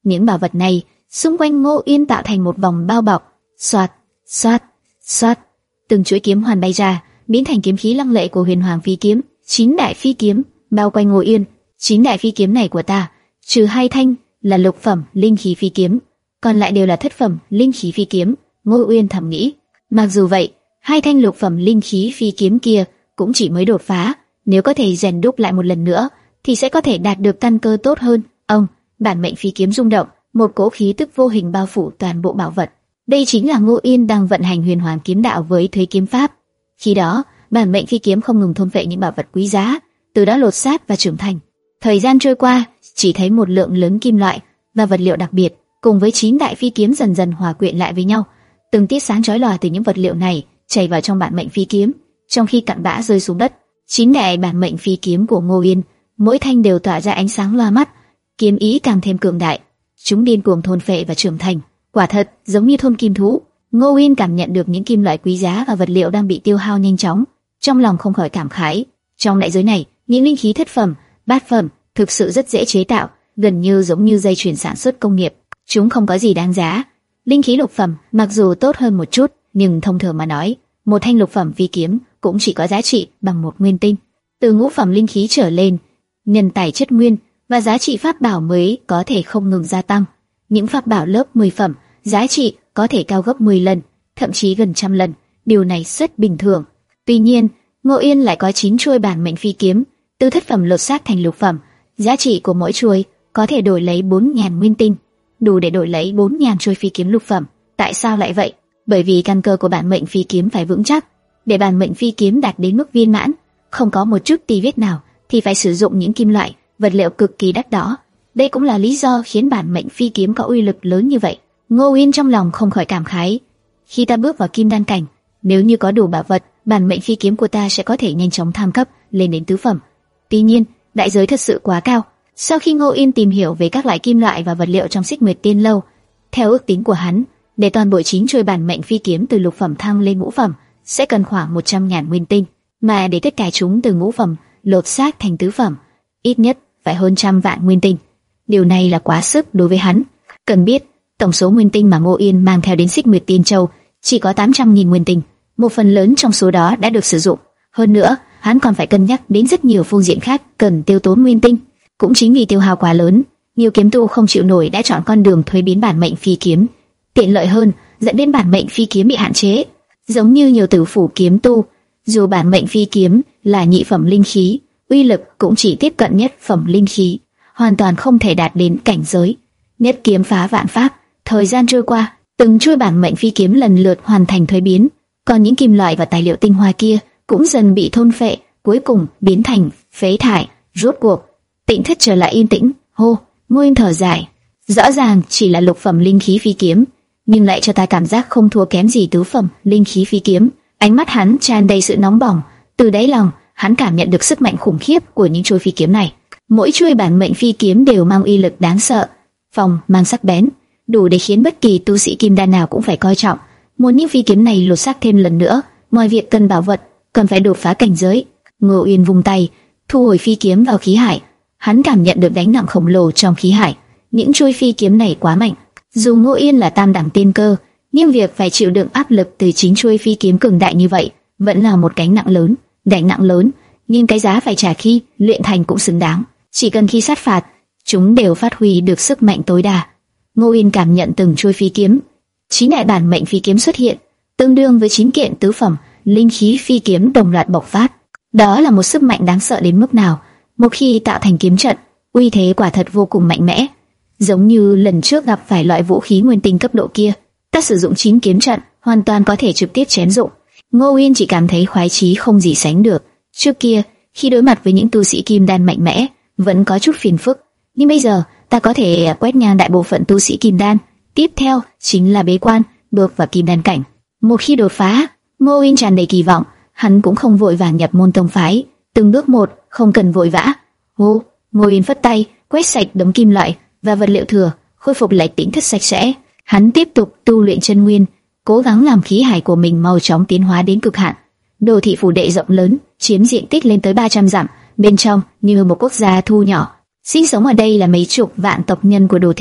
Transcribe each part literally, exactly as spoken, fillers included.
Những bảo vật này xung quanh Ngô Uyên tạo thành một vòng bao bọc. Xoạt, xoạt, xoạt, từng chuỗi kiếm hoàn bay ra, biến thành kiếm khí lăng lệ của Huyền Hoàng phi kiếm. Chín đại phi kiếm bao quanh Ngô Uyên. Chín đại phi kiếm này của ta, trừ hai thanh là lục phẩm linh khí phi kiếm, còn lại đều là thất phẩm linh khí phi kiếm. Ngô Uyên thầm nghĩ. Mặc dù vậy, hai thanh lục phẩm linh khí phi kiếm kia cũng chỉ mới đột phá, nếu có thể rèn đúc lại một lần nữa thì sẽ có thể đạt được căn cơ tốt hơn. Ông, bản mệnh phi kiếm rung động, một cỗ khí tức vô hình bao phủ toàn bộ bảo vật. Đây chính là Ngô Uyên đang vận hành Huyền Hoàng kiếm đạo với Thuế kiếm pháp. Khi đó, bản mệnh phi kiếm không ngừng thôn phệ những bảo vật quý giá, từ đó lột xác và trưởng thành. Thời gian trôi qua, chỉ thấy một lượng lớn kim loại và vật liệu đặc biệt cùng với chín đại phi kiếm dần dần hòa quyện lại với nhau. Từng tia sáng chói lòa từ những vật liệu này chảy vào trong bản mệnh phi kiếm, trong khi cặn bã rơi xuống đất. Chín đại bản mệnh phi kiếm của Ngô Uyên, mỗi thanh đều tỏa ra ánh sáng loa mắt, kiếm ý càng thêm cường đại. Chúng điên cuồng thôn phệ và trưởng thành, quả thật giống như thôn kim thú. Ngô Uyên cảm nhận được những kim loại quý giá và vật liệu đang bị tiêu hao nhanh chóng, trong lòng không khỏi cảm khái. Trong đại giới này, những linh khí thất phẩm, bát phẩm thực sự rất dễ chế tạo, gần như giống như dây chuyền sản xuất công nghiệp. Chúng không có gì đáng giá. Linh khí lục phẩm mặc dù tốt hơn một chút, nhưng thông thường mà nói, một thanh lục phẩm phi kiếm cũng chỉ có giá trị bằng một nguyên tinh. Từ ngũ phẩm linh khí trở lên, nhân tài chất nguyên và giá trị pháp bảo mới có thể không ngừng gia tăng. Những pháp bảo lớp mười phẩm, giá trị có thể cao gấp mười lần, thậm chí gần trăm lần. Điều này rất bình thường. Tuy nhiên, Ngô Uyên lại có chín chuôi bản mệnh phi kiếm, từ thất phẩm lột xác thành lục phẩm. Giá trị của mỗi chuôi có thể đổi lấy bốn nghìn nguyên tinh, đủ để đổi lấy bốn nghìn chuôi phi kiếm lục phẩm. Tại sao lại vậy? Bởi vì căn cơ của bản mệnh phi kiếm phải vững chắc. Để bản mệnh phi kiếm đạt đến mức viên mãn, không có một chút tì vết nào, thì phải sử dụng những kim loại, vật liệu cực kỳ đắt đỏ. Đây cũng là lý do khiến bản mệnh phi kiếm có uy lực lớn như vậy. Ngô Uyên trong lòng không khỏi cảm khái. Khi ta bước vào kim đan cảnh, nếu như có đủ bảo vật, bản mệnh phi kiếm của ta sẽ có thể nhanh chóng thăng cấp lên đến tứ phẩm. Tuy nhiên, đại giới thật sự quá cao. Sau khi Ngô Uyên tìm hiểu về các loại kim loại và vật liệu trong Xích Nguyệt Tiên Lâu, theo ước tính của hắn, để toàn bộ chín chuôi bản mệnh phi kiếm từ lục phẩm thăng lên ngũ phẩm sẽ cần khoảng một trăm nghìn nguyên tinh, mà để tất cả chúng từ ngũ phẩm lột xác thành tứ phẩm, ít nhất phải hơn trăm vạn nguyên tinh. Điều này là quá sức đối với hắn. Cần biết, tổng số nguyên tinh mà Ngô Uyên mang theo đến Xích Nguyệt Tiên Châu chỉ có tám trăm nghìn nguyên tinh. Một phần lớn trong số đó đã được sử dụng. Hơn nữa, hắn còn phải cân nhắc đến rất nhiều phương diện khác cần tiêu tốn nguyên tinh. Cũng chính vì tiêu hao quá lớn, nhiều kiếm tu không chịu nổi đã chọn con đường thuế biến bản mệnh phi kiếm, tiện lợi hơn, dẫn đến bản mệnh phi kiếm bị hạn chế. Giống như nhiều tử phủ kiếm tu, dù bản mệnh phi kiếm là nhị phẩm linh khí, uy lực cũng chỉ tiếp cận nhất phẩm linh khí, hoàn toàn không thể đạt đến cảnh giới nhất kiếm phá vạn pháp. Thời gian trôi qua, từng chuôi bản mệnh phi kiếm lần lượt hoàn thành thuế biến, còn những kim loại và tài liệu tinh hoa kia cũng dần bị thôn phệ, cuối cùng biến thành phế thải. Rốt cuộc, Tĩnh thất trở lại yên tĩnh. Hô, Ngô Uyên thở dài. Rõ ràng chỉ là lục phẩm linh khí phi kiếm, nhưng lại cho ta cảm giác không thua kém gì tứ phẩm linh khí phi kiếm. Ánh mắt hắn tràn đầy sự nóng bỏng, từ đáy lòng hắn cảm nhận được sức mạnh khủng khiếp của những chuôi phi kiếm này. Mỗi chuôi bản mệnh phi kiếm đều mang uy lực đáng sợ, phòng mang sắc bén, đủ để khiến bất kỳ tu sĩ kim đan nào cũng phải coi trọng. Muốn những phi kiếm này lột xác thêm lần nữa, ngoài việc cần bảo vật, cần phải đột phá cảnh giới. Ngô Uyên vung tay, thu hồi phi kiếm vào khí hải. Hắn cảm nhận được gánh nặng khổng lồ trong khí hải. Những chuôi phi kiếm này quá mạnh. Dù Ngô Uyên là tam đẳng tiên cơ, nhưng việc phải chịu đựng áp lực từ chính chuôi phi kiếm cường đại như vậy vẫn là một gánh nặng lớn. Gánh nặng lớn, nhưng cái giá phải trả khi luyện thành cũng xứng đáng. Chỉ cần khi sát phạt, chúng đều phát huy được sức mạnh tối đa. Ngô Uyên cảm nhận từng chuôi phi kiếm. Chín đại bản mệnh phi kiếm xuất hiện, tương đương với chín kiện tứ phẩm linh khí phi kiếm đồng loạt bộc phát. Đó là một sức mạnh đáng sợ đến mức nào? Một khi tạo thành kiếm trận, uy thế quả thật vô cùng mạnh mẽ. Giống như lần trước gặp phải loại vũ khí nguyên tinh cấp độ kia, ta sử dụng chín kiếm trận, hoàn toàn có thể trực tiếp chém dụng. Ngô Uyên chỉ cảm thấy khoái chí không gì sánh được. Trước kia, khi đối mặt với những tu sĩ kim đan mạnh mẽ, vẫn có chút phiền phức, nhưng bây giờ ta có thể quét ngang đại bộ phận tu sĩ kim đan. Tiếp theo chính là bế quan, bước vào kim đan cảnh. Một khi đột phá, Ngô Uyên tràn đầy kỳ vọng. Hắn cũng không vội vàng nhập môn tông phái, từng bước một, không cần vội vã. Hô, Ngô Uyên phất tay, quét sạch đống kim loại và vật liệu thừa, khôi phục lại tĩnh thất sạch sẽ. Hắn tiếp tục tu luyện chân nguyên, cố gắng làm khí hải của mình mau chóng tiến hóa đến cực hạn. Đô thị phủ đệ rộng lớn, chiếm diện tích lên tới ba trăm dặm, bên trong như một quốc gia thu nhỏ. Sinh sống ở đây là mấy chục vạn tộc nhân của đô thị,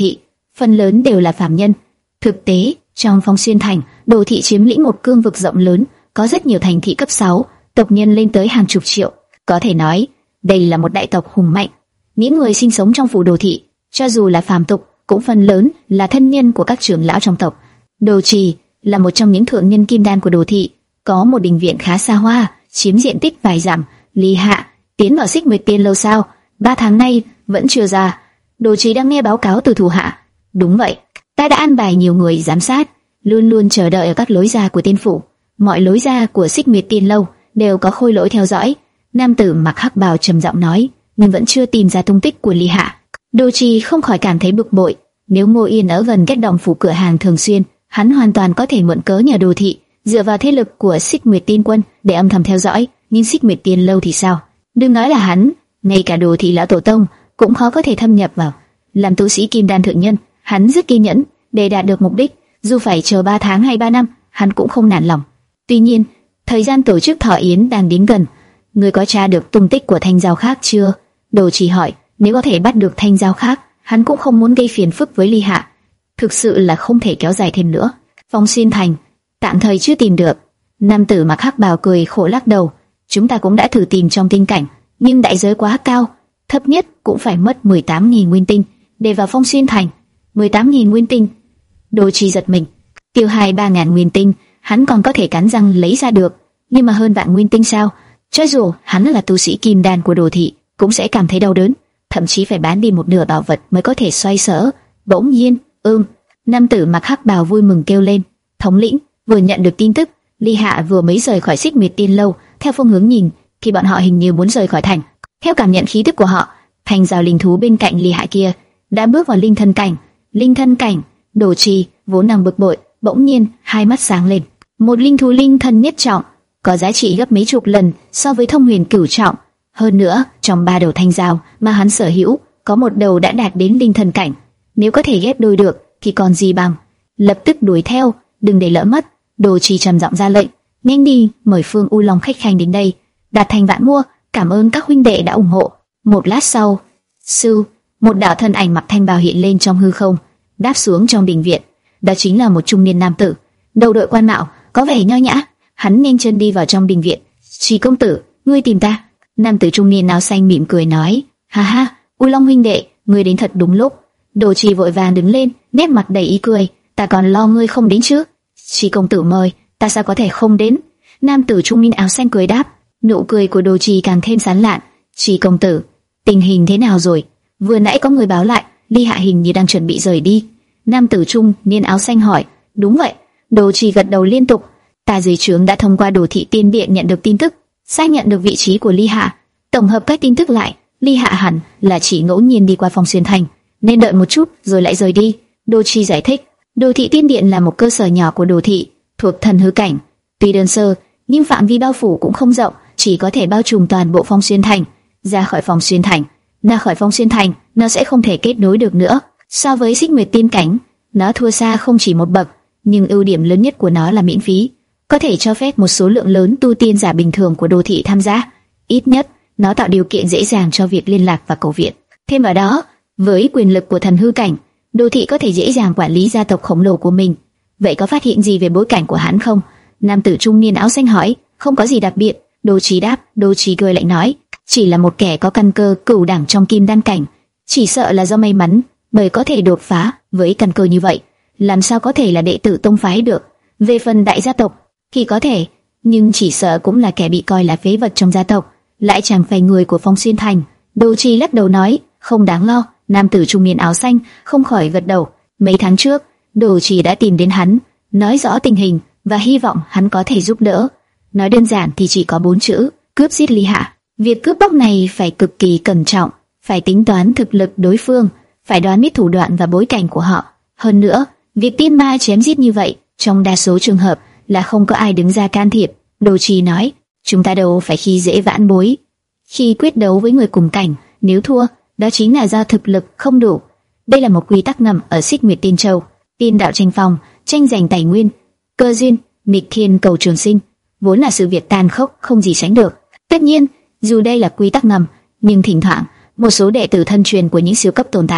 phần lớn đều là phàm nhân. Thực tế, trong Phong Xuyên Thành, Đồ thị chiếm lĩnh một cương vực rộng lớn, có rất nhiều thành thị cấp sáu, tộc nhân lên tới hàng chục triệu. Có thể nói, đây là một đại tộc hùng mạnh. Những người sinh sống trong phủ Đồ thị, cho dù là phàm tục, cũng phần lớn là thân nhân của các trưởng lão trong tộc. Đồ Trì là một trong những thượng nhân kim đan của Đồ thị, có một đình viện khá xa hoa, chiếm diện tích vài dặm. Ly Hạ tiến vào Xích Nguyệt Tiên lâu sao? Ba tháng nay vẫn chưa ra. Đồ Trì đang nghe báo cáo từ thủ hạ. Đúng vậy, ta đã an bài nhiều người giám sát, luôn luôn chờ đợi ở các lối ra của tiên phủ. Mọi lối ra của Xích Nguyệt Tiên lâu đều có khôi lỗi theo dõi. Nam tử mặc hắc bào trầm giọng nói, nhưng vẫn chưa tìm ra tung tích của Ly Hạ. Đồ Trì không khỏi cảm thấy bực bội. Nếu Ngô Yên ở gần cách động phủ cửa hàng thường xuyên, hắn hoàn toàn có thể mượn cớ nhờ Đồ thị, dựa vào thế lực của Xích Nguyệt Tiên quân để âm thầm theo dõi. Nhưng Xích Nguyệt Tiên lâu thì sao? Đừng nói là hắn, ngay cả Đồ thị lão tổ tông cũng khó có thể thâm nhập vào. Làm tu sĩ kim đan thượng nhân, hắn rất kiên nhẫn để đạt được mục đích, dù phải chờ ba tháng hay ba năm, hắn cũng không nản lòng. Tuy nhiên, thời gian tổ chức thọ yến đang đến gần. Người có tra được tung tích của thanh giao khác chưa? Đồ Trì hỏi. Nếu có thể bắt được thanh giao khác, hắn cũng không muốn gây phiền phức với Ly Hạ. Thực sự là không thể kéo dài thêm nữa. Phong Xuyên Thành tạm thời chưa tìm được. Nam tử mặc hắc bào cười khổ lắc đầu. Chúng ta cũng đã thử tìm trong tinh cảnh, nhưng đại giới quá cao, thấp nhất cũng phải mất mười tám nghìn nguyên tinh để vào Phong Xuyên Thành. mười tám nghìn nguyên tinh. Đồ Trì giật mình. Tiêu hài ba nghìn nguyên tinh, hắn còn có thể cắn răng lấy ra được, nhưng mà hơn vạn nguyên tinh sao? Cho dù hắn là tu sĩ kim đan của Đồ thị, cũng sẽ cảm thấy đau đớn, thậm chí phải bán đi một nửa bảo vật mới có thể xoay sở. Bỗng nhiên, ưm, nam tử mặc hắc bào vui mừng kêu lên. Thống lĩnh, vừa nhận được tin tức, Ly Hạ vừa mới rời khỏi Xích Nguyệt Tiên lâu. Theo phương hướng nhìn, thì bọn họ hình như muốn rời khỏi thành. Theo cảm nhận khí tức của họ, thanh giao linh thú bên cạnh Ly Hạ kia đã bước vào linh thân cảnh. Linh thân cảnh. Đồ Trì vốn đang bực bội, bỗng nhiên hai mắt sáng lên. Một linh thú linh thân nhất trọng, có giá trị gấp mấy chục lần so với thông huyền cửu trọng. Hơn nữa, trong ba đầu thanh giao mà hắn sở hữu, có một đầu đã đạt đến linh thần cảnh. Nếu có thể ghép đôi được, thì còn gì bằng. Lập tức đuổi theo, đừng để lỡ mất. Đồ Trì trầm giọng ra lệnh, nhanh đi, mời Phương U Long khách khanh đến đây. Đạt thành vạn mua, cảm ơn các huynh đệ đã ủng hộ. Một lát sau, sư, một đạo thân ảnh mặc thanh bào hiện lên trong hư không, đáp xuống trong đình viện. Đó chính là một trung niên nam tử, đầu đội quan mạo, có vẻ nho nhã. Hắn nhanh chân đi vào trong đình viện. Trì công tử, ngươi tìm ta? Nam tử trung niên áo xanh mỉm cười nói. Ha ha, U Long huynh đệ, ngươi đến thật đúng lúc. Đồ Trì vội vàng đứng lên, nét mặt đầy ý cười. Ta còn lo ngươi không đến chứ? Trì công tử mời, ta sao có thể không đến? Nam tử trung niên áo xanh cười đáp. Nụ cười của Đồ Trì càng thêm sán lạn. Trì công tử, tình hình thế nào rồi? Vừa nãy có người báo lại, Ly Hạ hình như đang chuẩn bị rời đi. Nam tử trung niên áo xanh hỏi. Đúng vậy. Đồ Trì gật đầu liên tục. Ta dưới trướng đã thông qua Đồ thị tiên điện nhận được tin tức, xác nhận được vị trí của Ly Hạ. Tổng hợp các tin tức lại, Ly Hạ hẳn là chỉ ngẫu nhiên đi qua Phong Xuyên Thành, nên đợi một chút rồi lại rời đi. Đồ Trì giải thích. Đồ thị tiên điện là một cơ sở nhỏ của Đồ thị, thuộc thần hư cảnh. Tuy đơn sơ, nhưng phạm vi bao phủ cũng không rộng, chỉ có thể bao trùm toàn bộ Phong Xuyên Thành. Ra khỏi Phong Xuyên Thành, ra khỏi Phong Xuyên Thành, nó sẽ không thể kết nối được nữa. So với Xích Nguyệt Tiên cảnh, nó thua xa không chỉ một bậc, nhưng ưu điểm lớn nhất của nó là miễn phí, có thể cho phép một số lượng lớn tu tiên giả bình thường của Đồ thị tham gia. Ít nhất, nó tạo điều kiện dễ dàng cho việc liên lạc và cầu viện. Thêm vào đó, với quyền lực của thần hư cảnh, Đồ thị có thể dễ dàng quản lý gia tộc khổng lồ của mình. Vậy có phát hiện gì về bối cảnh của hắn không? Nam tử trung niên áo xanh hỏi. Không có gì đặc biệt. Đồ Trì đáp. Đồ Trì cười lại nói, chỉ là một kẻ có căn cơ cửu đẳng trong kim đan cảnh. Chỉ sợ là do may mắn, bởi có thể đột phá với căn cơ như vậy, làm sao có thể là đệ tử tông phái được. Về phần đại gia tộc thì có thể, nhưng chỉ sợ cũng là kẻ bị coi là phế vật trong gia tộc, lại chẳng phải người của Phong Xuyên Thành. Đồ Trì lắc đầu nói, không đáng lo. Nam tử trung niên áo xanh không khỏi gật đầu. Mấy tháng trước, Đồ Trì đã tìm đến hắn, nói rõ tình hình và hy vọng hắn có thể giúp đỡ. Nói đơn giản thì chỉ có bốn chữ: cướp giết Ly Hạ. Việc cướp bóc này phải cực kỳ cẩn trọng, phải tính toán thực lực đối phương, phải đoán biết thủ đoạn và bối cảnh của họ. Hơn nữa, việc tiên ma chém giết như vậy, trong đa số trường hợp là không có ai đứng ra can thiệp. Đồ Trì nói, chúng ta đâu phải khi dễ vãn bối. Khi quyết đấu với người cùng cảnh, nếu thua, đó chính là do thực lực không đủ. Đây là một quy tắc ngầm ở Xích Nguyệt Tiên Châu. Tiên đạo tranh phong, tranh giành tài nguyên, cơ duyên, nghịch thiên cầu trường sinh, vốn là sự việc tàn khốc không gì sánh được. Tất nhiên, dù đây là quy tắc ngầm, nhưng thỉnh thoảng một số đệ tử thân truyền của những siêu cấp tồn tại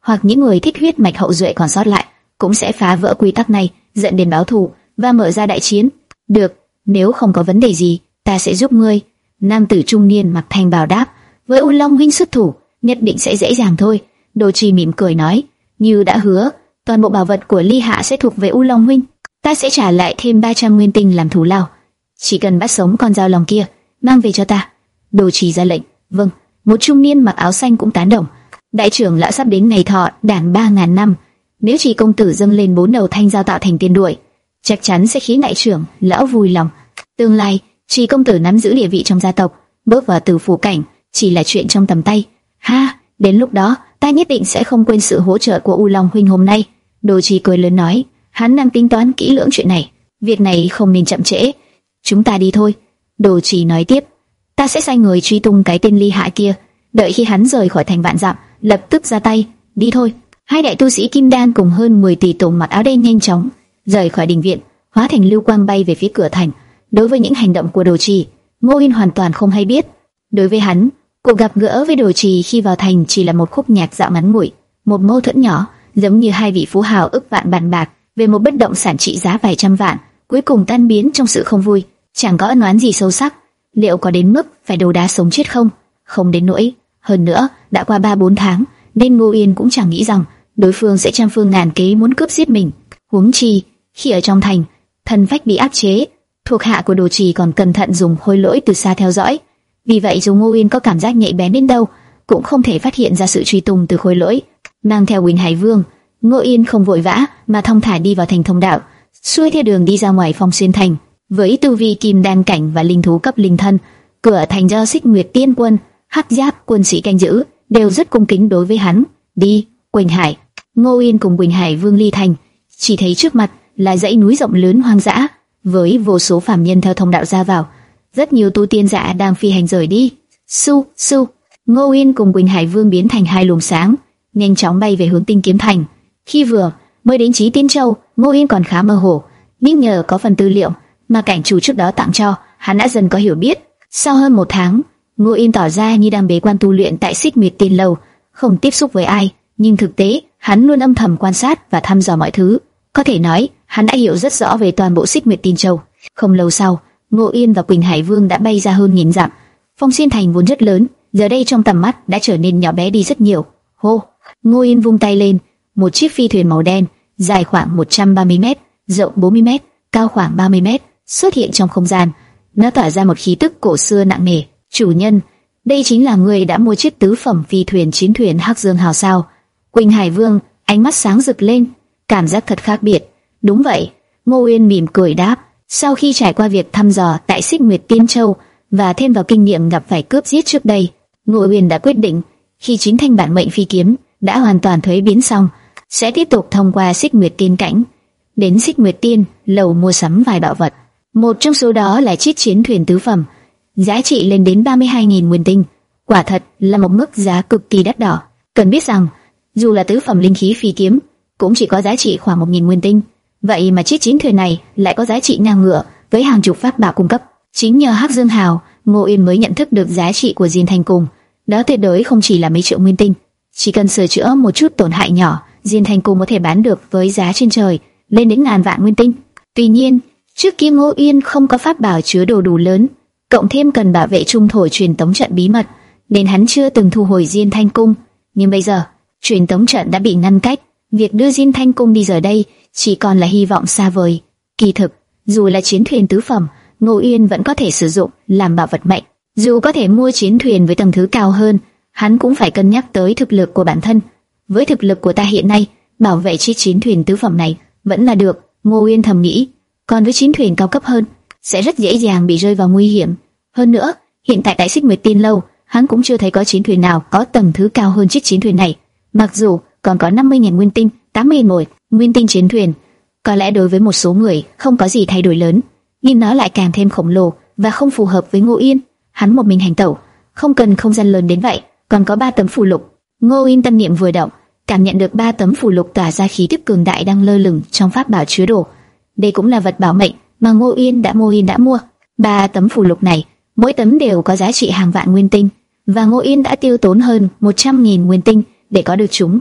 hoặc những người thích huyết mạch hậu duệ còn sót lại, cũng sẽ phá vỡ quy tắc này, dẫn đến báo thù và mở ra đại chiến. Được, nếu không có vấn đề gì, ta sẽ giúp ngươi. Nam tử trung niên mặc thanh bào đáp. Với U Long huynh xuất thủ, nhất định sẽ dễ dàng thôi. Đồ Trì mỉm cười nói, như đã hứa, toàn bộ bảo vật của Ly Hạ sẽ thuộc về U Long huynh. Ta sẽ trả lại thêm ba trăm nguyên tinh làm thù lao. Chỉ cần bắt sống con dao lòng kia, mang về cho ta. Đồ Trì ra lệnh. Vâng. Một trung niên mặc áo xanh cũng tán đồng. Đại trưởng lão sắp đến ngày thọ đản ba ngàn năm, nếu Trì công tử dâng lên bốn đầu thanh dao tạo thành tiền đuổi, chắc chắn sẽ khiến đại trưởng lão vui lòng. Tương lai, Trì công tử nắm giữ địa vị trong gia tộc, bước vào tử phủ cảnh chỉ là chuyện trong tầm tay. Ha, đến lúc đó, ta nhất định sẽ không quên sự hỗ trợ của U Long huynh hôm nay. Đồ Trì cười lớn nói, hắn đang tính toán kỹ lưỡng chuyện này, việc này không nên chậm trễ. Chúng ta đi thôi. Đồ Trì nói tiếp, ta sẽ sai người truy tung cái tên Ly Hạ kia, đợi khi hắn rời khỏi thành vạn dặm, lập tức ra tay. Đi thôi. Hai đại tu sĩ kim đan cùng hơn mười tỷ tùng mặc áo đen nhanh chóng rời khỏi đình viện, hóa thành lưu quang bay về phía cửa thành. Đối với những hành động của Đồ Trì, Ngô Yên hoàn toàn không hay biết. Đối với hắn, cuộc gặp gỡ với Đồ Trì khi vào thành chỉ là một khúc nhạc dạo ngắn ngủi, một mâu thuẫn nhỏ, giống như hai vị phú hào ức vạn bàn bạc về một bất động sản trị giá vài trăm vạn, cuối cùng tan biến trong sự không vui, chẳng có ân oán gì sâu sắc. Liệu có đến mức phải đấu đá sống chết không? Không đến nỗi. Hơn nữa, đã qua ba bốn tháng, nên Ngô Yên cũng chẳng nghĩ rằng đối phương sẽ trăm phương ngàn kế muốn cướp giết mình. Huống chi, khi ở trong thành, thân phách bị áp chế, thuộc hạ của Đồ Trì còn cẩn thận dùng khôi lỗi từ xa theo dõi. Vì vậy dù Ngô Yên có cảm giác nhạy bén đến đâu, cũng không thể phát hiện ra sự truy tung từ khôi lỗi. Mang theo Quỳnh Hải Vương, Ngô Yên không vội vã mà thong thả đi vào thành thông đạo, xuôi theo đường đi ra ngoài Phong Xuyên thành. Với tu vi kim đan cảnh và linh thú cấp linh thân, cửa thành do Xích Nguyệt Tiên quân, Hắc Giáp quân sĩ canh giữ, đều rất cung kính đối với hắn. Đi, Quỳnh Hải. Ngô Yên cùng Quỳnh Hải Vương ly thành, chỉ thấy trước mặt là dãy núi rộng lớn hoang dã, với vô số phàm nhân theo thông đạo ra vào. Rất nhiều tu tiên giả đang phi hành rời đi. Su, su. Ngô Yên cùng Quỳnh Hải Vương biến thành hai luồng sáng, nhanh chóng bay về hướng Tinh Kiếm Thành. Khi vừa mới đến Chí Tiên Châu, Ngô Yên còn khá mơ hồ, nhưng nhờ có phần tư liệu mà cảnh chủ trước đó tặng cho, hắn đã dần có hiểu biết. Sau hơn một tháng, Ngô Yên tỏ ra như đang bế quan tu luyện tại Xích Nguyệt Tiên Lâu, không tiếp xúc với ai, nhưng thực tế hắn luôn âm thầm quan sát và thăm dò mọi thứ. Có thể nói, hắn đã hiểu rất rõ về toàn bộ Xích Nguyệt Tiên Châu. Không lâu sau, Ngô Yên và Quỳnh Hải Vương đã bay ra hơn nghìn dặm. Phong Xuyên thành vốn rất lớn, giờ đây trong tầm mắt đã trở nên nhỏ bé đi rất nhiều. Hô! Ngô Yên vung tay lên, một chiếc phi thuyền màu đen, dài khoảng một trăm ba mươi mét, rộng bốn mươi mét, cao khoảng ba mươi mét, xuất hiện trong không gian. Nó tỏa ra một khí tức cổ xưa nặng nề. Chủ nhân, đây chính là người đã mua chiếc tứ phẩm phi thuyền chiến thuyền Hắc Dương Hào sao? Quỳnh Hải Vương ánh mắt sáng rực lên, cảm giác thật khác biệt. Đúng vậy, Ngô Yên mỉm cười đáp. Sau khi trải qua việc thăm dò tại Xích Nguyệt Tiên Châu và thêm vào kinh nghiệm gặp phải cướp giết trước đây, Ngô Yên đã quyết định khi chín thanh bản mệnh phi kiếm đã hoàn toàn thuế biến xong, sẽ tiếp tục thông qua Xích Nguyệt Tiên cảnh đến Xích Nguyệt Tiên lầu mua sắm vài bảo vật. Một trong số đó là chiếc chiến thuyền tứ phẩm, giá trị lên đến ba mươi hai nghìn nguyên tinh. Quả thật là một mức giá cực kỳ đắt đỏ. Cần biết rằng, dù là tứ phẩm linh khí phi kiếm, cũng chỉ có giá trị khoảng một nghìn nguyên tinh. Vậy mà chiếc chiến thuyền này lại có giá trị ngang ngửa với hàng chục pháp bảo cung cấp. Chính nhờ Hắc Dương Hào, Ngô Yên mới nhận thức được giá trị của Diên Thanh Cung. Đó tuyệt đối không chỉ là mấy triệu nguyên tinh. Chỉ cần sửa chữa một chút tổn hại nhỏ, Diên Thanh Cung có thể bán được với giá trên trời, lên đến ngàn vạn nguyên tinh. Tuy nhiên, trước kia Ngô Yên không có pháp bảo chứa đồ đủ lớn, cộng thêm cần bảo vệ trung thổ truyền tống trận bí mật, nên hắn chưa từng thu hồi Diên Thanh Cung. Nhưng bây giờ, truyền tống trận đã bị ngăn cách, việc đưa Diên Thanh Cung đi giờ đây chỉ còn là hy vọng xa vời. Kỳ thực, dù là chiến thuyền tứ phẩm, Ngô Yên vẫn có thể sử dụng làm bảo vật mệnh. Dù có thể mua chiến thuyền với tầng thứ cao hơn, hắn cũng phải cân nhắc tới thực lực của bản thân. Với thực lực của ta hiện nay, bảo vệ chiếc chiến thuyền tứ phẩm này vẫn là được, Ngô Yên thầm nghĩ. Còn với chiến thuyền cao cấp hơn, sẽ rất dễ dàng bị rơi vào nguy hiểm. Hơn nữa, hiện tại tại Xích Nguyệt Tiên Lâu, hắn cũng chưa thấy có chiến thuyền nào có tầng thứ cao hơn chiếc chiến thuyền này. Mặc dù còn có năm mươi nghìn nguyên tinh, tám mươi nghìn mỗi nguyên tinh chiến thuyền, có lẽ đối với một số người không có gì thay đổi lớn, nhưng nó lại càng thêm khổng lồ và không phù hợp với Ngô Yên. Hắn một mình hành tẩu, không cần không gian lớn đến vậy, còn có ba tấm phù lục. Ngô Yên tâm niệm vừa động, cảm nhận được ba tấm phù lục tỏa ra khí tức cường đại đang lơ lửng trong pháp bảo chứa đồ. Đây cũng là vật bảo mệnh mà Ngô Yên đã Ngô Yên đã mua. Ba tấm phù lục này, mỗi tấm đều có giá trị hàng vạn nguyên tinh, và Ngô Yên đã tiêu tốn hơn một trăm nghìn nguyên tinh để có được chúng.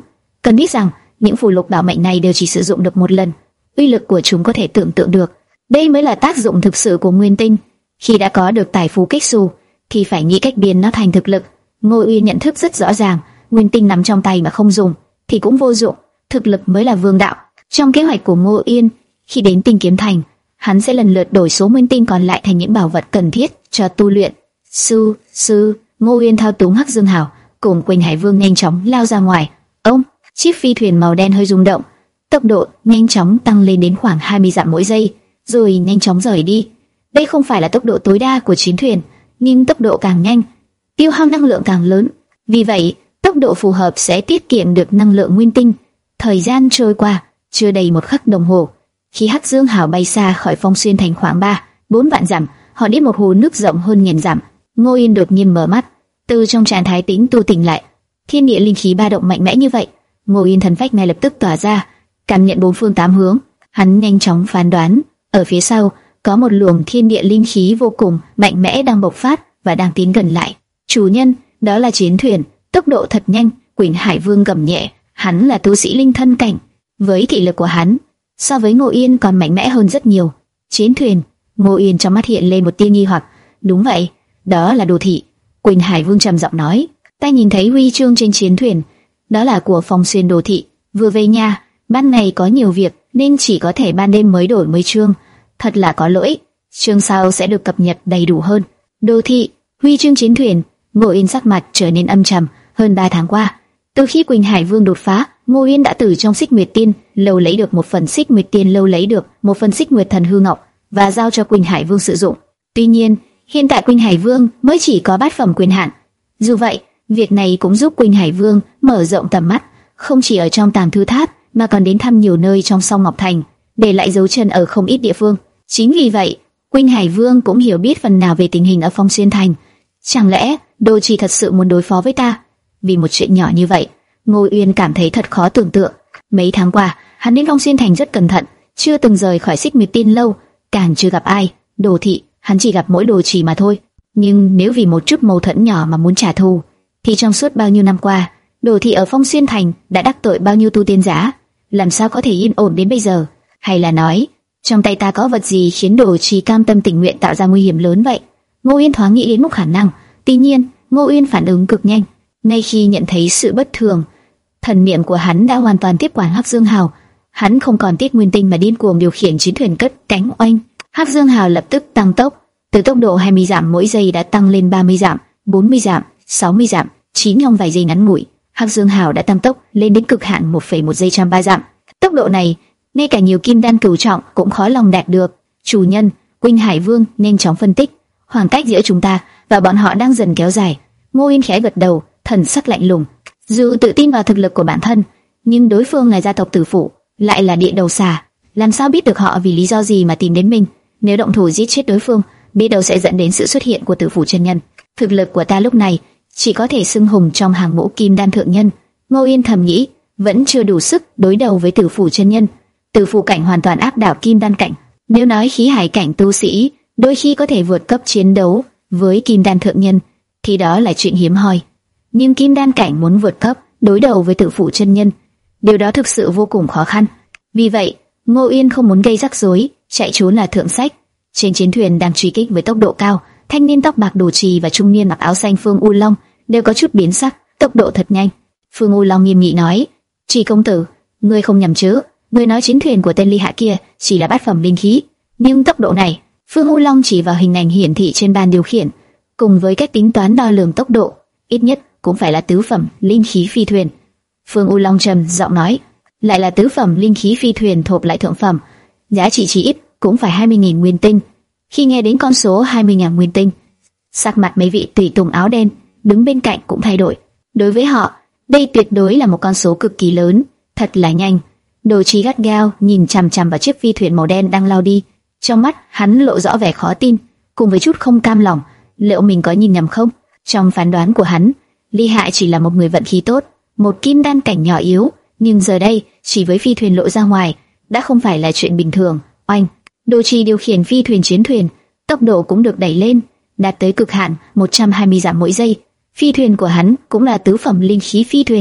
Cần biết rằng những phù lục bảo mệnh này đều chỉ sử dụng được một lần, uy lực của chúng có thể tưởng tượng được. Đây mới là tác dụng thực sự của nguyên tinh. Khi đã có được tài phú kích xù, thì phải nghĩ cách biến nó thành thực lực. Ngô Uyên nhận thức rất rõ ràng, nguyên tinh nằm trong tay mà không dùng thì cũng vô dụng, thực lực mới là vương đạo. Trong kế hoạch của Ngô Uyên, khi đến Tinh Kiếm Thành, hắn sẽ lần lượt đổi số nguyên tinh còn lại thành những bảo vật cần thiết cho tu luyện. Sư, sư, Ngô Uyên thao túng Hắc Dương Hào cùng Quỳnh Hải Vương nhanh chóng lao ra ngoài. Ông, chiếc phi thuyền màu đen hơi rung động, tốc độ nhanh chóng tăng lên đến khoảng hai mươi dặm mỗi giây, rồi nhanh chóng rời đi. Đây không phải là tốc độ tối đa của chiến thuyền, nhưng tốc độ càng nhanh, tiêu hao năng lượng càng lớn. Vì vậy, tốc độ phù hợp sẽ tiết kiệm được năng lượng nguyên tinh. Thời gian trôi qua, chưa đầy một khắc đồng hồ, khi Hắc Dương Hào bay xa khỏi Phong Xuyên Thành khoảng ba, bốn vạn dặm, họ đến một hồ nước rộng hơn nghìn dặm. Ngô Yên đột nhiên mở mắt, từ trong trạng thái tĩnh tu tỉnh lại. Thiên địa linh khí ba động mạnh mẽ như vậy, Ngô Yên thần phách ngay lập tức tỏa ra, cảm nhận bốn phương tám hướng. Hắn nhanh chóng phán đoán, ở phía sau có một luồng thiên địa linh khí vô cùng mạnh mẽ đang bộc phát và đang tiến gần lại. Chủ nhân, đó là chiến thuyền, tốc độ thật nhanh. Quỳnh Hải Vương gầm nhẹ, hắn là tu sĩ linh thân cảnh, với thị lực của hắn so với Ngô Yên còn mạnh mẽ hơn rất nhiều. Chiến thuyền? Ngô Yên trong mắt hiện lên một tia nghi hoặc. Đúng vậy, đó là đồ thị. Quỳnh Hải Vương trầm giọng nói, ta nhìn thấy huy chương trên chiến thuyền, đó là của Phong Xuyên đồ thị. Vừa về nhà, ban ngày có nhiều việc nên chỉ có thể ban đêm mới đổi mới chương. Thật là có lỗi, chương sau sẽ được cập nhật đầy đủ hơn. Đồ thị, huy chương chiến thuyền. Ngô Yên sắc mặt trở nên âm trầm. Hơn ba tháng qua, từ khi Quỳnh Hải Vương đột phá, Ngô Yên đã từ trong Xích Nguyệt Tiên lâu lấy được một phần Xích Nguyệt Tiên lâu lấy được một phần Xích Nguyệt Thần Hư Ngọc và giao cho Quỳnh Hải Vương sử dụng. Tuy nhiên, hiện tại Quỳnh Hải Vương mới chỉ có bát phẩm quyền hạn. Dù vậy, việc này cũng giúp Quỳnh Hải Vương mở rộng tầm mắt, không chỉ ở trong Tàng Thư Tháp mà còn đến thăm nhiều nơi trong Song Ngọc Thành, để lại dấu chân ở không ít địa phương. Chính vì vậy, Quỳnh Hải Vương cũng hiểu biết phần nào về tình hình ở Phong Xuyên Thành. Chẳng lẽ Đô Trì thật sự muốn đối phó với ta? Vì một chuyện nhỏ như vậy, Ngô Uyên cảm thấy thật khó tưởng tượng. Mấy tháng qua, hắn đến Phong Xuyên Thành rất cẩn thận, chưa từng rời khỏi Xích Nguyệt Tiên lâu, càng chưa gặp ai. Đồ thị, hắn chỉ gặp mỗi Đồ Trì mà thôi. Nhưng nếu vì một chút mâu thuẫn nhỏ mà muốn trả thù, thì trong suốt bao nhiêu năm qua, Đồ thị ở Phong Xuyên Thành đã đắc tội bao nhiêu tu tiên giả, làm sao có thể yên ổn đến bây giờ? Hay là nói, trong tay ta có vật gì khiến Đồ Trì cam tâm tình nguyện tạo ra nguy hiểm lớn vậy? Ngô Uyên thoáng nghĩ đến một khả năng. Tuy nhiên, Ngô Uyên phản ứng cực nhanh. Ngay khi nhận thấy sự bất thường, thần niệm của hắn đã hoàn toàn tiếp quản Hắc Dương Hào. Hắn không còn tiếc nguyên tinh mà điên cuồng điều khiển chiến thuyền cất cánh oanh. Hắc Dương Hào lập tức tăng tốc, từ tốc độ hai mươi dặm mỗi giây đã tăng lên ba mươi dặm, bốn mươi dặm, sáu mươi dặm. Chín trong vài giây ngắn ngủi, Hắc Dương Hào đã tăng tốc lên đến cực hạn một phẩy một giây trăm ba dặm. Tốc độ này, ngay cả nhiều kim đan cửu trọng cũng khó lòng đạt được. Chủ nhân, Quỳnh Hải Vương nhanh chóng phân tích, khoảng cách giữa chúng ta và bọn họ đang dần kéo dài. Ngô Yên khẽ gật đầu, thần sắc lạnh lùng. Dù tự tin vào thực lực của bản thân, nhưng đối phương là gia tộc tử phụ, lại là địa đầu xà, làm sao biết được họ vì lý do gì mà tìm đến mình? Nếu động thủ giết chết đối phương, biết đâu sẽ dẫn đến sự xuất hiện của tử phụ chân nhân. Thực lực của ta lúc này chỉ có thể xưng hùng trong hàng ngũ kim đan thượng nhân. Ngô Yên thầm nghĩ, vẫn chưa đủ sức đối đầu với tử phụ chân nhân. Tử phụ cảnh hoàn toàn áp đảo kim đan cảnh. Nếu nói khí hải cảnh tu sĩ đôi khi có thể vượt cấp chiến đấu với kim đan thượng nhân, thì đó là chuyện hiếm hoi. Nhưng kim đan cảnh muốn vượt cấp đối đầu với tử phụ chân nhân, điều đó thực sự vô cùng khó khăn. Vì vậy, Ngô Yên không muốn gây rắc rối, chạy trốn là thượng sách. Trên chiến thuyền đang truy kích với tốc độ cao, thanh niên tóc bạc Đồ Trì và trung niên mặc áo xanh Phương U Long đều có chút biến sắc, tốc độ thật nhanh. Phương U Long nghiêm nghị nói: "Trì công tử, ngươi không nhầm chứ? Ngươi nói chiến thuyền của tên ly hạ kia chỉ là bát phẩm linh khí, nhưng tốc độ này..." Phương U Long chỉ vào hình ảnh hiển thị trên bàn điều khiển, cùng với cách tính toán đo lường tốc độ, ít nhất cũng phải là tứ phẩm linh khí phi thuyền. Phương U Long trầm giọng nói: "Lại là tứ phẩm linh khí phi thuyền thộp lại thượng phẩm, giá trị chỉ ít cũng phải hai mươi nghìn nguyên tinh." Khi nghe đến con số hai mươi nghìn nguyên tinh, sắc mặt mấy vị tùy tùng áo đen đứng bên cạnh cũng thay đổi. Đối với họ, đây tuyệt đối là một con số cực kỳ lớn, thật là nhanh. Đồ Trì gắt gao nhìn chằm chằm vào chiếc phi thuyền màu đen đang lao đi, trong mắt hắn lộ rõ vẻ khó tin, cùng với chút không cam lòng. Liệu mình có nhìn nhầm không? Trong phán đoán của hắn, Ly Hạ chỉ là một người vận khí tốt, một kim đan cảnh nhỏ yếu, nhưng giờ đây chỉ với phi thuyền lộ ra ngoài đã không phải là chuyện bình thường. Oanh! Đồ Trì điều khiển phi thuyền chiến thuyền, tốc độ cũng được đẩy lên, đạt tới cực hạn một trăm hai mươi dặm mỗi giây. Phi thuyền của hắn cũng là tứ phẩm linh khí phi thuyền,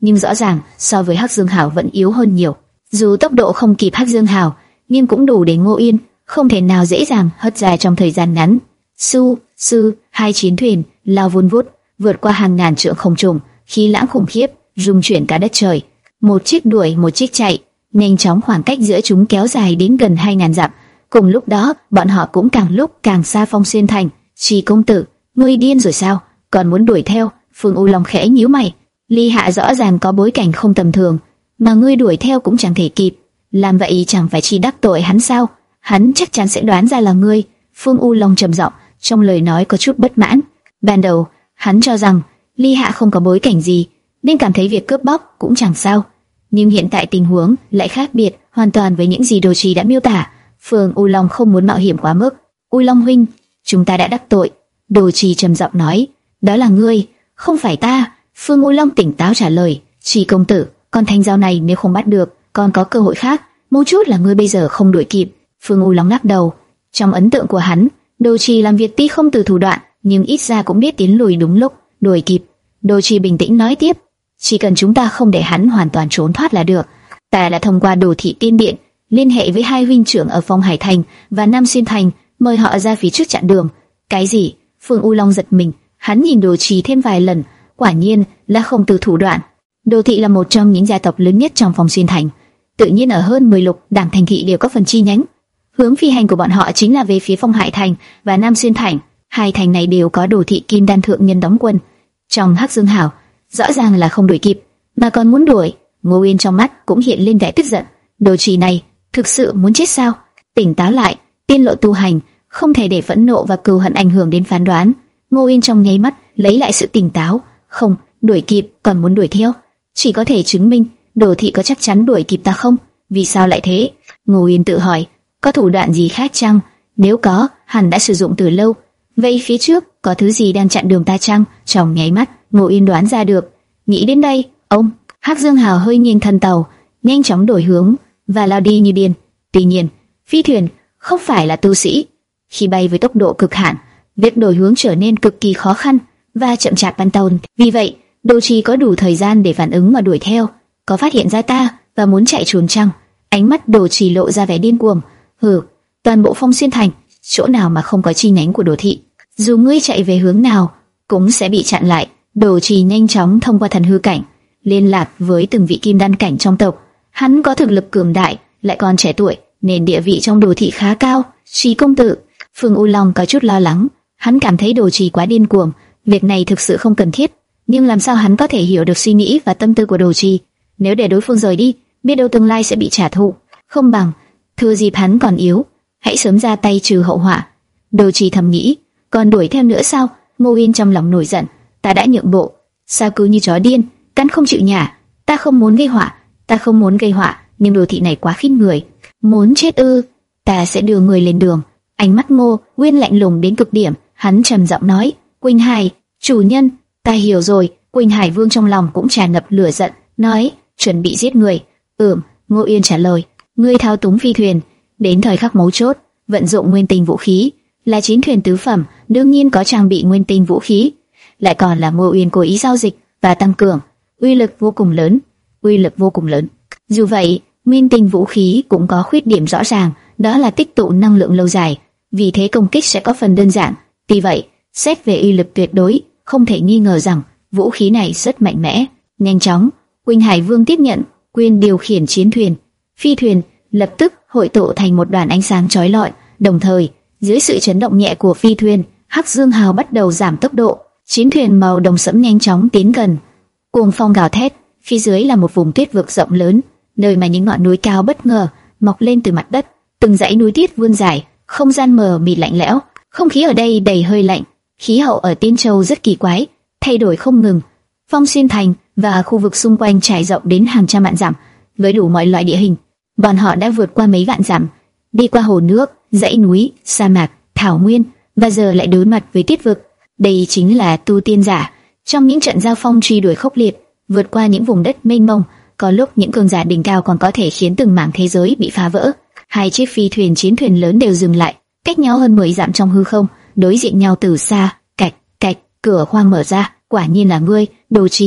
nhưng rõ ràng so với Hắc Dương Hào vẫn yếu hơn nhiều. Dù tốc độ không kịp Hắc Dương Hào, nhưng cũng đủ để Ngô Yên không thể nào dễ dàng hất ra trong thời gian ngắn. Su, sư, hai chiến thuyền lao vun vút, vượt qua hàng ngàn trượng không trung, khí lãng khủng khiếp, rung chuyển cả đất trời. Một chiếc đuổi, một chiếc chạy, nhanh chóng khoảng cách giữa chúng kéo dài đến gần hai ngàn dặm. Cùng lúc đó, bọn họ cũng càng lúc càng xa Phong Xuyên Thành. Trì công tử, ngươi điên rồi sao? Còn muốn đuổi theo? Phương U Long khẽ nhíu mày. Ly Hạ rõ ràng có bối cảnh không tầm thường, mà ngươi đuổi theo cũng chẳng thể kịp. Làm vậy chẳng phải chỉ đắc tội hắn sao? Hắn chắc chắn sẽ đoán ra là ngươi. Phương U Long trầm giọng, trong lời nói có chút bất mãn. Ban đầu, hắn cho rằng Ly Hạ không có bối cảnh gì, nên cảm thấy việc cướp bóc cũng chẳng sao. Nhưng hiện tại tình huống lại khác biệt hoàn toàn với những gì Đồ Trì đã miêu tả. Phương U Long không muốn mạo hiểm quá mức. U Long huynh, chúng ta đã đắc tội. Đồ Trì trầm giọng nói, đó là ngươi, không phải ta. Phương U Long tỉnh táo trả lời, Trì công tử, con thanh dao này nếu không bắt được, còn có cơ hội khác. Mấu chốt là ngươi bây giờ không đuổi kịp. Phương U Long lắc đầu. Trong ấn tượng của hắn, Đồ Trì làm việc tuy không từ thủ đoạn, nhưng ít ra cũng biết tiến lùi đúng lúc, đuổi kịp. Đồ Trì bình tĩnh nói tiếp, chỉ cần chúng ta không để hắn hoàn toàn trốn thoát là được. Ta đã thông qua Đồ Thị Tiên Điện liên hệ với hai huynh trưởng ở Phong Hải Thành và Nam Xuyên Thành, mời họ ra phía trước chặn đường. Cái gì? Phương U Long giật mình, hắn nhìn Đồ Trì thêm vài lần, quả nhiên là không từ thủ đoạn. Đồ Thị là một trong những gia tộc lớn nhất trong Phong Xuyên Thành, tự nhiên ở hơn mười lục đảng thành thị đều có phần chi nhánh. Hướng phi hành của bọn họ chính là về phía Phong Hải Thành và Nam Xuyên Thành. Hai thành này đều có Đồ Thị Kim Đan thượng nhân đóng quân. Trong Hắc Dương Hào, rõ ràng là không đuổi kịp, mà còn muốn đuổi. Ngô Yên trong mắt cũng hiện lên vẻ tức giận. Đồ Trì này thực sự muốn chết sao? Tỉnh táo lại, tiên lộ tu hành, không thể để phẫn nộ và cừu hận ảnh hưởng đến phán đoán. Ngô Yên trong nháy mắt lấy lại sự tỉnh táo. Không, đuổi kịp còn muốn đuổi theo, chỉ có thể chứng minh Đồ Thị có chắc chắn đuổi kịp ta không? Vì sao lại thế? Ngô Yên tự hỏi, có thủ đoạn gì khác chăng? Nếu có, hẳn đã sử dụng từ lâu. Vậy phía trước có thứ gì đang chặn đường ta chăng? Trong nháy mắt, Ngô Yên đoán ra được. Nghĩ đến đây, ông Hắc Dương Hào hơi nghiêng thân tàu, nhanh chóng đổi hướng và lao đi như điên. Tuy nhiên, phi thuyền không phải là tu sĩ, khi bay với tốc độ cực hạn, việc đổi hướng trở nên cực kỳ khó khăn và chậm chạp ban đầu. Vì vậy, Đồ Trì có đủ thời gian để phản ứng mà đuổi theo. Có phát hiện ra ta và muốn chạy trốn chăng? Ánh mắt Đồ Trì lộ ra vẻ điên cuồng. Hừ, toàn bộ Phong Xuyên Thành, chỗ nào mà không có chi nhánh của Đồ Thị, dù ngươi chạy về hướng nào cũng sẽ bị chặn lại. Đồ Trì nhanh chóng thông qua thần hư cảnh liên lạc với từng vị kim đan cảnh trong tộc. Hắn có thực lực cường đại, lại còn trẻ tuổi, nên địa vị trong Đồ Thị khá cao. Trì công tử, Phương U Long có chút lo lắng. Hắn cảm thấy Đồ Trì quá điên cuồng, việc này thực sự không cần thiết. Nhưng làm sao hắn có thể hiểu được suy nghĩ và tâm tư của Đồ Trì? Nếu để đối phương rời đi, biết đâu tương lai sẽ bị trả thù. Không bằng thừa dịp hắn còn yếu, hãy sớm ra tay trừ hậu họa. Đồ Trì thầm nghĩ, còn đuổi theo nữa sao? Ngô Yên trong lòng nổi giận, ta đã nhượng bộ, sao cứ như chó điên, cắn không chịu nhả. Ta không muốn gây họa, ta không muốn gây họa, nhưng Đồ Thị này quá khinh người. Muốn chết ư? Ta sẽ đưa người lên đường. Ánh mắt Ngô Nguyên lạnh lùng đến cực điểm, hắn trầm giọng nói, Quỳnh Hải, chủ nhân, ta hiểu rồi. Quỳnh Hải Vương trong lòng cũng tràn ngập lửa giận, nói, chuẩn bị giết người. Ừm, Ngô Yên trả lời, ngươi thao túng phi thuyền, đến thời khắc mấu chốt, vận dụng nguyên tinh vũ khí, là chiến thuyền tứ phẩm, đương nhiên có trang bị nguyên tinh vũ khí, lại còn là Ngô Uyên cố ý giao dịch và tăng cường, uy lực vô cùng lớn, uy lực vô cùng lớn. Dù vậy, nguyên tinh vũ khí cũng có khuyết điểm rõ ràng, đó là tích tụ năng lượng lâu dài, vì thế công kích sẽ có phần đơn giản. Tuy vậy, xét về uy lực tuyệt đối, không thể nghi ngờ rằng vũ khí này rất mạnh mẽ. Nhanh chóng, Quỳnh Hải Vương tiếp nhận quyền điều khiển chiến thuyền, phi thuyền lập tức hội tụ thành một đoàn ánh sáng chói lọi. Đồng thời, dưới sự chấn động nhẹ của phi thuyền, Hắc Dương Hào bắt đầu giảm tốc độ. Chiến thuyền màu đồng sẫm nhanh chóng tiến gần. Cuồng phong gào thét, phía dưới là một vùng tuyết vực rộng lớn, nơi mà những ngọn núi cao bất ngờ mọc lên từ mặt đất, từng dãy núi tuyết vươn dài, không gian mờ mịt lạnh lẽo, không khí ở đây đầy hơi lạnh. Khí hậu ở Tiên Châu rất kỳ quái, thay đổi không ngừng. Phong Xuyên Thành và khu vực xung quanh trải rộng đến hàng trăm vạn dặm, với đủ mọi loại địa hình. Bọn họ đã vượt qua mấy vạn dặm, đi qua hồ nước, dãy núi, sa mạc, thảo nguyên, và giờ lại đối mặt với tuyết vực. Đây chính là tu tiên giả trong những trận giao phong truy đuổi khốc liệt, vượt qua những vùng đất mênh mông. Có lúc những cường giả đỉnh cao còn có thể khiến từng mảng thế giới bị phá vỡ. Hai chiếc phi thuyền chiến thuyền lớn đều dừng lại, cách nhau hơn mười dặm trong hư không, đối diện nhau từ xa. Cạch cạch, cửa khoang mở ra. Quả nhiên là ngươi, Đồ Trì.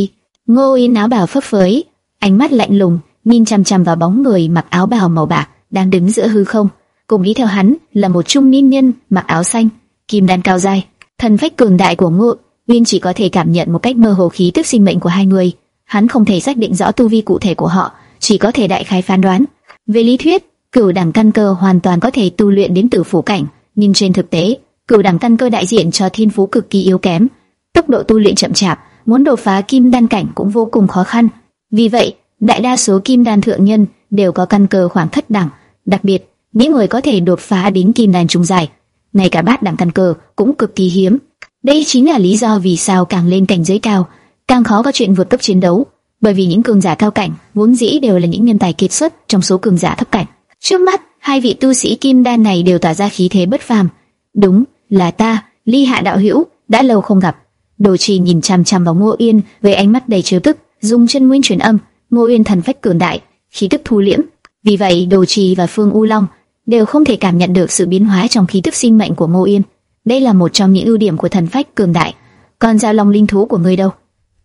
Ngô Yên áo bào phấp phới, ánh mắt lạnh lùng, nhìn chằm chằm vào bóng người mặc áo bào màu bạc đang đứng giữa hư không. Cùng đi theo hắn là một trung niên nhân mặc áo xanh, kim đan cao dài. Thần phách cường đại của Ngô Uyên chỉ có thể cảm nhận một cách mơ hồ khí tức sinh mệnh của hai người. Hắn không thể xác định rõ tu vi cụ thể của họ, chỉ có thể đại khái phán đoán. Về lý thuyết, cửu đẳng căn cơ hoàn toàn có thể tu luyện đến tử phủ cảnh, nhưng trên thực tế, cửu đẳng căn cơ đại diện cho thiên phú cực kỳ yếu kém, tốc độ tu luyện chậm chạp, muốn đột phá kim đan cảnh cũng vô cùng khó khăn. Vì vậy, đại đa số kim đan thượng nhân đều có căn cơ khoảng thất đẳng, đặc biệt những người có thể đột phá đến kim đan trung dài, ngay cả bát đẳng căn cơ cũng cực kỳ hiếm. Đây chính là lý do vì sao càng lên cảnh giới cao, càng khó có chuyện vượt cấp chiến đấu, bởi vì những cường giả cao cảnh vốn dĩ đều là những nhân tài kiệt xuất trong số cường giả thấp cảnh. Trước mắt, hai vị tu sĩ kim đan này đều tỏa ra khí thế bất phàm. Đúng là ta, Ly Hạ đạo hữu, đã lâu không gặp. Đồ Trì nhìn chằm chằm vào Ngô Uyên với ánh mắt đầy trêu tức, dùng chân nguyên truyền âm. Ngô Uyên thần phách cường đại, khí tức thu liễm, vì vậy Đồ Trì và Phương U Long đều không thể cảm nhận được sự biến hóa trong khí tức sinh mệnh của Ngô Uyên. Đây là một trong những ưu điểm của thần phách cường đại. Còn Giao Long linh thú của ngươi đâu?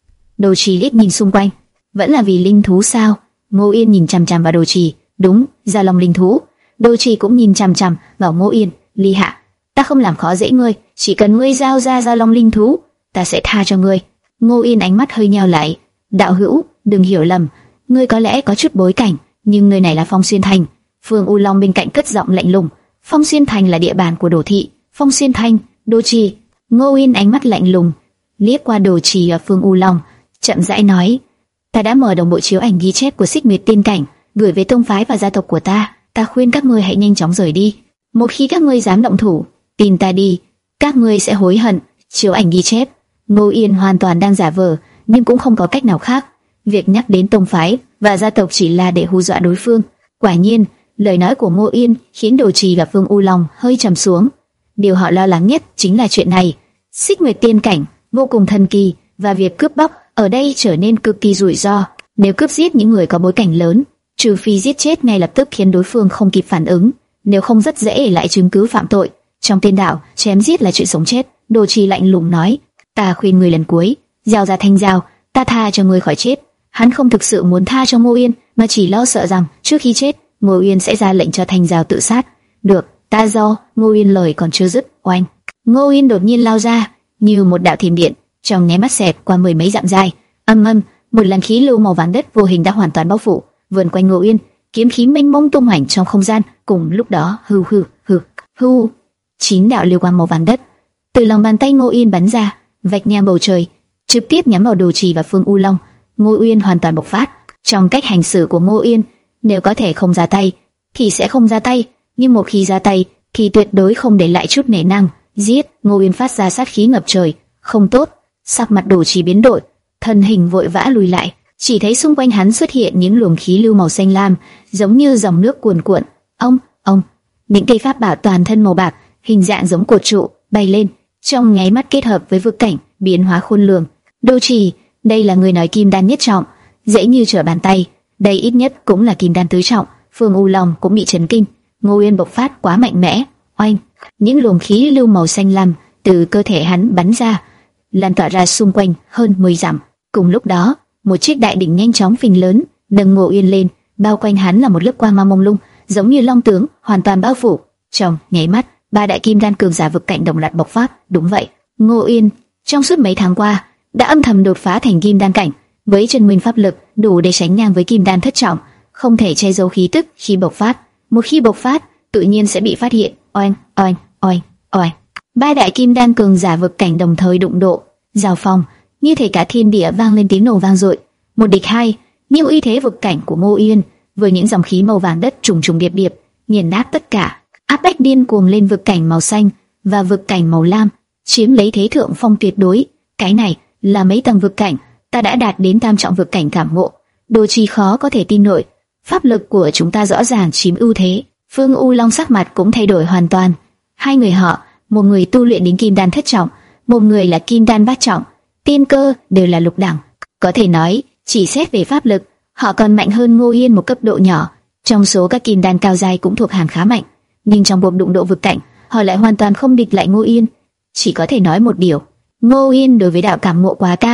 Đồ Trì liếc nhìn xung quanh, vẫn là vì linh thú sao? Ngô Uyên nhìn chằm chằm vào Đồ Trì, đúng, Giao Long linh thú. Đồ Trì cũng nhìn chằm chằm vào Ngô Uyên. Ly Hạ, ta không làm khó dễ ngươi, chỉ cần ngươi giao ra Giao Long linh thú, ta sẽ tha cho ngươi. Ngô Uyên ánh mắt hơi nheo lại. Đạo hữu, đừng hiểu lầm, ngươi có lẽ có chút bối cảnh, nhưng nơi này là Phong Xuyên Thành. Phương U Long bên cạnh cất giọng lạnh lùng. Phong Xuyên Thành là địa bàn của Đồ thị. Phong Xuyên Thành, Đồ Trì. Ngô Uyên ánh mắt lạnh lùng, liếc qua Đồ Trì và Phương U Long, chậm rãi nói: ta đã mở đồng bộ chiếu ảnh ghi chép của Xích Nguyệt Tiên cảnh, gửi về tông phái và gia tộc của ta. Ta khuyên các ngươi hãy nhanh chóng rời đi. Một khi các ngươi dám động thủ, tin ta đi, các ngươi sẽ hối hận. Chiếu ảnh ghi chép. Ngô Uyên hoàn toàn đang giả vờ, nhưng cũng không có cách nào khác. Việc nhắc đến tông phái và gia tộc chỉ là để hù dọa đối phương. Quả nhiên, lời nói của Ngô Uyên khiến Đồ Trì và Phương U Long hơi trầm xuống. Điều họ lo lắng nhất chính là chuyện này. Xích Nguyệt Tiên cảnh vô cùng thần kỳ, và việc cướp bóc ở đây trở nên cực kỳ rủi ro. Nếu cướp giết những người có bối cảnh lớn, trừ phi giết chết ngay lập tức khiến đối phương không kịp phản ứng, nếu không rất dễ để lại chứng cứ phạm tội. Trong tiên đạo, chém giết là chuyện sống chết. Đồ Trì lạnh lùng nói: ta khuyên người lần cuối, giao ra thanh dao, ta tha cho ngươi khỏi chết. Hắn không thực sự muốn tha cho Ngô Uyên, mà chỉ lo sợ rằng trước khi chết, Ngô Uyên sẽ ra lệnh cho thanh dao tự sát. Được, ta do. Ngô Uyên lời còn chưa dứt, oanh, Ngô Uyên đột nhiên lao ra như một đạo thiểm điện, trong nháy mắt xẹt qua mười mấy dặm dài. Âm âm, một làn khí lưu màu vàng đất vô hình đã hoàn toàn bao phủ vườn quanh Ngô Uyên, kiếm khí mênh mông tung hoành trong không gian. Cùng lúc đó, hư hư hư hư, chín đạo lưu quang màu vàng đất từ lòng bàn tay Ngô Uyên bắn ra, vạch ngang bầu trời, trực tiếp nhắm vào Đồ Trì và Phương U Long. Ngô Uyên hoàn toàn bộc phát. Trong cách hành xử của Ngô Uyên, nếu có thể không ra tay thì sẽ không ra tay, nhưng một khi ra tay thì tuyệt đối không để lại chút nể nang. Giết! Ngô Uyên phát ra sát khí ngập trời. Không tốt! Sắc mặt Đồ Trì biến đổi, thân hình vội vã lùi lại. Chỉ thấy xung quanh hắn xuất hiện những luồng khí lưu màu xanh lam, giống như dòng nước cuồn cuộn. Ông, ông, những cây pháp bảo toàn thân màu bạc, hình dạng giống cột trụ, bay lên, trong nháy mắt kết hợp với vực cảnh, biến hóa khôn lường. Đồ Trì, đây là người nói kim đan nhất trọng, dễ như trở bàn tay. Đây ít nhất cũng là kim đan tứ trọng. Phương U Long cũng bị chấn kinh. Ngô Uyên bộc phát quá mạnh mẽ. Oanh, những luồng khí lưu màu xanh lam từ cơ thể hắn bắn ra, lan tỏa ra xung quanh hơn mười dặm. Cùng lúc đó, một chiếc đại đỉnh nhanh chóng phình lớn, nâng Ngô Uyên lên, bao quanh hắn là một lớp quang mang mông lung, giống như long tướng, hoàn toàn bao phủ. Trong nháy mắt, ba đại kim đan cường giả vực cảnh đồng loạt bộc phát. Đúng vậy, Ngô Uyên trong suốt mấy tháng qua đã âm thầm đột phá thành kim đan cảnh, với chân nguyên pháp lực đủ để sánh ngang với kim đan thất trọng, không thể che giấu khí tức khi bộc phát. Một khi bộc phát, tự nhiên sẽ bị phát hiện. Oanh, oanh, oanh, oanh. Ba đại kim đan cường giả vực cảnh đồng thời đụng độ, giao phong, như thể cả thiên địa vang lên tiếng nổ vang dội. Một địch hai, nhưng uy thế vực cảnh của Ngô Uyên với những dòng khí màu vàng đất trùng trùng điệp điệp, nghiền nát tất cả, áp bách điên cuồng lên vực cảnh màu xanh và vực cảnh màu lam, chiếm lấy thế thượng phong tuyệt đối. Cái này là mấy tầng vực cảnh, ta đã đạt đến tam trọng vực cảnh cảm ngộ. Đồ Trì khó có thể tin nổi, pháp lực của chúng ta rõ ràng chiếm ưu thế. Phương U Long sắc mặt cũng thay đổi hoàn toàn. Hai người họ, một người tu luyện đến kim đan thất trọng, một người là kim đan bát trọng, tiên cơ đều là lục đẳng. Có thể nói, chỉ xét về pháp lực, họ còn mạnh hơn Ngô Uyên một cấp độ nhỏ. Trong số các kim đan cao giai cũng thuộc hàng khá mạnh, nhưng trong cuộc đụng độ vực cảnh, họ lại hoàn toàn không địch lại Ngô Uyên. Chỉ có thể nói một điều, Ngô Uyên đối với đạo cảm ngộ quá cao,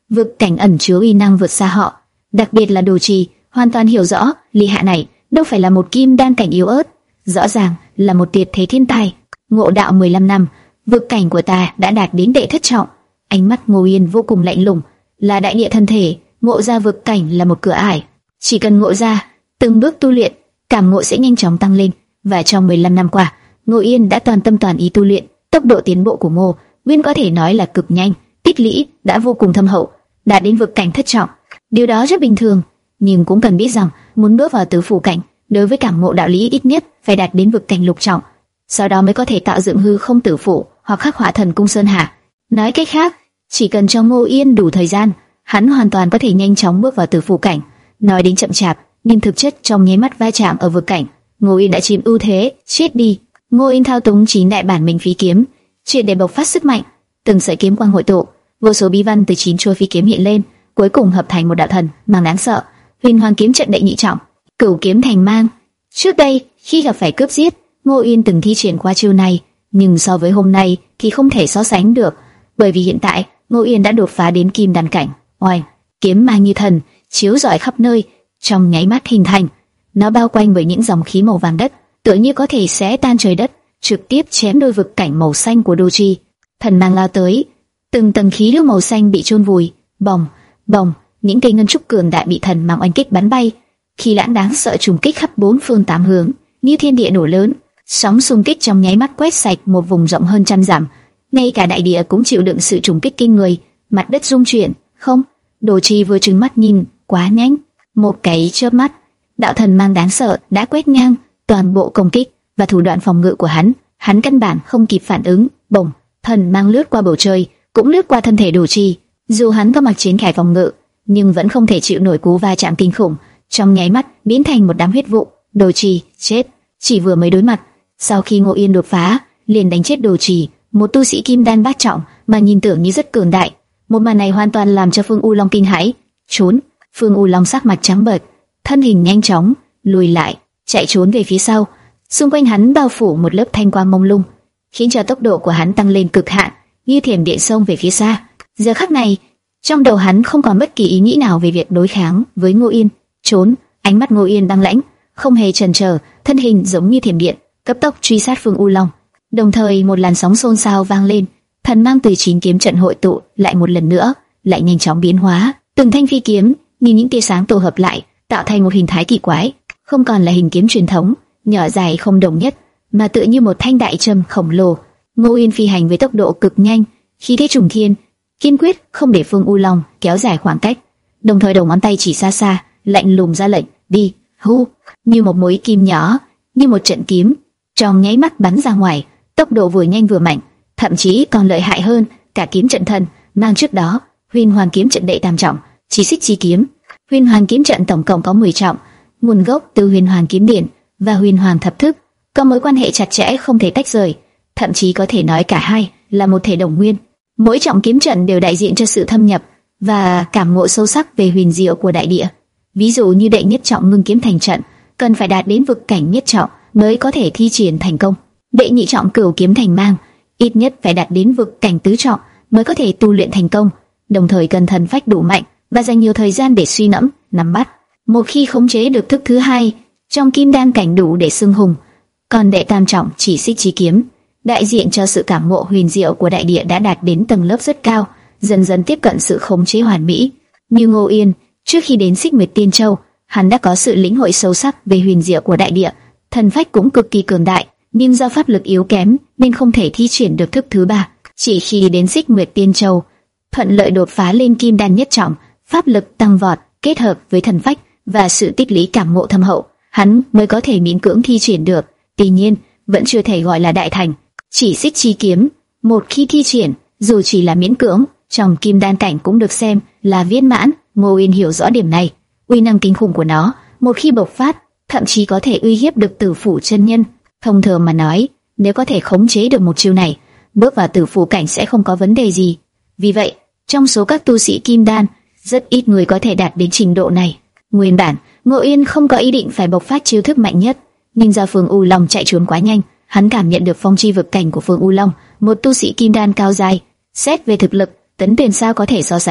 vực cảnh ẩn chứa uy năng vượt xa họ, đặc biệt là Đồ Trì hoàn toàn hiểu rõ Ly Hạ này đâu phải là một kim đan cảnh yếu ớt, rõ ràng là một tuyệt thế thiên tài. Ngộ đạo mười lăm năm, vực cảnh của ta đã đạt đến đệ thất trọng. Ánh mắt Ngô Yên vô cùng lạnh lùng, là đại địa thân thể, ngộ ra vực cảnh là một cửa ải, chỉ cần ngộ ra, từng bước tu luyện, cảm ngộ sẽ nhanh chóng tăng lên. Và trong mười lăm năm qua, Ngô Yên đã toàn tâm toàn ý tu luyện, tốc độ tiến bộ của Ngô Nguyên có thể nói là cực nhanh, tích lũy đã vô cùng thâm hậu, đạt đến vực cảnh thất trọng. Điều đó rất bình thường, nhưng cũng cần biết rằng muốn bước vào tứ phủ cảnh, đối với cảm ngộ đạo lý ít nhất phải đạt đến vực cảnh lục trọng, sau đó mới có thể tạo dựng hư không tử phủ hoặc khắc hỏa thần cung sơn hà. Nói cách khác, chỉ cần cho Ngô Yên đủ thời gian, hắn hoàn toàn có thể nhanh chóng bước vào tử phủ cảnh. Nói đến chậm chạp, nhưng thực chất trong nháy mắt va chạm ở vực cảnh, Ngô Yên đã chiếm ưu thế, chết đi. Ngô Yên thao túng chín đại bản minh phi kiếm, triệt để bộc phát sức mạnh, từng sợi kiếm quang hội tụ, vô số bí văn từ chín chuôi phi kiếm hiện lên, cuối cùng hợp thành một đạo thần mang đáng sợ. Huyền Hoàng kiếm trận đệ nhị trọng, Cửu kiếm thành mang. Trước đây, khi gặp phải cướp giết, Ngô Yên từng thi triển qua chiêu này, nhưng so với hôm nay thì không thể so sánh được, bởi vì hiện tại Ngô Yên đã đột phá đến kim đan cảnh. Oanh, kiếm mang như thần, chiếu rọi khắp nơi, trong nháy mắt hình thành. Nó bao quanh bởi những dòng khí màu vàng đất, tựa như có thể xé tan trời đất, trực tiếp chém đôi vực cảnh màu xanh của Đồ Trì. Thần mang lao tới, từng tầng khí lưu màu xanh bị chôn vùi, bồng, bồng, những cây ngân trúc cường đại bị thần mang oanh kích bắn bay, khí lãng đáng sợ trùng kích khắp bốn phương tám hướng, như thiên địa nổ lớn, sóng xung kích trong nháy mắt quét sạch một vùng rộng hơn trăm dặm. Ngay cả đại địa cũng chịu đựng sự trùng kích kinh người, mặt đất rung chuyển. Không, Đồ Trì vừa trừng mắt nhìn, quá nhanh, một cái chớp mắt, đạo thần mang đáng sợ đã quét ngang toàn bộ công kích và thủ đoạn phòng ngự của hắn. Hắn căn bản không kịp phản ứng, bổng, thần mang lướt qua bầu trời, cũng lướt qua thân thể Đồ Trì. Dù hắn có mặc chiến khải phòng ngự, nhưng vẫn không thể chịu nổi cú va chạm kinh khủng, trong nháy mắt biến thành một đám huyết vụ. Đồ Trì chết. Chỉ vừa mới đối mặt, sau khi Ngô Yên đột phá, liền đánh chết Đồ Trì, một tu sĩ kim đan bát trọng mà nhìn tưởng như rất cường đại. Một màn này hoàn toàn làm cho Phương U Long kinh hãi. Trốn! Phương U Long sắc mặt trắng bệch, thân hình nhanh chóng lùi lại, chạy trốn về phía sau. Xung quanh hắn bao phủ một lớp thanh quang mông lung, khiến cho tốc độ của hắn tăng lên cực hạn, như thiểm điện xông về phía xa. Giờ khắc này, trong đầu hắn không còn bất kỳ ý nghĩ nào về việc đối kháng với Ngô Yên. Trốn! Ánh mắt Ngô Yên băng lãnh, không hề chần chờ, thân hình giống như thiểm điện, cấp tốc truy sát Phương U Long. Đồng thời một làn sóng xôn xao vang lên, thần mang từ chín kiếm trận hội tụ lại một lần nữa, lại nhanh chóng biến hóa. Từng thanh phi kiếm như những tia sáng tổ hợp lại, tạo thành một hình thái kỳ quái, không còn là hình kiếm truyền thống, nhỏ dài không đồng nhất, mà tựa như một thanh đại châm khổng lồ. Ngô Yên phi hành với tốc độ cực nhanh, khí thế trùng thiên, kiên quyết không để Phương U Long kéo dài khoảng cách, đồng thời đầu ngón tay chỉ xa xa, lạnh lùng ra lệnh, đi, hu, như một mũi kim nhỏ, như một trận kiếm, trong nháy mắt bắn ra ngoài, tốc độ vừa nhanh vừa mạnh, thậm chí còn lợi hại hơn cả kiếm trận thần mang trước đó. Huyền Hoàng kiếm trận đệ tam trọng, Chỉ Xích Chi kiếm. Huyền Hoàng kiếm trận tổng cộng có mười trọng, nguồn gốc từ Huyền Hoàng kiếm điển và Huyền Hoàng thập thức, có mối quan hệ chặt chẽ không thể tách rời, thậm chí có thể nói cả hai là một thể đồng nguyên. Mỗi trọng kiếm trận đều đại diện cho sự thâm nhập và cảm ngộ sâu sắc về huyền diệu của đại địa. Ví dụ như đệ nhất trọng Ngưng kiếm thành trận, cần phải đạt đến vực cảnh nhất trọng mới có thể thi triển thành công. Đệ nhị trọng Cửu kiếm thành mang, ít nhất phải đạt đến vực cảnh tứ trọng mới có thể tu luyện thành công, đồng thời cần thần phách đủ mạnh và dành nhiều thời gian để suy ngẫm, nắm bắt. Một khi khống chế được thức thứ hai, trong kim đan cảnh đủ để xưng hùng. Còn đệ tam trọng Chỉ Xích Chi kiếm, đại diện cho sự cảm ngộ huyền diệu của đại địa đã đạt đến tầng lớp rất cao, dần dần tiếp cận sự khống chế hoàn mỹ. Như Ngô Yên, trước khi đến Xích Nguyệt Tiên Châu, hắn đã có sự lĩnh hội sâu sắc về huyền diệu của đại địa, thần phách cũng cực kỳ cường đại, nhưng do pháp lực yếu kém nên không thể thi triển được thức thứ ba. Chỉ khi đến Xích Nguyệt Tiên Châu, thuận lợi đột phá lên kim đan nhất trọng, pháp lực tăng vọt, kết hợp với thần phách và sự tích lũy cảm ngộ thâm hậu, hắn mới có thể miễn cưỡng thi triển được. Tuy nhiên, vẫn chưa thể gọi là đại thành. Chỉ Xích Chi kiếm, một khi thi triển, dù chỉ là miễn cưỡng, trong kim đan cảnh cũng được xem là viên mãn. Ngô Yên hiểu rõ điểm này, uy năng kinh khủng của nó, một khi bộc phát, thậm chí có thể uy hiếp được Tử Phủ chân nhân. Thông thường mà nói, nếu có thể khống chế được một chiêu này, bước vào Tử Phủ cảnh sẽ không có vấn đề gì. Vì vậy, trong số các tu sĩ kim đan, rất ít người có thể đạt đến trình độ này. Nguyên bản, Ngô Yên không có ý định phải bộc phát chiêu thức mạnh nhất, nhưng do Phương U Long chạy trốn quá nhanh, hắn cảm nhận được phong chi vực cảnh của Phương U Long, một tu sĩ kim đan cao dài. Xét về thực lực, Tấn Tuyền sao có thể so sánh.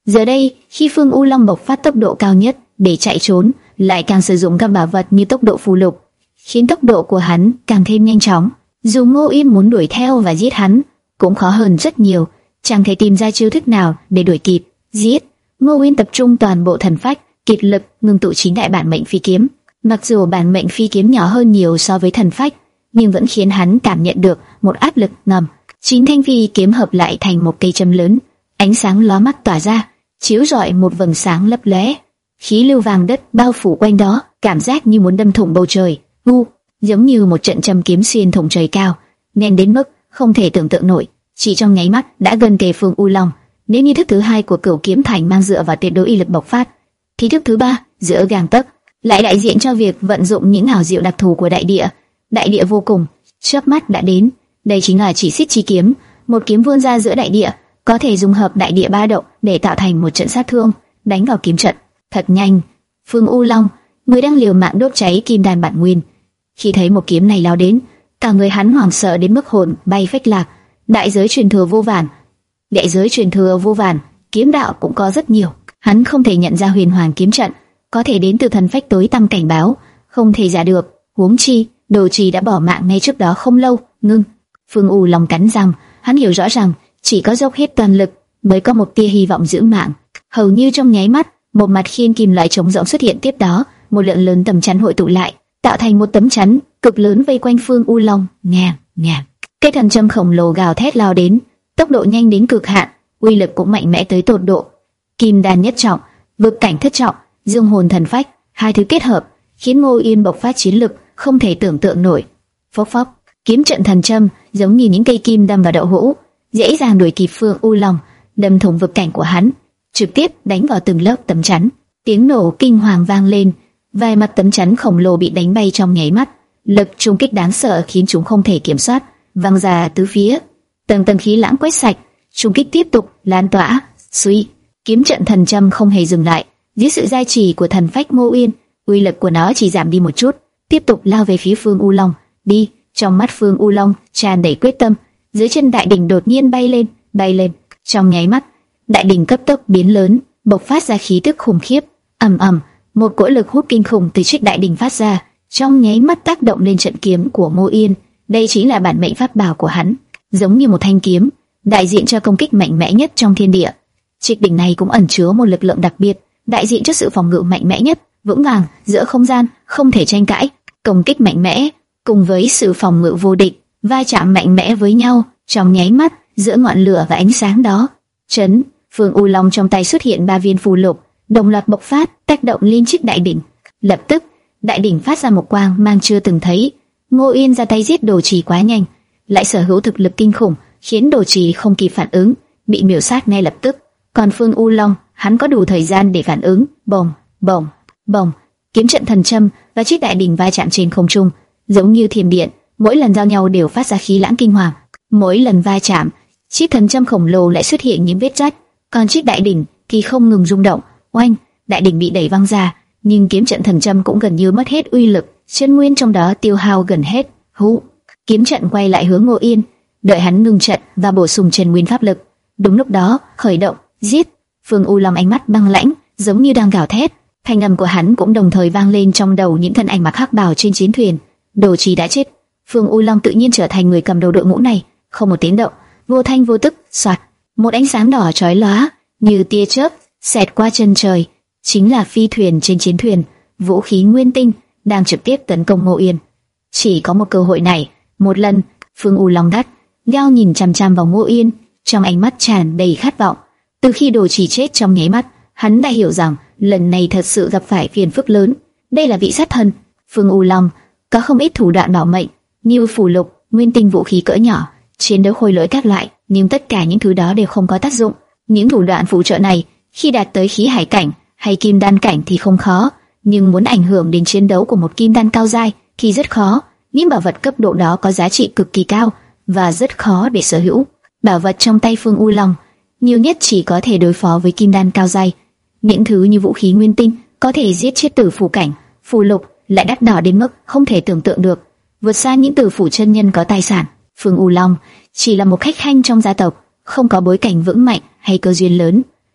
Giờ đây, khi Phương U Long bộc phát tốc độ cao nhất để chạy trốn, lại càng sử dụng các bảo vật như tốc độ phù lục, khiến tốc độ của hắn càng thêm nhanh chóng. Dù Ngô Yên muốn đuổi theo và giết hắn, cũng khó hơn rất nhiều, chẳng thể tìm ra chiêu thức nào để đuổi kịp. Giết! Ngô Yên tập trung toàn bộ thần phách, kiệt lực ngưng tụ chín đại bản mệnh phi kiếm. Mặc dù bản mệnh phi kiếm nhỏ hơn nhiều so với thần phách, nhưng vẫn khiến hắn cảm nhận được một áp lực ngầm. Chín thanh phi kiếm hợp lại thành một cây châm lớn, ánh sáng lóa mắt tỏa ra, chiếu rọi một vầng sáng lấp lóe. Khí lưu vàng đất bao phủ quanh đó, cảm giác như muốn đâm thủng bầu trời. Hu, giống như một trận châm kiếm xuyên thủng trời cao, nên đến mức không thể tưởng tượng nổi. Chỉ trong nháy mắt đã gần kề Phương U Long. Nếu như thức thứ hai của Cửu Kiếm Thành mang dựa vào tuyệt đối uy lực bộc phát, thì thức thứ ba giữa gang tấc lại đại diện cho việc vận dụng những ảo diệu đặc thù của đại địa. Đại địa vô cùng, chớp mắt đã đến. Đây chính là Chỉ Xích Chi Kiếm, một kiếm vươn ra giữa đại địa, có thể dung hợp đại địa ba động để tạo thành một trận sát thương, đánh vào kiếm trận. Thật nhanh. Phương U Long, người đang liều mạng đốt cháy kim đan bản nguyên, khi thấy một kiếm này lao đến, cả người hắn hoảng sợ đến mức hồn bay phách lạc. Đại giới truyền thừa vô vàn, đại giới truyền thừa vô vàn, kiếm đạo cũng có rất nhiều. Hắn không thể nhận ra huyền hoàng kiếm trận có thể đến từ thần phách tối tăm cảnh báo, không thể giả được. Huống chi, Đồ Trì đã bỏ mạng ngay trước đó không lâu. Ngưng. Phương U Long cắn răng, hắn hiểu rõ rằng chỉ có dốc hết toàn lực mới có một tia hy vọng giữ mạng. Hầu như trong nháy mắt, một mặt khiên kim loại trống rỗng xuất hiện, tiếp đó một lượng lớn tấm chắn hội tụ lại, tạo thành một tấm chắn cực lớn vây quanh Phương U Long. Ngàn, ngàn. Cái thần châm khổng lồ gào thét lao đến, tốc độ nhanh đến cực hạn, uy lực cũng mạnh mẽ tới tột độ. Kim đan nhất trọng, vực cảnh thất trọng, dương hồn thần phách, hai thứ kết hợp khiến Ngô Yên bộc phát chiến lực không thể tưởng tượng nổi. Phốc phốc, kiếm trận thần châm giống như những cây kim đâm vào đậu hũ, dễ dàng đuổi kịp Phương U Long, đâm thủng vực cảnh của hắn, trực tiếp đánh vào từng lớp tấm chắn. Tiếng nổ kinh hoàng vang lên, vài mặt tấm chắn khổng lồ bị đánh bay trong nháy mắt. Lực trùng kích đáng sợ khiến chúng không thể kiểm soát, văng ra tứ phía. Tầng tầng khí lãng quét sạch, trùng kích tiếp tục lan tỏa. Suy, kiếm trận thần châm không hề dừng lại. Dưới sự gia trì của thần phách Ngô Yên, uy lực của nó chỉ giảm đi một chút, tiếp tục lao về phía Phương U Long. Đi! Trong mắt Phương U Long tràn đầy quyết tâm. Dưới chân đại đỉnh đột nhiên bay lên, bay lên. Trong nháy mắt, đại đỉnh cấp tốc biến lớn, bộc phát ra khí tức khủng khiếp. Ầm ầm, một cỗ lực hút kinh khủng từ chiếc đại đỉnh phát ra, trong nháy mắt tác động lên trận kiếm của Ngô Yên. Đây chính là bản mệnh pháp bảo của hắn, giống như một thanh kiếm, đại diện cho công kích mạnh mẽ nhất trong thiên địa. Chiếc đỉnh này cũng ẩn chứa một lực lượng đặc biệt, đại diện cho sự phòng ngự mạnh mẽ nhất, vững vàng giữa không gian, không thể tranh cãi. Công kích mạnh mẽ cùng với sự phòng ngự vô địch, va chạm mạnh mẽ với nhau, trong nháy mắt, giữa ngọn lửa và ánh sáng đó. Chấn, Phương U Long trong tay xuất hiện ba viên phù lục, đồng loạt bộc phát, tác động lên chiếc đại đỉnh. Lập tức, đại đỉnh phát ra một quang mang chưa từng thấy. Ngô Yên ra tay giết Đồ Trì quá nhanh, lại sở hữu thực lực kinh khủng, khiến Đồ Trì không kịp phản ứng, bị miểu sát ngay lập tức. Còn Phương U Long, hắn có đủ thời gian để phản ứng. Bồng, bồng, bồng, kiếm trận thần châm và chiếc đại đỉnh va chạm trên không trung, giống như thiểm điện, mỗi lần giao nhau đều phát ra khí lãng kinh hoàng. Mỗi lần va chạm, chiếc thần châm khổng lồ lại xuất hiện những vết rách, còn chiếc đại đỉnh thì không ngừng rung động. Oanh, đại đỉnh bị đẩy văng ra, nhưng kiếm trận thần châm cũng gần như mất hết uy lực, chân nguyên trong đó tiêu hao gần hết. Hú, kiếm trận quay lại hướng Ngô Yên, đợi hắn ngừng trận và bổ sung chân nguyên pháp lực. Đúng lúc đó, khởi động, giết. Phương U Long ánh mắt băng lãnh, giống như đang gào thét. Thanh âm của hắn cũng đồng thời vang lên trong đầu những thân ảnh mặc hắc bào trên chiến thuyền. Đồ Trì đã chết, Phương U Long tự nhiên trở thành người cầm đầu đội ngũ này, không một tiếng động, vô thanh vô tức. Soạt, một ánh sáng đỏ chói lóa như tia chớp xẹt qua chân trời, chính là phi thuyền trên chiến thuyền, vũ khí nguyên tinh đang trực tiếp tấn công Ngô Yên. Chỉ có một cơ hội này, một lần. Phương U Long đắt gao nhìn chằm chằm vào Ngô Yên, trong ánh mắt tràn đầy khát vọng. Từ khi Đồ Trì chết trong nháy mắt, hắn đã hiểu rằng lần này thật sự gặp phải phiền phức lớn. Đây là vị sát thần. Phương U Long có không ít thủ đoạn bảo mệnh, như phù lục, nguyên tinh, vũ khí cỡ nhỏ, chiến đấu khôi lỗi các loại, nhưng tất cả những thứ đó đều không có tác dụng. Những thủ đoạn phụ trợ này, khi đạt tới khí hải cảnh hay kim đan cảnh thì không khó, nhưng muốn ảnh hưởng đến chiến đấu của một kim đan cao giai thì rất khó. Những bảo vật cấp độ đó có giá trị cực kỳ cao và rất khó để sở hữu. Bảo vật trong tay Phương U Long nhiều nhất chỉ có thể đối phó với kim đan cao giai. Những thứ như vũ khí nguyên tinh có thể giết chết tử phủ cảnh, phù lục lại đắt đỏ đến mức không thể tưởng tượng được, vượt xa những tử phủ chân nhân có tài sản. Phương U Long chỉ là một khách khanh trong gia tộc, không có bối cảnh vững mạnh hay cơ duyên lớn.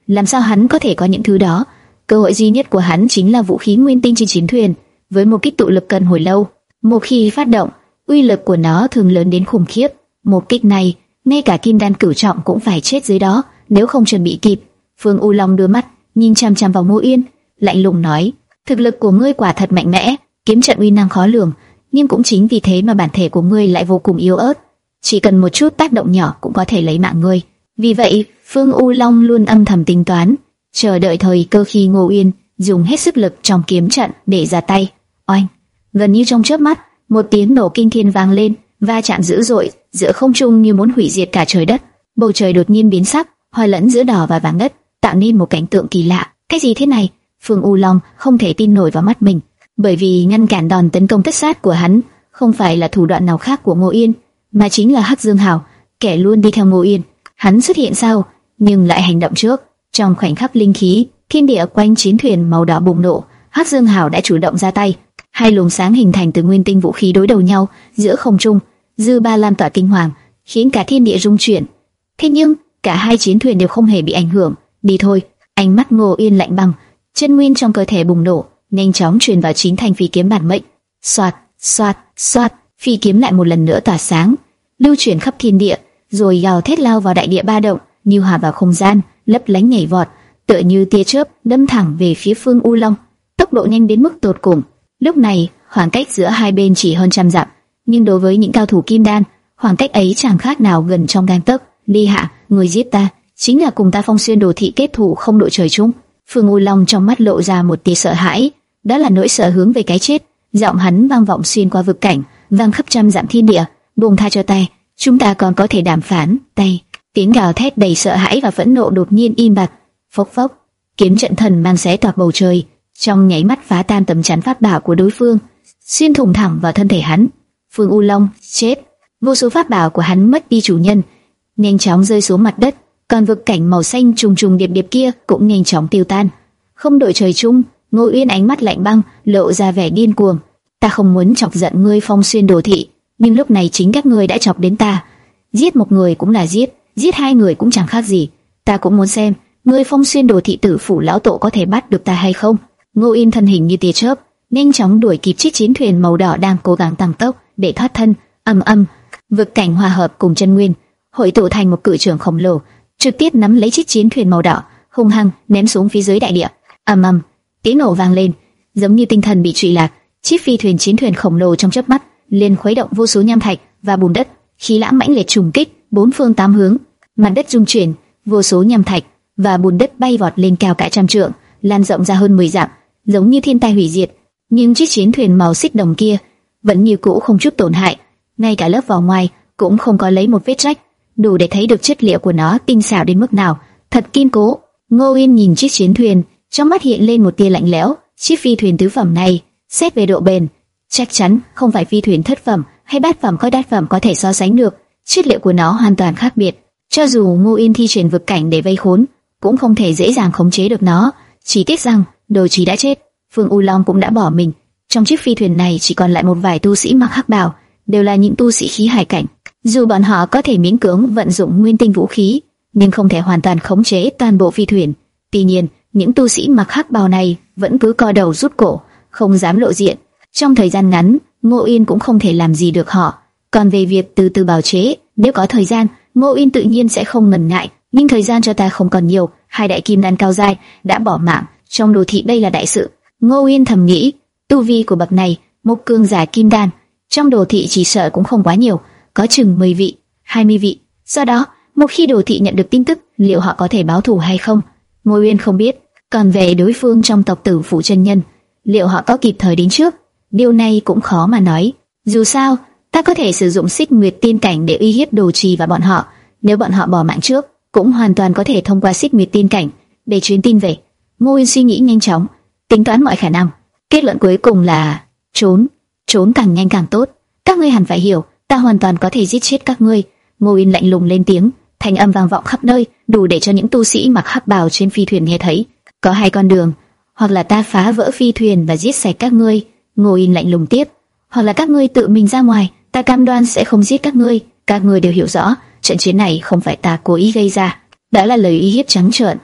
làm sao hắn có thể có những thứ đó? Cơ hội duy nhất của hắn chính là vũ khí nguyên tinh trên chiến thuyền, với một kích tụ lực cần hồi lâu. Một khi phát động, uy lực của nó thường lớn đến khủng khiếp. Một kích này, ngay cả kim đan cửu trọng cũng phải chết dưới đó, nếu không chuẩn bị kịp. Phương U Long đưa mắt nhìn chăm chăm vào Ngô Yên, lạnh lùng nói: thực lực của ngươi quả thật mạnh mẽ, kiếm trận uy năng khó lường, nhưng cũng chính vì thế mà bản thể của ngươi lại vô cùng yếu ớt, chỉ cần một chút tác động nhỏ cũng có thể lấy mạng ngươi. Vì vậy, Phương U Long luôn âm thầm tính toán, chờ đợi thời cơ khi Ngô Yên dùng hết sức lực trong kiếm trận để ra tay. Oanh! Gần như trong chớp mắt, một tiếng nổ kinh thiên vang lên, va chạm dữ dội giữa không trung như muốn hủy diệt cả trời đất. Bầu trời đột nhiên biến sắc, hòa lẫn giữa đỏ và vàng đất, tạo nên một cảnh tượng kỳ lạ. Cái gì thế này? Phương U Long không thể tin nổi vào mắt mình, bởi vì ngăn cản đòn tấn công tất sát của hắn không phải là thủ đoạn nào khác của Ngô Yên, mà chính là Hắc Dương Hào, kẻ luôn đi theo Ngô Yên. Hắn xuất hiện sau, nhưng lại hành động trước. Trong khoảnh khắc linh khí, thiên địa quanh chiến thuyền màu đỏ bùng nổ, Hắc Dương Hào đã chủ động ra tay. Hai luồng sáng hình thành từ nguyên tinh vũ khí đối đầu nhau giữa không trung, dư ba lan tỏa kinh hoàng, khiến cả thiên địa rung chuyển. Thế nhưng cả hai chiến thuyền đều không hề bị ảnh hưởng. Đi thôi! Ánh mắt Ngô Yên lạnh băng, chân nguyên trong cơ thể bùng nổ, nhanh chóng truyền vào chín thanh phi kiếm bản mệnh. Xoạt, xoạt, xoạt, phi kiếm lại một lần nữa tỏa sáng, lưu chuyển khắp thiên địa, rồi gào thét lao vào đại địa ba động, như hòa vào không gian, lấp lánh nhảy vọt, tựa như tia chớp đâm thẳng về phía Phương U Long, tốc độ nhanh đến mức tột cùng. Lúc này, khoảng cách giữa hai bên chỉ hơn trăm dặm, nhưng đối với những cao thủ kim đan, khoảng cách ấy chẳng khác nào gần trong gang tấc. Ly Hạ, người giết ta, chính là cùng ta Phong Xuyên Đồ Thị kết thù không đội trời chung. Phương U Long trong mắt lộ ra một tia sợ hãi, đó là nỗi sợ hướng về cái chết. Giọng hắn vang vọng xuyên qua vực cảnh, vang khắp trăm dặm thiên địa. Buông tha cho ta, chúng ta còn có thể đàm phán. Tay, tiếng gào thét đầy sợ hãi và phẫn nộ đột nhiên im bặt. Phốc phốc, kiếm trận thần mang xé toạc bầu trời, trong nháy mắt phá tan tấm chắn pháp bảo của đối phương, xuyên thủng thẳng vào thân thể hắn. Phương U Long chết, vô số pháp bảo của hắn mất đi chủ nhân, nhanh chóng rơi xuống mặt đất. Còn vực cảnh màu xanh trùng trùng điệp điệp kia cũng nhanh chóng tiêu tan. Không đội trời chung, Ngô Uyên ánh mắt lạnh băng, lộ ra vẻ điên cuồng. Ta không muốn chọc giận ngươi Phong Xuyên Đồ Thị, nhưng lúc này chính các ngươi đã chọc đến ta. Giết một người cũng là giết, giết hai người cũng chẳng khác gì. Ta cũng muốn xem ngươi Phong Xuyên Đồ Thị tử phủ lão tổ có thể bắt được ta hay không. Ngô Uyên thân hình như tia chớp, nhanh chóng đuổi kịp chiếc chiến thuyền màu đỏ đang cố gắng tăng tốc để thoát thân. Ầm ầm, vực cảnh hòa hợp cùng chân nguyên, hội tụ thành một cự trường khổng lồ, trực tiếp nắm lấy chiếc chiến thuyền màu đỏ, hung hăng ném xuống phía dưới đại địa. Ầm ầm, tiếng nổ vang lên, giống như tinh thần bị trụy lạc. Chiếc phi thuyền chiến thuyền khổng lồ trong chớp mắt liền khuấy động vô số nham thạch và bùn đất, khí lãng mãnh liệt trùng kích bốn phương tám hướng, mặt đất rung chuyển, vô số nham thạch và bùn đất bay vọt lên cao cả trăm trượng, lan rộng ra hơn mười dặm, giống như thiên tai hủy diệt. Nhưng chiếc chiến thuyền màu xích đồng kia vẫn như cũ không chút tổn hại, ngay cả lớp vỏ ngoài cũng không có lấy một vết rách, đủ để thấy được chất liệu của nó tinh xảo đến mức nào, thật kiên cố. Ngô Uyên nhìn chiếc chiến thuyền, trong mắt hiện lên một tia lạnh lẽo. Chiếc phi thuyền tứ phẩm này, xét về độ bền, chắc chắn không phải phi thuyền thất phẩm hay bát phẩm coi đát phẩm có thể so sánh được. Chất liệu của nó hoàn toàn khác biệt. Cho dù Ngô Uyên thi triển vực cảnh để vây khốn, cũng không thể dễ dàng khống chế được nó. Chỉ tiếc rằng Đồ Chí đã chết, Phương U Long cũng đã bỏ mình. Trong chiếc phi thuyền này chỉ còn lại một vài tu sĩ mặc hắc bào, đều là những tu sĩ khí hải cảnh. Dù bọn họ có thể miễn cưỡng vận dụng nguyên tinh vũ khí, nhưng không thể hoàn toàn khống chế toàn bộ phi thuyền. Tuy nhiên, những tu sĩ mặc hắc bào này vẫn cứ co đầu rút cổ, không dám lộ diện. Trong thời gian ngắn, Ngô Uyên cũng không thể làm gì được họ. Còn về việc từ từ bào chế, nếu có thời gian, Ngô Uyên tự nhiên sẽ không ngần ngại. Nhưng thời gian cho ta không còn nhiều. Hai đại kim đan cao giai đã bỏ mạng, trong Đồ Thị đây là đại sự. Ngô Uyên thầm nghĩ, tu vi của bậc này, một cường giả kim đan, trong Đồ Thị chỉ sợ cũng không quá nhiều, có chừng mười vị, hai mươi vị. Do đó, một khi Đồ Thị nhận được tin tức, liệu họ có thể báo thù hay không, Ngô Uyên không biết. Còn về đối phương trong tộc Tử Phủ chân nhân, liệu họ có kịp thời đến trước, điều này cũng khó mà nói. Dù sao, ta có thể sử dụng Xích Nguyệt Tiên Cảnh để uy hiếp Đồ Trì và bọn họ. Nếu bọn họ bỏ mạng trước, cũng hoàn toàn có thể thông qua Xích Nguyệt Tiên Cảnh để truyền tin về. Ngô Uyên suy nghĩ nhanh chóng, tính toán mọi khả năng. Kết luận cuối cùng là trốn, trốn càng nhanh càng tốt. Các ngươi hẳn phải hiểu, ta hoàn toàn có thể giết chết các ngươi. Ngô Uyên lạnh lùng lên tiếng, thanh âm vang vọng khắp nơi, đủ để cho những tu sĩ mặc hắc bào trên phi thuyền nghe thấy. Có hai con đường, hoặc là ta phá vỡ phi thuyền và giết sạch các ngươi, Ngô Uyên lạnh lùng tiếp, hoặc là các ngươi tự mình ra ngoài, ta cam đoan sẽ không giết các ngươi. Các ngươi đều hiểu rõ, trận chiến này không phải ta cố ý gây ra, đó là lời uy hiếp trắng trợn,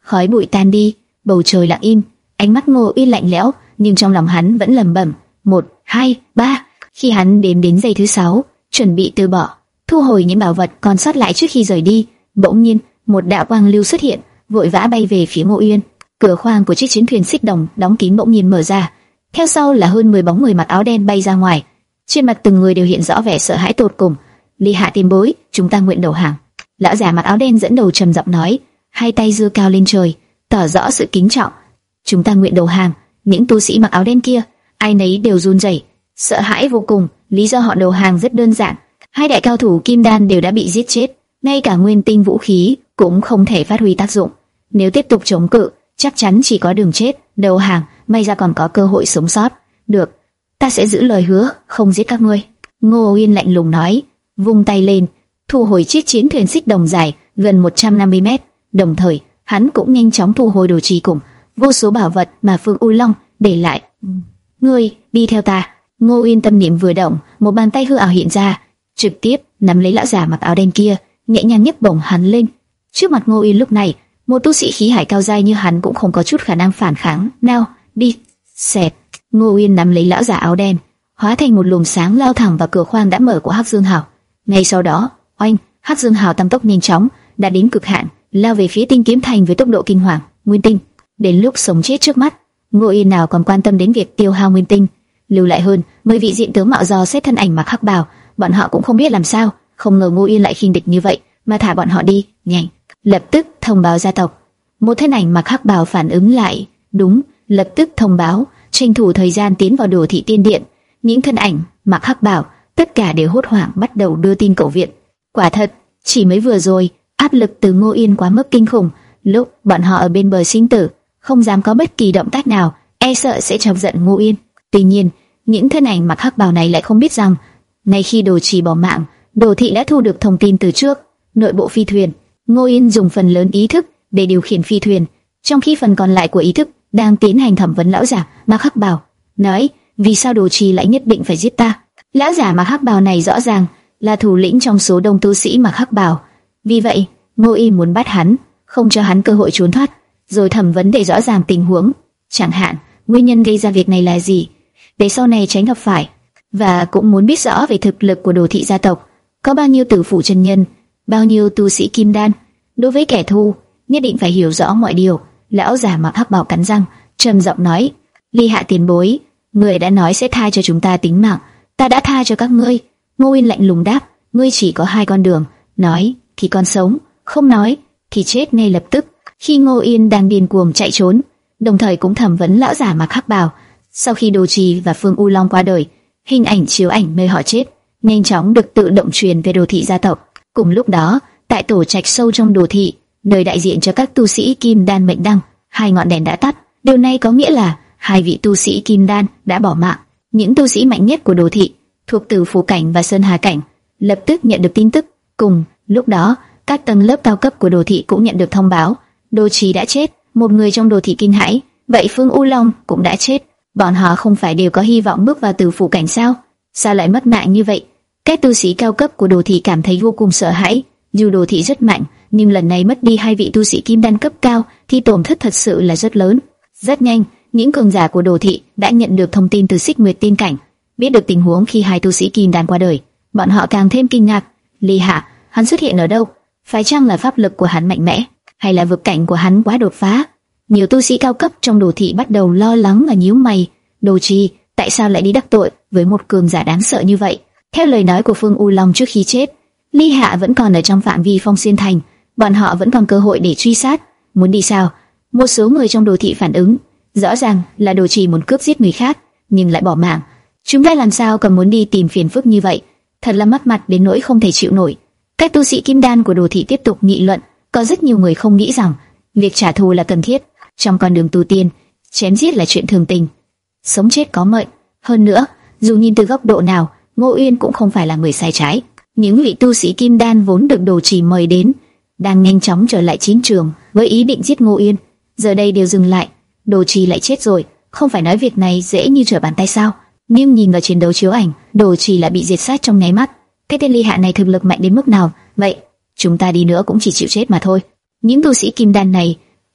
khói bụi tan đi, bầu trời lặng im. Ánh mắt Ngô Uyên lạnh lẽo, nhưng trong lòng hắn vẫn lẩm bẩm: một, hai, ba. Khi hắn đếm đến giây thứ sáu, chuẩn bị từ bỏ, thu hồi những bảo vật còn sót lại trước khi rời đi, bỗng nhiên một đạo quang lưu xuất hiện, vội vã bay về phía Ngô Uyên. Cửa khoang của chiếc chiến thuyền xích đồng đóng kín bỗng nhiên mở ra, theo sau là hơn mười bóng người mặc áo đen bay ra ngoài. Trên mặt từng người đều hiện rõ vẻ sợ hãi tột cùng. Ly Hạ tiền bối, chúng ta nguyện đầu hàng. Lão già mặc áo đen dẫn đầu trầm giọng nói, hai tay giơ cao lên trời, tỏ rõ sự kính trọng. Chúng ta nguyện đầu hàng. Những tu sĩ mặc áo đen kia, ai nấy đều run rẩy, sợ hãi vô cùng. Lý do họ đầu hàng rất đơn giản, hai đại cao thủ kim đan đều đã bị giết chết, ngay cả nguyên tinh vũ khí cũng không thể phát huy tác dụng. Nếu tiếp tục chống cự, chắc chắn chỉ có đường chết. Đầu hàng, may ra còn có cơ hội sống sót. Được, ta sẽ giữ lời hứa, không giết các ngươi. Ngô Uyên lạnh lùng nói, vung tay lên, thu hồi chiếc chiến thuyền xích đồng dài gần một trăm năm mươi mét. Đồng thời, hắn cũng nhanh chóng thu hồi đồ trì cùng vô số bảo vật mà Phương U Long để lại. Ngươi đi theo ta. Ngô Uyên tâm niệm vừa động, một bàn tay hư ảo hiện ra, trực tiếp nắm lấy lão già mặc áo đen kia, nhẹ nhàng nhấc bổng hắn lên. Trước mặt Ngô Uyên lúc này, một tu sĩ khí hải cao giai như hắn cũng không có chút khả năng phản kháng. Nào, đi. Xẹt. Ngô Uyên nắm lấy lão già áo đen, hóa thành một luồng sáng lao thẳng vào cửa khoang đã mở của Hắc Dương Hào. Ngay sau đó, oanh, Hắc Dương Hào tăng tốc nhanh chóng, đã đến cực hạn, lao về phía Tinh Kiếm Thành với tốc độ kinh hoàng. Nguyên tinh, đến lúc sống chết trước mắt, Ngô Uyên nào còn quan tâm đến việc tiêu hao nguyên tinh, lưu lại hơn mười vị diện tướng mạo dò xét thân ảnh mặc hắc bào, bọn họ cũng không biết làm sao, không ngờ Ngô Uyên lại khinh địch như vậy, mà thả bọn họ đi. Nhanh, lập tức thông báo gia tộc. Một thân ảnh mặc hắc bào phản ứng lại, đúng, lập tức thông báo, tranh thủ thời gian tiến vào Đồ Thị Tiên Điện. Những thân ảnh mặc hắc bào tất cả đều hốt hoảng bắt đầu đưa tin cầu viện. Quả thật, chỉ mới vừa rồi, áp lực từ Ngô Uyên quá mức kinh khủng, lúc bọn họ ở bên bờ sinh tử, không dám có bất kỳ động tác nào, e sợ sẽ chọc giận Ngô Uyên. Tuy nhiên, những thân ảnh mặc hắc bào này lại không biết rằng, ngay khi Đồ Trì bỏ mạng, Đồ Thị đã thu được thông tin từ trước. Nội bộ phi thuyền, Ngô Uyên dùng phần lớn ý thức để điều khiển phi thuyền, trong khi phần còn lại của ý thức đang tiến hành thẩm vấn lão giả mặc hắc bào, nói vì sao Đồ Trì lại nhất định phải giết ta. Lão giả mặc hắc bào này rõ ràng là thủ lĩnh trong số đông tu sĩ mặc hắc bào, vì vậy Ngô Uyên muốn bắt hắn, không cho hắn cơ hội trốn thoát, rồi thẩm vấn để rõ ràng tình huống, chẳng hạn nguyên nhân gây ra việc này là gì, để sau này tránh gặp phải, và cũng muốn biết rõ về thực lực của Đồ Thị gia tộc, có bao nhiêu tử phủ chân nhân, bao nhiêu tu sĩ kim đan. Đối với kẻ thù, nhất định phải hiểu rõ mọi điều. Lão già mặc hắc bào cắn răng, trầm giọng nói: Ly Hạ tiền bối, người đã nói sẽ tha cho chúng ta tính mạng, ta đã tha cho các ngươi. Ngô Uyên lạnh lùng đáp: ngươi chỉ có hai con đường, nói thì con sống, không nói thì chết ngay lập tức. Khi Ngô Uyên đang điên cuồng chạy trốn, đồng thời cũng thẩm vấn lão giả mặc hắc bào, sau khi Đồ Trì và Phương U Long qua đời, hình ảnh chiếu ảnh nơi họ chết nhanh chóng được tự động truyền về Đồ Thị gia tộc. Cùng lúc đó, tại tổ trạch sâu trong Đồ Thị, nơi đại diện cho các tu sĩ kim đan mệnh đăng, hai ngọn đèn đã tắt. Điều này có nghĩa là hai vị tu sĩ kim đan đã bỏ mạng. Những tu sĩ mạnh nhất của Đồ Thị, thuộc Tử Phủ cảnh và Sơn Hà cảnh, lập tức nhận được tin tức. Cùng lúc đó, các tầng lớp cao cấp của Đồ Thị cũng nhận được thông báo, Đồ Trì đã chết. Một người trong Đồ Thị kinh hãi, vậy Phương U Long cũng đã chết. Bọn họ không phải đều có hy vọng bước vào Tử Phủ cảnh sao? Sao lại mất mạng như vậy? Các tu sĩ cao cấp của Đồ Thị cảm thấy vô cùng sợ hãi. Dù Đồ Thị rất mạnh, nhưng lần này mất đi hai vị tu sĩ kim đan cấp cao thì tổn thất thật sự là rất lớn. Rất nhanh, những cường giả của Đồ Thị đã nhận được thông tin từ Xích Nguyệt Tiên cảnh, biết được tình huống khi hai tu sĩ kim đan qua đời. Bọn họ càng thêm kinh ngạc. Ly Hạ, hắn xuất hiện ở đâu? Phải chăng là pháp lực của hắn mạnh mẽ, hay là vực cảnh của hắn quá đột phá? Nhiều tu sĩ cao cấp trong Đồ Thị bắt đầu lo lắng và nhíu mày. Đồ Trì, tại sao lại đi đắc tội với một cường giả đáng sợ như vậy? Theo lời nói của Phương U Long trước khi chết, Ly Hạ vẫn còn ở trong phạm vi Phong Xuyên Thành, bọn họ vẫn còn cơ hội để truy sát. Muốn đi sao? Một số người trong Đồ Thị phản ứng, rõ ràng là Đồ Trì muốn cướp giết người khác, nhưng lại bỏ mạng. Chúng ta làm sao còn muốn đi tìm phiền phức như vậy? Thật là mất mặt đến nỗi không thể chịu nổi. Các tu sĩ kim đan của Đồ Thị tiếp tục nghị luận. Có rất nhiều người không nghĩ rằng việc trả thù là cần thiết. Trong con đường tu tiên, chém giết là chuyện thường tình, sống chết có mệnh. Hơn nữa, dù nhìn từ góc độ nào, Ngô Uyên cũng không phải là người sai trái. Những vị tu sĩ kim đan vốn được Đồ Trì mời đến, đang nhanh chóng trở lại chiến trường với ý định giết Ngô Uyên, giờ đây đều dừng lại. Đồ Trì lại chết rồi, không phải nói việc này dễ như trở bàn tay sao? Nhưng nhìn vào chiến đấu chiếu ảnh, Đồ Trì lại bị diệt sát trong nháy mắt. Cái tên Ly Hạ này thực lực mạnh đến mức nào vậy? Chúng ta đi nữa cũng chỉ chịu chết mà thôi. Những tu sĩ kim đan này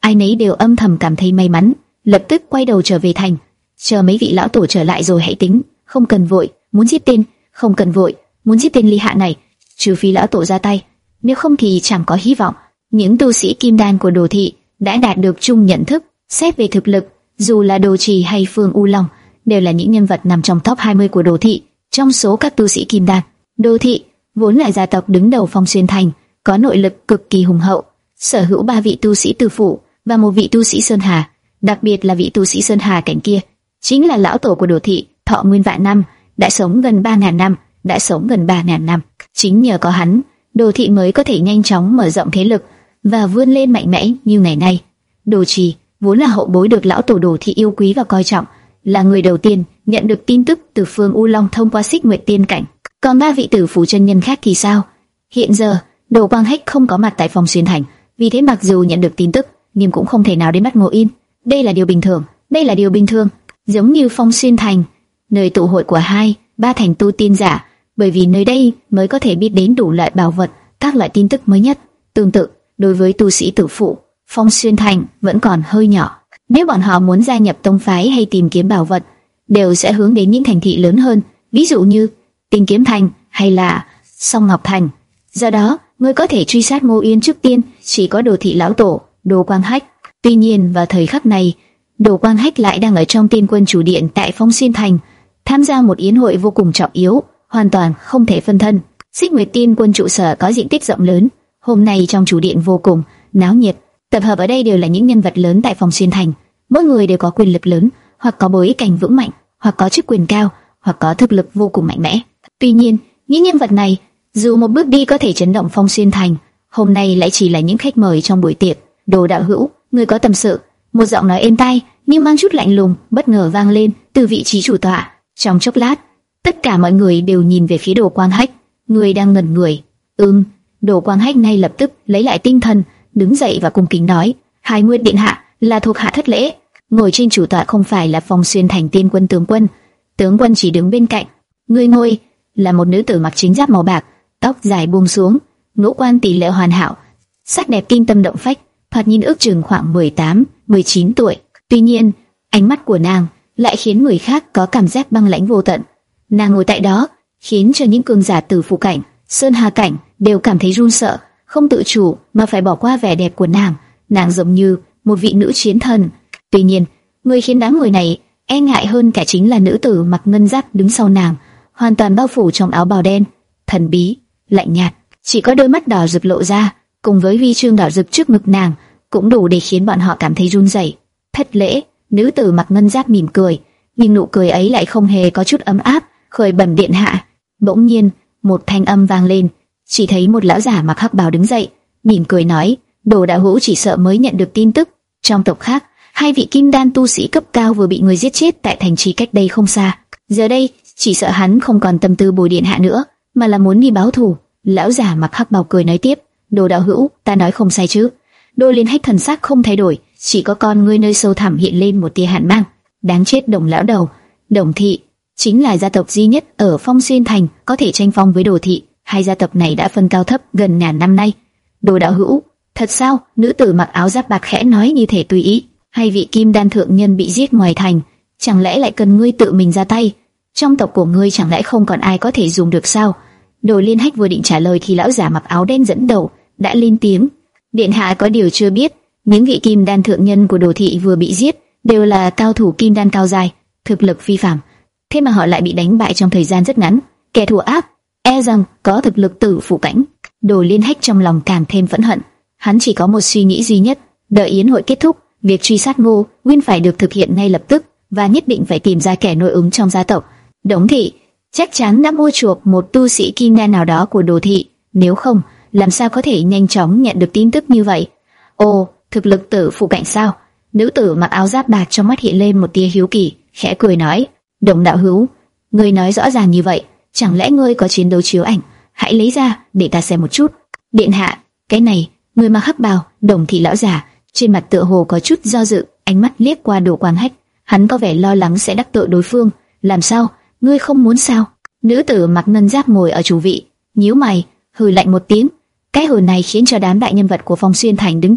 ai nấy đều âm thầm cảm thấy may mắn, lập tức quay đầu trở về thành. Chờ mấy vị lão tổ trở lại rồi hãy tính, không cần vội, muốn giết tên, không cần vội, muốn giết tên Ly Hạ này, trừ phi lão tổ ra tay, nếu không thì chẳng có hy vọng. Những tu sĩ kim đan của Đồ thị đã đạt được chung nhận thức, xét về thực lực, dù là Đồ Trì hay Phương U Long, đều là những nhân vật nằm trong top hai mươi của Đồ thị. Trong số các tu sĩ kim đan, Đồ thị vốn là gia tộc đứng đầu Phong Xuyên Thành, có nội lực cực kỳ hùng hậu, sở hữu ba vị tu sĩ Tử Phụ và một vị tu sĩ Sơn Hà, đặc biệt là vị tu sĩ Sơn Hà cảnh kia chính là lão tổ của Đồ thị, thọ nguyên vạn năm, đã sống gần ba ngàn năm, đã sống gần ba ngàn năm. Chính nhờ có hắn, Đồ thị mới có thể nhanh chóng mở rộng thế lực và vươn lên mạnh mẽ như ngày nay. Đồ Trì vốn là hậu bối được lão tổ Đồ thị yêu quý và coi trọng, là người đầu tiên nhận được tin tức từ Phương U Long thông qua Xích Nguyệt Tiên cảnh. Còn ba vị Tử Phụ chân nhân khác thì sao? Hiện giờ Đồ Quang Hách không có mặt tại Phong Xuyên Thành, vì thế mặc dù nhận được tin tức, nhưng cũng không thể nào đến bắt Ngô Yên. Đây là điều bình thường, đây là điều bình thường. Giống như Phong Xuyên Thành, nơi tụ hội của hai, ba thành tu tiên giả, bởi vì nơi đây mới có thể biết đến đủ loại bảo vật, các loại tin tức mới nhất. Tương tự, đối với tu sĩ Tử Phụ, Phong Xuyên Thành vẫn còn hơi nhỏ. Nếu bọn họ muốn gia nhập tông phái hay tìm kiếm bảo vật, đều sẽ hướng đến những thành thị lớn hơn, ví dụ như Tinh Kiếm Thành hay là Song Ngọc Thành. Do đó, người có thể truy sát Ngô Yên trước tiên chỉ có Đồ thị lão tổ, Đồ Quang Hách. Tuy nhiên vào thời khắc này, Đồ Quang Hách lại đang ở trong Tiên Quân chủ điện tại Phong Xuyên Thành, tham gia một yến hội vô cùng trọng yếu, hoàn toàn không thể phân thân. Xích Nguyệt Tiên Quân trụ sở có diện tích rộng lớn, hôm nay trong chủ điện vô cùng náo nhiệt. Tập hợp ở đây đều là những nhân vật lớn tại Phong Xuyên Thành, mỗi người đều có quyền lực lớn, hoặc có bối cảnh vững mạnh, hoặc có chức quyền cao, hoặc có thực lực vô cùng mạnh mẽ. Tuy nhiên, những nhân vật này, dù một bước đi có thể chấn động Phong Xuyên Thành, hôm nay lại chỉ là những khách mời trong buổi tiệc. Đồ đạo hữu, người có tâm sự. Một giọng nói êm tai nhưng mang chút lạnh lùng bất ngờ vang lên từ vị trí chủ tọa. Trong chốc lát, tất cả mọi người đều nhìn về phía Đồ Quang Hách, người đang ngẩn người. Ừm, Đồ Quang Hách ngay lập tức lấy lại tinh thần, đứng dậy và cung kính nói: Hai Nguyên điện hạ, là thuộc hạ thất lễ. Ngồi trên chủ tọa không phải là Phong Xuyên Thành Tiên Quân tướng quân, tướng quân chỉ đứng bên cạnh. Người ngồi là một nữ tử mặc chính giáp màu bạc, tóc dài buông xuống, ngũ quan tỷ lệ hoàn hảo, sắc đẹp kinh tâm động phách, thoạt nhìn ước chừng khoảng mười tám, mười chín tuổi. Tuy nhiên, ánh mắt của nàng lại khiến người khác có cảm giác băng lãnh vô tận. Nàng ngồi tại đó, khiến cho những cường giả Tử Phụ cảnh, Sơn Hà cảnh đều cảm thấy run sợ, không tự chủ mà phải bỏ qua vẻ đẹp của nàng. Nàng giống như một vị nữ chiến thần. Tuy nhiên, người khiến đám người này e ngại hơn cả chính là nữ tử mặc ngân giáp đứng sau nàng, hoàn toàn bao phủ trong áo bào đen, thần bí, lạnh nhạt, chỉ có đôi mắt đỏ rực lộ ra, cùng với huy chương đỏ rực trước ngực nàng, cũng đủ để khiến bọn họ cảm thấy run rẩy. Thất lễ. Nữ tử mặc ngân giáp mỉm cười, nhưng nụ cười ấy lại không hề có chút ấm áp. Khởi bẩm điện hạ. Bỗng nhiên, một thanh âm vang lên, chỉ thấy một lão giả mặc hắc bào đứng dậy, mỉm cười nói: Đồ đạo hữu chỉ sợ mới nhận được tin tức, trong tộc khác, hai vị kim đan tu sĩ cấp cao vừa bị người giết chết tại thành trì cách đây không xa. Giờ đây, chỉ sợ hắn không còn tâm tư bồi điện hạ nữa, mà là muốn đi báo thù. Lão giả mặc hắc bào cười nói tiếp: Đồ đạo hữu, ta nói không sai chứ? Đôi Liên Hách thần sắc không thay đổi, chỉ có con ngươi nơi sâu thẳm hiện lên một tia hàn mang. Đáng chết Đồng lão đầu, Đồng thị chính là gia tộc duy nhất ở Phong Xuyên Thành có thể tranh phong với Đồ thị. Hai gia tộc này đã phân cao thấp gần ngàn năm nay. Đồ đạo hữu, thật sao? Nữ tử mặc áo giáp bạc khẽ nói như thể tùy ý. Hai vị kim đan thượng nhân bị giết ngoài thành, chẳng lẽ lại cần ngươi tự mình ra tay? Trong tộc của ngươi chẳng lẽ không còn ai có thể dùng được sao? Đồ Liên Hách vừa định trả lời thì lão giả mặc áo đen dẫn đầu đã lên tiếng: Điện hạ có điều chưa biết, những vị kim đan thượng nhân của Đồ thị vừa bị giết đều là cao thủ kim đan cao dài, thực lực phi phàm. Thế mà họ lại bị đánh bại trong thời gian rất ngắn. Kẻ thù ác, e rằng có thực lực Tử Phụ cảnh. Đồ Liên Hách trong lòng càng thêm phẫn hận. Hắn chỉ có một suy nghĩ duy nhất: đợi yến hội kết thúc, việc truy sát Ngô Nguyên phải được thực hiện ngay lập tức, và nhất định phải tìm ra kẻ nội ứng trong gia tộc. Đống thị chắc chắn đã mua chuộc một tu sĩ kim đan nào đó của Đồ thị, nếu không, làm sao có thể nhanh chóng nhận được tin tức như vậy? Ồ, thực lực Tử Phụ cảnh sao? Nữ tử mặc áo giáp bạc trong mắt hiện lên một tia hiếu kỳ, khẽ cười nói: Đồng đạo hữu, ngươi nói rõ ràng như vậy, chẳng lẽ ngươi có chiến đấu chiếu ảnh? Hãy lấy ra để ta xem một chút. Điện hạ, cái này, người mặc hắc bào, Đồng thị lão giả, trên mặt tựa hồ có chút do dự, ánh mắt liếc qua Đồ Quang Hách, hắn có vẻ lo lắng sẽ đắc tội đối phương. Làm sao? Ngươi không muốn sao? Nữ tử mặc ngân giáp ngồi ở chủ vị, nhíu mày, hừ lạnh một tiếng. Cái hừ này khiến cho đám đại nhân vật của Phong Xuyên Thành đứng tim,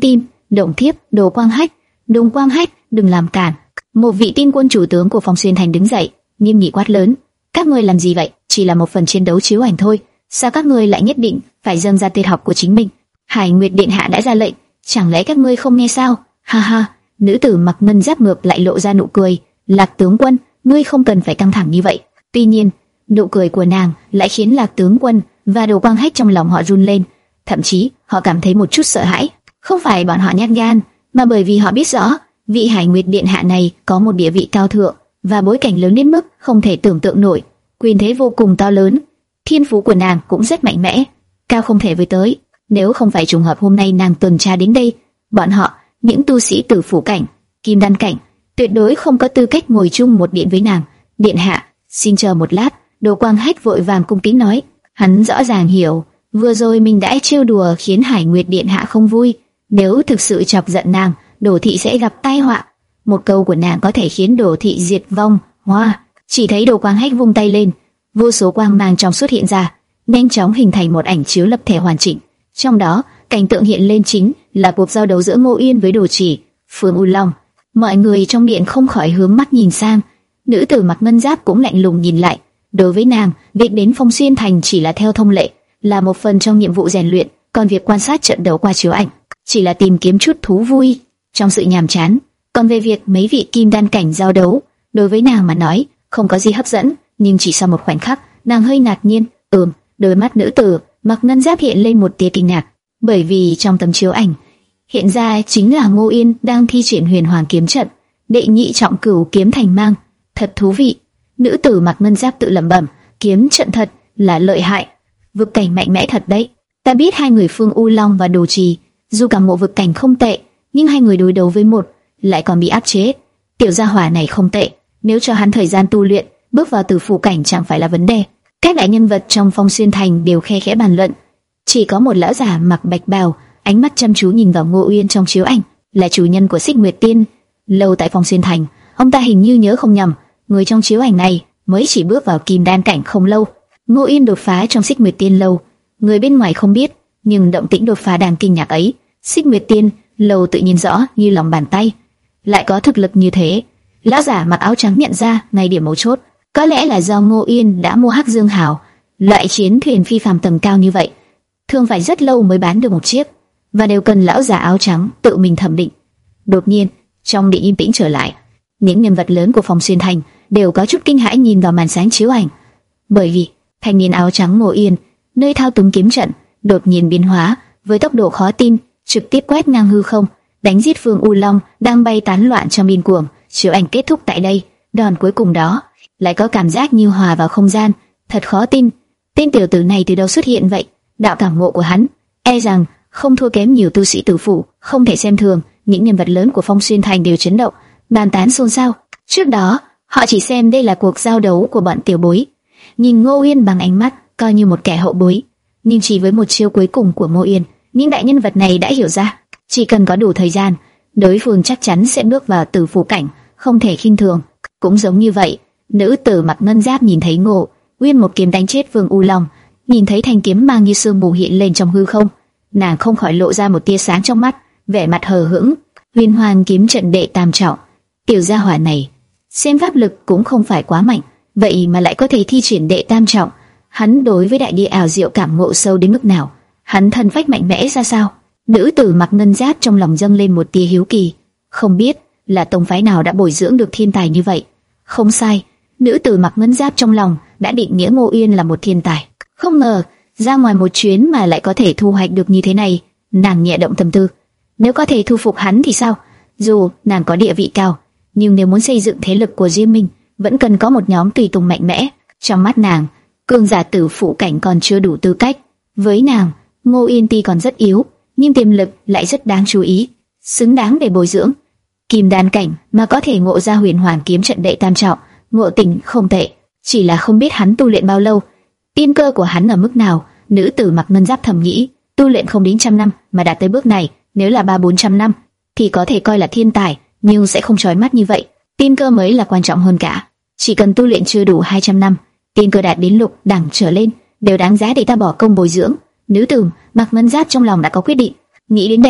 Động Thiếp, Đồ Quang Hách, Đùng Quang Hách, đừng làm cản. Một vị tiên quân chủ tướng của Phong Xuyên Thành đứng dậy, nghiêm nghị quát lớn: các ngươi làm gì vậy? Chỉ là một phần chiến đấu chiếu ảnh thôi, sao các ngươi lại nhất định phải dâng ra tuyệt học của chính mình? Hải Nguyệt điện hạ đã ra lệnh, chẳng lẽ các ngươi không nghe sao? Ha ha. Nữ tử mặc ngân giáp ngược lại lộ ra nụ cười. Lạc tướng quân, ngươi không cần phải căng thẳng như vậy. Tuy nhiên, nụ cười của nàng lại khiến Lạc tướng quân và Đồ Quang Hách trong lòng họ run lên, thậm chí họ cảm thấy một chút sợ hãi. Không phải bọn họ nhát gan, mà bởi vì họ biết rõ vị Hải Nguyệt điện hạ này có một địa vị cao thượng và bối cảnh lớn đến mức không thể tưởng tượng nổi. Quyền thế vô cùng to lớn, thiên phú của nàng cũng rất mạnh mẽ, cao không thể với tới. Nếu không phải trùng hợp hôm nay nàng tuần tra đến đây, bọn họ, những tu sĩ tử phủ cảnh, kim đan cảnh, tuyệt đối không có tư cách ngồi chung một điện với nàng. Điện hạ, xin chờ một lát. Đồ Quang Hách vội vàng cung kính nói. Hắn rõ ràng hiểu, vừa rồi mình đã trêu đùa khiến Hải Nguyệt điện hạ không vui. Nếu thực sự chọc giận nàng, Đồ thị sẽ gặp tai họa. Một câu của nàng có thể khiến Đồ thị diệt vong. Hoa, chỉ thấy Đồ Quang Hách vung tay lên, vô số quang mang trong xuất hiện ra, nhanh chóng hình thành một ảnh chiếu lập thể hoàn chỉnh. Trong đó, cảnh tượng hiện lên chính là cuộc giao đấu giữa Ngô Yên với Đồ Chỉ, Phương U Long. Mọi người trong điện không khỏi hướng mắt nhìn sang. Nữ tử mặc ngân giáp cũng lạnh lùng nhìn lại. Đối với nàng, việc đến Phong Xuyên Thành chỉ là theo thông lệ, là một phần trong nhiệm vụ rèn luyện, còn việc quan sát trận đấu qua chiếu ảnh chỉ là tìm kiếm chút thú vui trong sự nhàm chán. Còn về việc mấy vị kim đan cảnh giao đấu, đối với nàng mà nói, không có gì hấp dẫn. Nhưng chỉ sau một khoảnh khắc, nàng hơi ngạc nhiên. Ừm, đôi mắt nữ tử mặc ngân giáp hiện lên một tia kinh ngạc, bởi vì trong tấm chiếu ảnh hiện ra chính là Ngô Yên đang thi triển Huyền Hoàng kiếm trận, đệ nhị trọng cửu kiếm thành mang. Thật thú vị. Nữ tử mặc ngân giáp tự lẩm bẩm, kiếm trận thật là lợi hại, vực cảnh mạnh mẽ thật đấy. Ta biết hai người Phương U Long và Đồ Trì, dù cả mộ vực cảnh không tệ, nhưng hai người đối đầu với một lại còn bị áp chế. Tiểu gia hỏa này không tệ, nếu cho hắn thời gian tu luyện, bước vào tử phủ cảnh chẳng phải là vấn đề. Các đại nhân vật trong Phong Xuyên Thành đều khe khẽ bàn luận. Chỉ có một lão giả mặc bạch bào, ánh mắt chăm chú nhìn vào Ngô Uyên trong chiếu ảnh, là chủ nhân của Xích Nguyệt Tiên lâu tại Phong Xuyên Thành. Ông ta hình như nhớ không nhầm, người trong chiếu ảnh này mới chỉ bước vào kim đan cảnh không lâu. Ngô Uyên đột phá trong Xích Nguyệt Tiên lâu, người bên ngoài không biết, nhưng động tĩnh đột phá đang kinh ngạc ấy, Xích Nguyệt Tiên lâu tự nhiên rõ như lòng bàn tay. Lại có thực lực như thế, lão giả mặc áo trắng nhận ra ngay điểm mấu chốt. Có lẽ là do Ngô Uyên đã mua Hắc Dương Hảo, loại chiến thuyền phi phàm tầng cao như vậy, thường phải rất lâu mới bán được một chiếc, và đều cần lão giả áo trắng tự mình thẩm định. Đột nhiên, trong điện yên tĩnh trở lại, những nhân vật lớn của Phong Xuyên Thành đều có chút kinh hãi nhìn vào màn sáng chiếu ảnh, bởi vì thanh niên áo trắng Ngô Uyên nơi thao túng kiếm trận đột nhiên biến hóa với tốc độ khó tin, trực tiếp quét ngang hư không, đánh giết Phương U Long đang bay tán loạn trong điên cuồng. Chiếu ảnh kết thúc tại đây, đòn cuối cùng đó lại có cảm giác như hòa vào không gian, thật khó tin. Tên tiểu tử này từ đâu xuất hiện vậy? Đạo cảm ngộ của hắn, e rằng không thua kém nhiều tu sĩ tử phủ, không thể xem thường. Những nhân vật lớn của Phong Xuyên Thành đều chấn động, bàn tán xôn xao. Trước đó, họ chỉ xem đây là cuộc giao đấu của bọn tiểu bối, nhìn Ngô Uyên bằng ánh mắt coi như một kẻ hậu bối. Nhưng chỉ với một chiêu cuối cùng của Ngô Uyên, những đại nhân vật này đã hiểu ra, chỉ cần có đủ thời gian, đối phương chắc chắn sẽ bước vào tử phủ cảnh, không thể khinh thường. Cũng giống như vậy, nữ tử mặc ngân giáp nhìn thấy Ngô Uyên một kiếm đánh chết Vương U Long, nhìn thấy thanh kiếm mang như sương mù hiện lên trong hư không, nàng không khỏi lộ ra một tia sáng trong mắt, vẻ mặt hờ hững. Huyền Hoàng kiếm trận đệ tam trọng, tiểu gia hỏa này xem pháp lực cũng không phải quá mạnh, vậy mà lại có thể thi triển đệ tam trọng. Hắn đối với đại địa ảo diệu cảm ngộ sâu đến mức nào? Hắn thân phách mạnh mẽ ra sao? Nữ tử mặc ngân giáp trong lòng dâng lên một tia hiếu kỳ, không biết là tông phái nào đã bồi dưỡng được thiên tài như vậy. Không sai, nữ tử mặc ngân giáp trong lòng đã định nghĩa Ngô Uyên là một thiên tài. Không ngờ ra ngoài một chuyến mà lại có thể thu hoạch được như thế này. Nàng nhẹ động tâm tư, nếu có thể thu phục hắn thì sao? Dù nàng có địa vị cao, nhưng nếu muốn xây dựng thế lực của riêng mình, vẫn cần có một nhóm tùy tùng mạnh mẽ. Trong mắt nàng, cường giả tử phụ cảnh còn chưa đủ tư cách. Với nàng, Ngô Uyên tuy còn rất yếu, nhưng tiềm lực lại rất đáng chú ý, xứng đáng để bồi dưỡng. Kim đan cảnh mà có thể ngộ ra Huyền Hoàng kiếm trận đệ tam trọng, ngộ tình không tệ, chỉ là không biết hắn tu luyện bao lâu, tiên cơ của hắn ở mức nào. Nữ tử mặc ngân giáp thầm nghĩ, tu luyện không đến trăm năm mà đạt tới bước này, nếu là ba bốn trăm năm thì có thể coi là thiên tài, nhưng sẽ không chói mắt như vậy. Tiên cơ mới là quan trọng hơn cả. Chỉ cần tu luyện chưa đủ hai trăm năm, tiên cơ đạt đến lục đẳng trở lên, đều đáng giá để ta bỏ công bồi dưỡng. Nữ tử mặc ngân giáp trong lòng đã có quyết định. Nghĩ đến đây,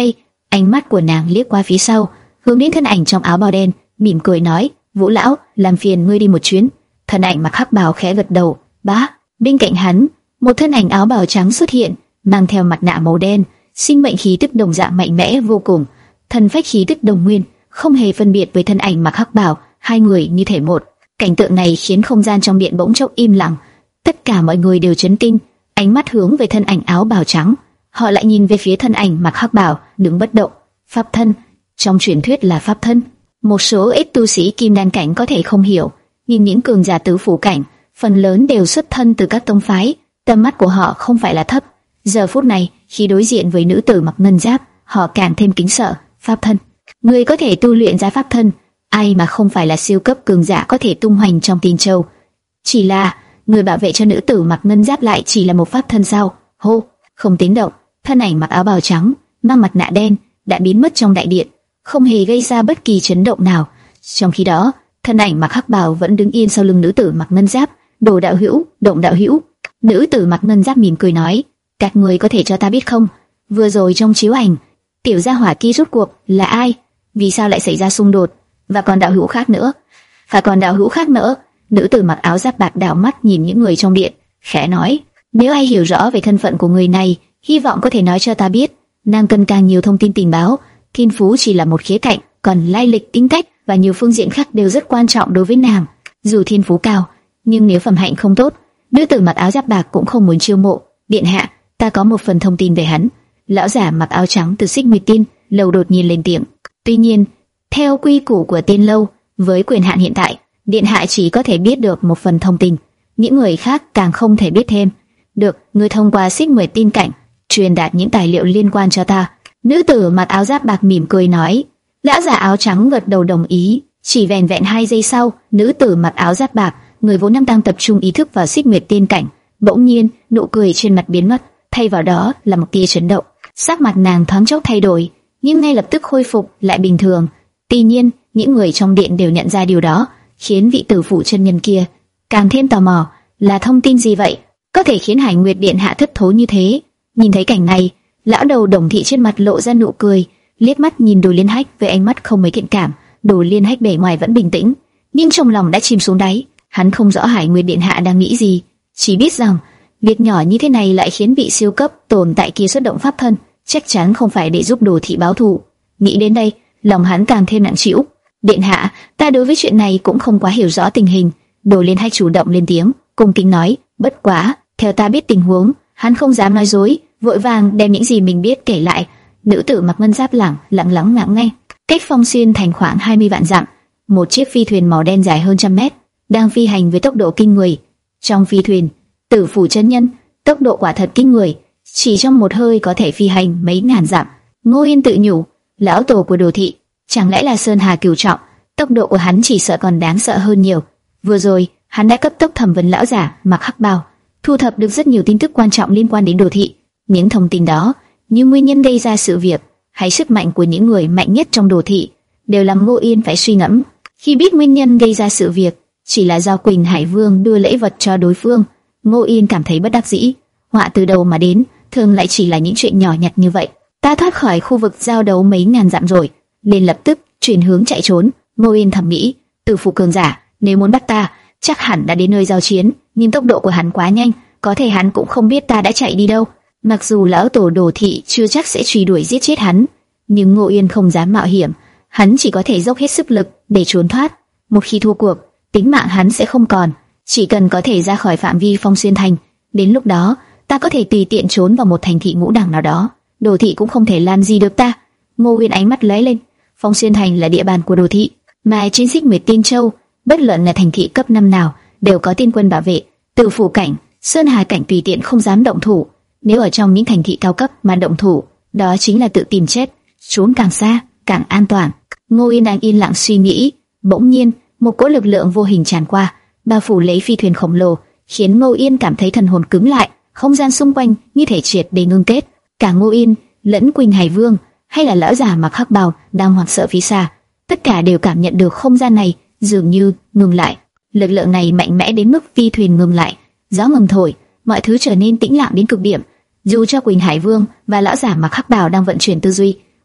Ánh mắt của nàng liếc qua phía sau, hướng đến thân ảnh trong áo bào đen, mỉm cười nói: Vũ lão, làm phiền ngươi đi một chuyến. Thân ảnh mặc hắc bào khẽ gật đầu. Bá, bên cạnh hắn, một thân ảnh áo bào trắng xuất hiện, mang theo mặt nạ màu đen, sinh mệnh khí tức đồng dạng mạnh mẽ vô cùng, thần phách khí tức đồng nguyên, không hề phân biệt với thân ảnh mặc hắc bào, hai người như thể một. Cảnh tượng này khiến không gian trong điện bỗng chốc im lặng, tất cả mọi người đều chấn kinh, ánh mắt hướng về thân ảnh áo bào trắng, họ lại nhìn về phía thân ảnh mặc hắc bào đứng bất động. Pháp thân, trong truyền thuyết là pháp thân. Một số ít tu sĩ kim đan cảnh có thể không hiểu, nhưng những cường giả tứ phủ cảnh, phần lớn đều xuất thân từ các tông phái, tầm mắt của họ không phải là thấp. Giờ phút này, khi đối diện với nữ tử mặc ngân giáp, họ càng thêm kính sợ. Pháp thân, người có thể tu luyện ra pháp thân, ai mà không phải là siêu cấp cường giả có thể tung hoành trong Tinh Châu. Chỉ là người bảo vệ cho nữ tử mặc ngân giáp lại chỉ là một pháp thân sao? Hô, không tiếng động, thân ảnh mặc áo bào trắng, mang mặt nạ đen đã biến mất trong đại điện, không hề gây ra bất kỳ chấn động nào. Trong khi đó, thân ảnh mặc hắc bào vẫn đứng yên sau lưng nữ tử mặc ngân giáp. Đồ đạo hữu, Động đạo hữu. Nữ tử mặc ngân giáp mỉm cười nói: các người có thể cho ta biết không, vừa rồi trong chiếu ảnh, tiểu gia hỏa kia rốt cuộc là ai? Vì sao lại xảy ra xung đột? Và còn đạo hữu khác nữa, và còn đạo hữu khác nữa. Nữ tử mặc áo giáp bạc đảo mắt nhìn những người trong điện, khẽ nói: nếu ai hiểu rõ về thân phận của người này, hy vọng có thể nói cho ta biết. Nàng cần càng nhiều thông tin tình báo. Thiên phú chỉ là một khía cạnh, còn lai lịch, tính cách và nhiều phương diện khác đều rất quan trọng đối với nàng. Dù thiên phú cao, nhưng nếu phẩm hạnh không tốt, nữ tử mặc áo giáp bạc cũng không muốn chiêu mộ. Điện hạ, ta có một phần thông tin về hắn. Lão giả mặc áo trắng từ Xích Nguyệt Tiên lâu đột nhiên lên tiếng. Tuy nhiên, theo quy củ của Tiên lâu, với quyền hạn hiện tại, điện hạ chỉ có thể biết được một phần thông tin, những người khác càng không thể biết thêm. Được, ngươi thông qua Xích Nguyệt Tin cảnh truyền đạt những tài liệu liên quan cho ta. Nữ tử mặc áo giáp bạc mỉm cười nói. Lão giả áo trắng gật đầu đồng ý. Chỉ vẻn vẹn hai giây sau, nữ tử mặc áo giáp bạc, người vốn đang tập trung ý thức vào Xích Nguyệt Tiên cảnh, bỗng nhiên nụ cười trên mặt biến mất, thay vào đó là một tia chấn động. Sắc mặt nàng thoáng chốc thay đổi, nhưng ngay lập tức khôi phục lại bình thường. Tuy nhiên, những người trong điện đều nhận ra điều đó, khiến vị tử phủ chân nhân kia càng thêm tò mò. Là thông tin gì vậy, có thể khiến Hải Nguyệt điện hạ thất thố như thế? Nhìn thấy cảnh này, lão đầu Đồng thị trên mặt lộ ra nụ cười, liếc mắt nhìn Đồ Liên Hách với ánh mắt không mấy thiện cảm. Đồ Liên Hách bề ngoài vẫn bình tĩnh, nhưng trong lòng đã chìm xuống đáy. Hắn không rõ Hải Nguyệt điện hạ đang nghĩ gì, chỉ biết rằng việc nhỏ như thế này lại khiến vị siêu cấp tồn tại kia xuất động pháp thân, chắc chắn không phải để giúp Đồ thị báo thù. Nghĩ đến đây, lòng hắn càng thêm nặng trĩu. Điện hạ, ta đối với chuyện này cũng không quá hiểu rõ tình hình. Đồ Liên Hách chủ động lên tiếng, cung kính nói. Bất quá, theo ta biết tình huống, hắn không dám nói dối, vội vàng đem những gì mình biết kể lại. Nữ tử mặc ngân giáp lẳng lặng lắng ngặng nghe. Cách Phong Xuyên thành khoảng hai mươi vạn dặm, một chiếc phi thuyền màu đen dài hơn trăm mét đang phi hành với tốc độ kinh người. Trong phi thuyền, tử phủ chân nhân, tốc độ quả thật kinh người, chỉ trong một hơi có thể phi hành mấy ngàn dặm. Ngô Yên tự nhủ, lão tổ của Đồ thị, chẳng lẽ là Sơn Hà cửu trọng? Tốc độ của hắn chỉ sợ còn đáng sợ hơn nhiều. Vừa rồi, hắn đã cấp tốc thẩm vấn lão giả mặc hắc bào, thu thập được rất nhiều tin tức quan trọng liên quan đến Đồ thị. Những thông tin đó, như nguyên nhân gây ra sự việc, hay sức mạnh của những người mạnh nhất trong Đồ thị, đều làm Ngô Yên phải suy ngẫm. Khi biết nguyên nhân gây ra sự việc chỉ là do Quỳnh Hải Vương đưa lễ vật cho đối phương, Ngô Yên cảm thấy bất đắc dĩ. Họa từ đầu mà đến, thường lại chỉ là những chuyện nhỏ nhặt như vậy. Ta thoát khỏi khu vực giao đấu mấy ngàn dặm rồi, nên lập tức chuyển hướng chạy trốn. Ngô Yên thầm nghĩ, tử phủ cường giả nếu muốn bắt ta, chắc hẳn đã đến nơi giao chiến, nhưng tốc độ của hắn quá nhanh, có thể hắn cũng không biết ta đã chạy đi đâu. Mặc dù lão tổ Đồ thị chưa chắc sẽ truy đuổi giết chết hắn, nhưng Ngô Yên không dám mạo hiểm, hắn chỉ có thể dốc hết sức lực để trốn thoát. Một khi thua cuộc, tính mạng hắn sẽ không còn. Chỉ cần có thể ra khỏi phạm vi Phong Xuyên thành, đến lúc đó ta có thể tùy tiện trốn vào một thành thị ngũ đẳng nào đó, Đồ thị cũng không thể làm gì được ta. Ngô Yên ánh mắt lóe lên. Phong Xuyên thành là địa bàn của Đồ thị, mà trên Xích Nguyệt Tiên Châu, bất luận là thành thị cấp năm nào đều có tiên quân bảo vệ. Tử phủ cảnh, Sơn Hà cảnh tùy tiện không dám động thủ. Nếu ở trong những thành thị cao cấp mà động thủ, đó chính là tự tìm chết. Trốn càng xa càng an toàn. Ngô Yên đang yên lặng suy nghĩ, bỗng nhiên một cỗ lực lượng vô hình tràn qua, bao phủ lấy phi thuyền khổng lồ, khiến Ngô Yên cảm thấy thần hồn cứng lại, không gian xung quanh như thể triệt để ngưng kết. Cả Ngô Yên, lẫn Quỳnh Hải Vương, hay là lão già mặc hắc bào đang hoảng sợ phía xa, tất cả đều cảm nhận được không gian này dường như ngừng lại. Lực lượng này mạnh mẽ đến mức phi thuyền ngừng lại, gió ngừng thổi, mọi thứ trở nên tĩnh lặng đến cực điểm. Dù cho Quỳnh Hải Vương và lão giả mặc hắc bào đang vận chuyển tư duy,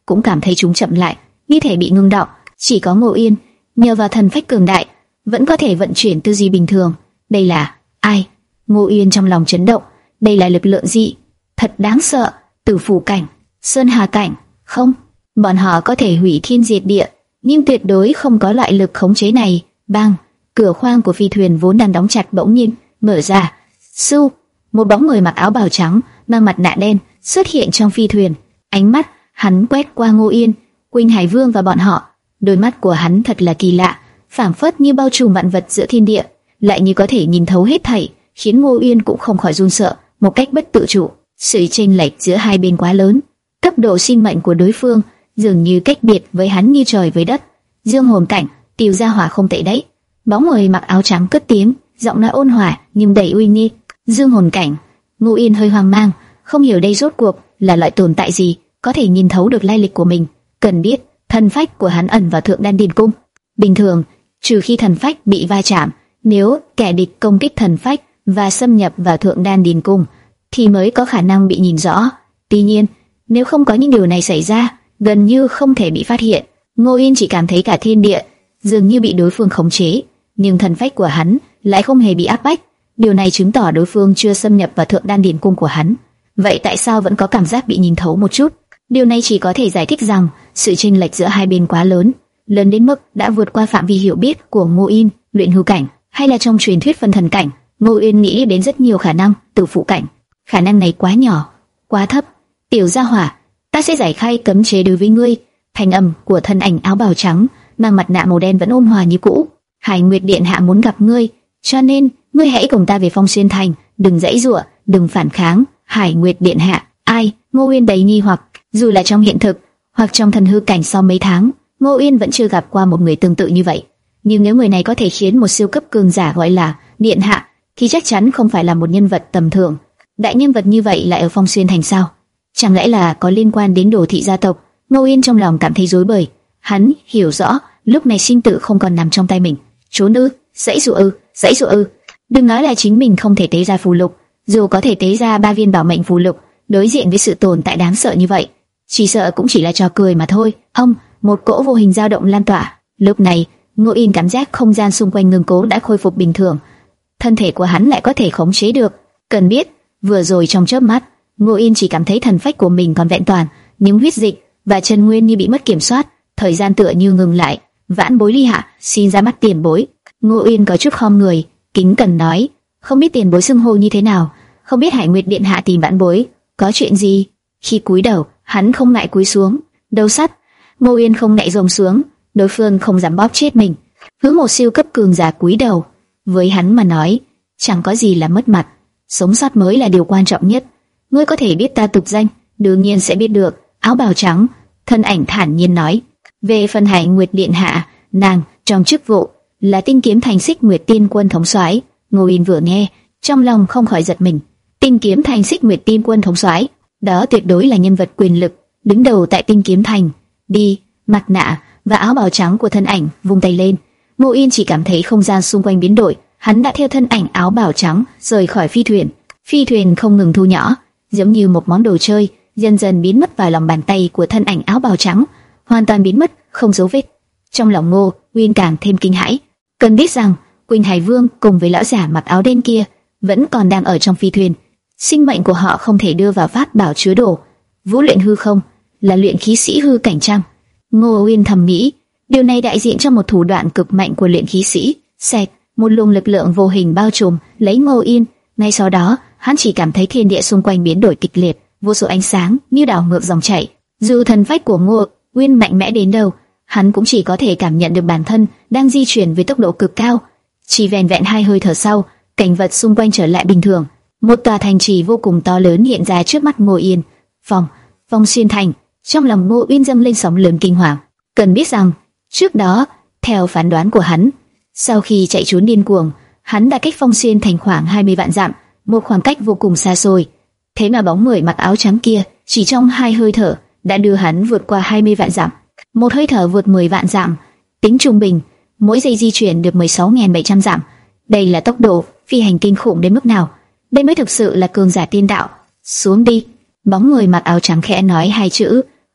cũng cảm thấy chúng chậm lại, như thể bị ngưng đọng. Chỉ có Ngô Yên, nhờ vào thần phách cường đại, vẫn có thể vận chuyển tư duy bình thường. Đây là ai? Ngô Yên trong lòng chấn động. Đây là lực lượng gì? Thật đáng sợ. Tử phủ cảnh, sơn hà cảnh, không? Bọn họ có thể hủy thiên diệt địa, nhưng tuyệt đối không có loại lực khống chế này. Bang! Cửa khoang của phi thuyền vốn đang đóng chặt bỗng nhiên mở ra. Su! Một bóng người mặc áo bào trắng, mang mặt nạ đen xuất hiện trong phi thuyền. Ánh mắt hắn quét qua Ngô Yên, Quỳnh Hải Vương và bọn họ. Đôi mắt của hắn thật là kỳ lạ, phảng phất như bao trùm vạn vật giữa thiên địa, lại như có thể nhìn thấu hết thảy, khiến Ngô Yên cũng không khỏi run sợ một cách bất tự chủ. Sự chênh lệch giữa hai bên quá lớn, cấp độ sinh mệnh của đối phương dường như cách biệt với hắn như trời với đất. Dương hồn cảnh, Tiêu Gia Hỏa không tệ đấy. Bóng người mặc áo trắng cất tiếng, giọng nói ôn hòa nhưng đầy uy nghi. Dương hồn cảnh. Ngô Yên hơi hoang mang, không hiểu đây rốt cuộc là loại tồn tại gì có thể nhìn thấu được lai lịch của mình. Cần biết, thần phách của hắn ẩn vào thượng đan điền cung. Bình thường, trừ khi thần phách bị va chạm, nếu kẻ địch công kích thần phách và xâm nhập vào thượng đan điền cung, thì mới có khả năng bị nhìn rõ. Tuy nhiên, nếu không có những điều này xảy ra, gần như không thể bị phát hiện. Ngô Yên chỉ cảm thấy cả thiên địa dường như bị đối phương khống chế, nhưng thần phách của hắn lại không hề bị áp bách. Điều này chứng tỏ đối phương chưa xâm nhập vào thượng đan điền cung của hắn. Vậy tại sao vẫn có cảm giác bị nhìn thấu một chút? Điều này chỉ có thể giải thích rằng sự chênh lệch giữa hai bên quá lớn, lớn đến mức đã vượt qua phạm vi hiểu biết của Ngô Yên. Luyện hư cảnh hay là trong truyền thuyết phân thần cảnh? Ngô Yên nghĩ đến rất nhiều khả năng. Tử phụ cảnh, khả năng này quá nhỏ, quá thấp. Tiểu Gia Hỏa, ta sẽ giải khai cấm chế đối với ngươi. Thanh âm của thân ảnh áo bào trắng mang mặt nạ màu đen vẫn ôn hòa như cũ. Hải Nguyệt điện hạ muốn gặp ngươi, cho nên ngươi hãy cùng ta về Phong Xuyên thành, đừng giãy giụa, đừng phản kháng. Hải Nguyệt điện hạ, ai? Ngô Yên đầy nghi hoặc. Dù là trong hiện thực hoặc trong thần hư cảnh, sau mấy tháng, Ngô Yên vẫn chưa gặp qua một người tương tự như vậy. Nhưng nếu người này có thể khiến một siêu cấp cường giả gọi là điện hạ, thì chắc chắn không phải là một nhân vật tầm thường. Đại nhân vật như vậy lại ở Phong Xuyên thành sao? Chẳng lẽ là có liên quan đến Đồ thị gia tộc? Ngô Yên trong lòng cảm thấy rối bời. Hắn hiểu rõ lúc này sinh tử không còn nằm trong tay mình. Trốn ư? Dãy dụ ư? Dãy dụ ư? Đừng nói là chính mình không thể tế ra phù lục, dù có thể tế ra ba viên bảo mệnh phù lục, đối diện với sự tồn tại đáng sợ như vậy, chỉ sợ cũng chỉ là trò cười mà thôi. Ông, một cỗ vô hình dao động lan tỏa. Lúc này, Ngô Yên cảm giác không gian xung quanh ngưng cố đã khôi phục bình thường, thân thể của hắn lại có thể khống chế được. Cần biết, vừa rồi trong chớp mắt, Ngô Yên chỉ cảm thấy thần phách của mình còn vẹn toàn, nhưng huyết dịch và chân nguyên như bị mất kiểm soát, thời gian tựa như ngừng lại. Vãn bối ly hạ, xin ra mắt tiền bối. Ngô Yên có chút khom người, kính cẩn nói, không biết tiền bối xưng hô như thế nào, không biết Hải Nguyệt điện hạ tìm vãn bối có chuyện gì? Khi cúi đầu, hắn không ngại cúi xuống. Đầu sắt, Ngô Yên không ngại rồng xuống, đối phương không dám bóp chết mình. Hướng một siêu cấp cường giả cúi đầu, với hắn mà nói, chẳng có gì là mất mặt, sống sót mới là điều quan trọng nhất. Ngươi có thể biết ta tục danh? Đương nhiên sẽ biết được. Áo bào trắng, thân ảnh thản nhiên nói. Về phần Hải Nguyệt điện hạ, nàng trong chức vụ là Tinh Kiếm Thành Xích Nguyệt Tiên Quân thống soái. Ngô Yên vừa nghe, trong lòng không khỏi giật mình. Tinh Kiếm Thành Xích Nguyệt Tiên Quân thống soái, đó tuyệt đối là nhân vật quyền lực đứng đầu tại Tinh Kiếm Thành. Đi, mặt nạ và áo bào trắng của thân ảnh vung tay lên. Ngô Yên chỉ cảm thấy không gian xung quanh biến đổi, hắn đã theo thân ảnh áo bào trắng rời khỏi phi thuyền. Phi thuyền không ngừng thu nhỏ, giống như một món đồ chơi, dần dần biến mất vào lòng bàn tay của thân ảnh áo bào trắng, hoàn toàn biến mất, không dấu vết. Trong lòng Ngô Uyên càng thêm kinh hãi. Cần biết rằng Quỳnh Hải Vương cùng với lão giả mặc áo đen kia vẫn còn đang ở trong phi thuyền. Sinh mệnh của họ không thể đưa vào pháp bảo chứa đồ. Vũ luyện hư không là luyện khí sĩ hư cảnh trăng. Ngô Uyên thầm nghĩ, điều này đại diện cho một thủ đoạn cực mạnh của luyện khí sĩ. Xẹt, một luồng lực lượng vô hình bao trùm lấy Ngô Uyên. Ngay sau đó, hắn chỉ cảm thấy thiên địa xung quanh biến đổi kịch liệt, vô số ánh sáng như đảo ngược dòng chảy. Dù thần phách của Ngô Uyên mạnh mẽ đến đâu, hắn cũng chỉ có thể cảm nhận được bản thân đang di chuyển với tốc độ cực cao. Chỉ vẻn vẹn hai hơi thở sau, cảnh vật xung quanh trở lại bình thường. Một tòa thành trì vô cùng to lớn hiện ra trước mắt Ngô Yên. Phong, Phong Xuyên thành. Trong lòng Ngô Uyên dâng lên sóng lớn kinh hoàng. Cần biết rằng, trước đó, theo phán đoán của hắn, sau khi chạy trốn điên cuồng, hắn đã cách Phong Xuyên thành khoảng hai mươi vạn dặm, một khoảng cách vô cùng xa xôi. Thế mà bóng người mặc áo trắng kia, chỉ trong hai hơi thở đã đưa hắn vượt qua hai mươi vạn dặm. Một hơi thở vượt mười vạn dặm, tính trung bình, mỗi giây di chuyển được mười sáu nghìn bảy trăm dặm. Đây là tốc độ phi hành kinh khủng đến mức nào? Đây mới thực sự là cường giả tiên đạo. Xuống đi. Bóng người mặc áo trắng khẽ nói hai chữ,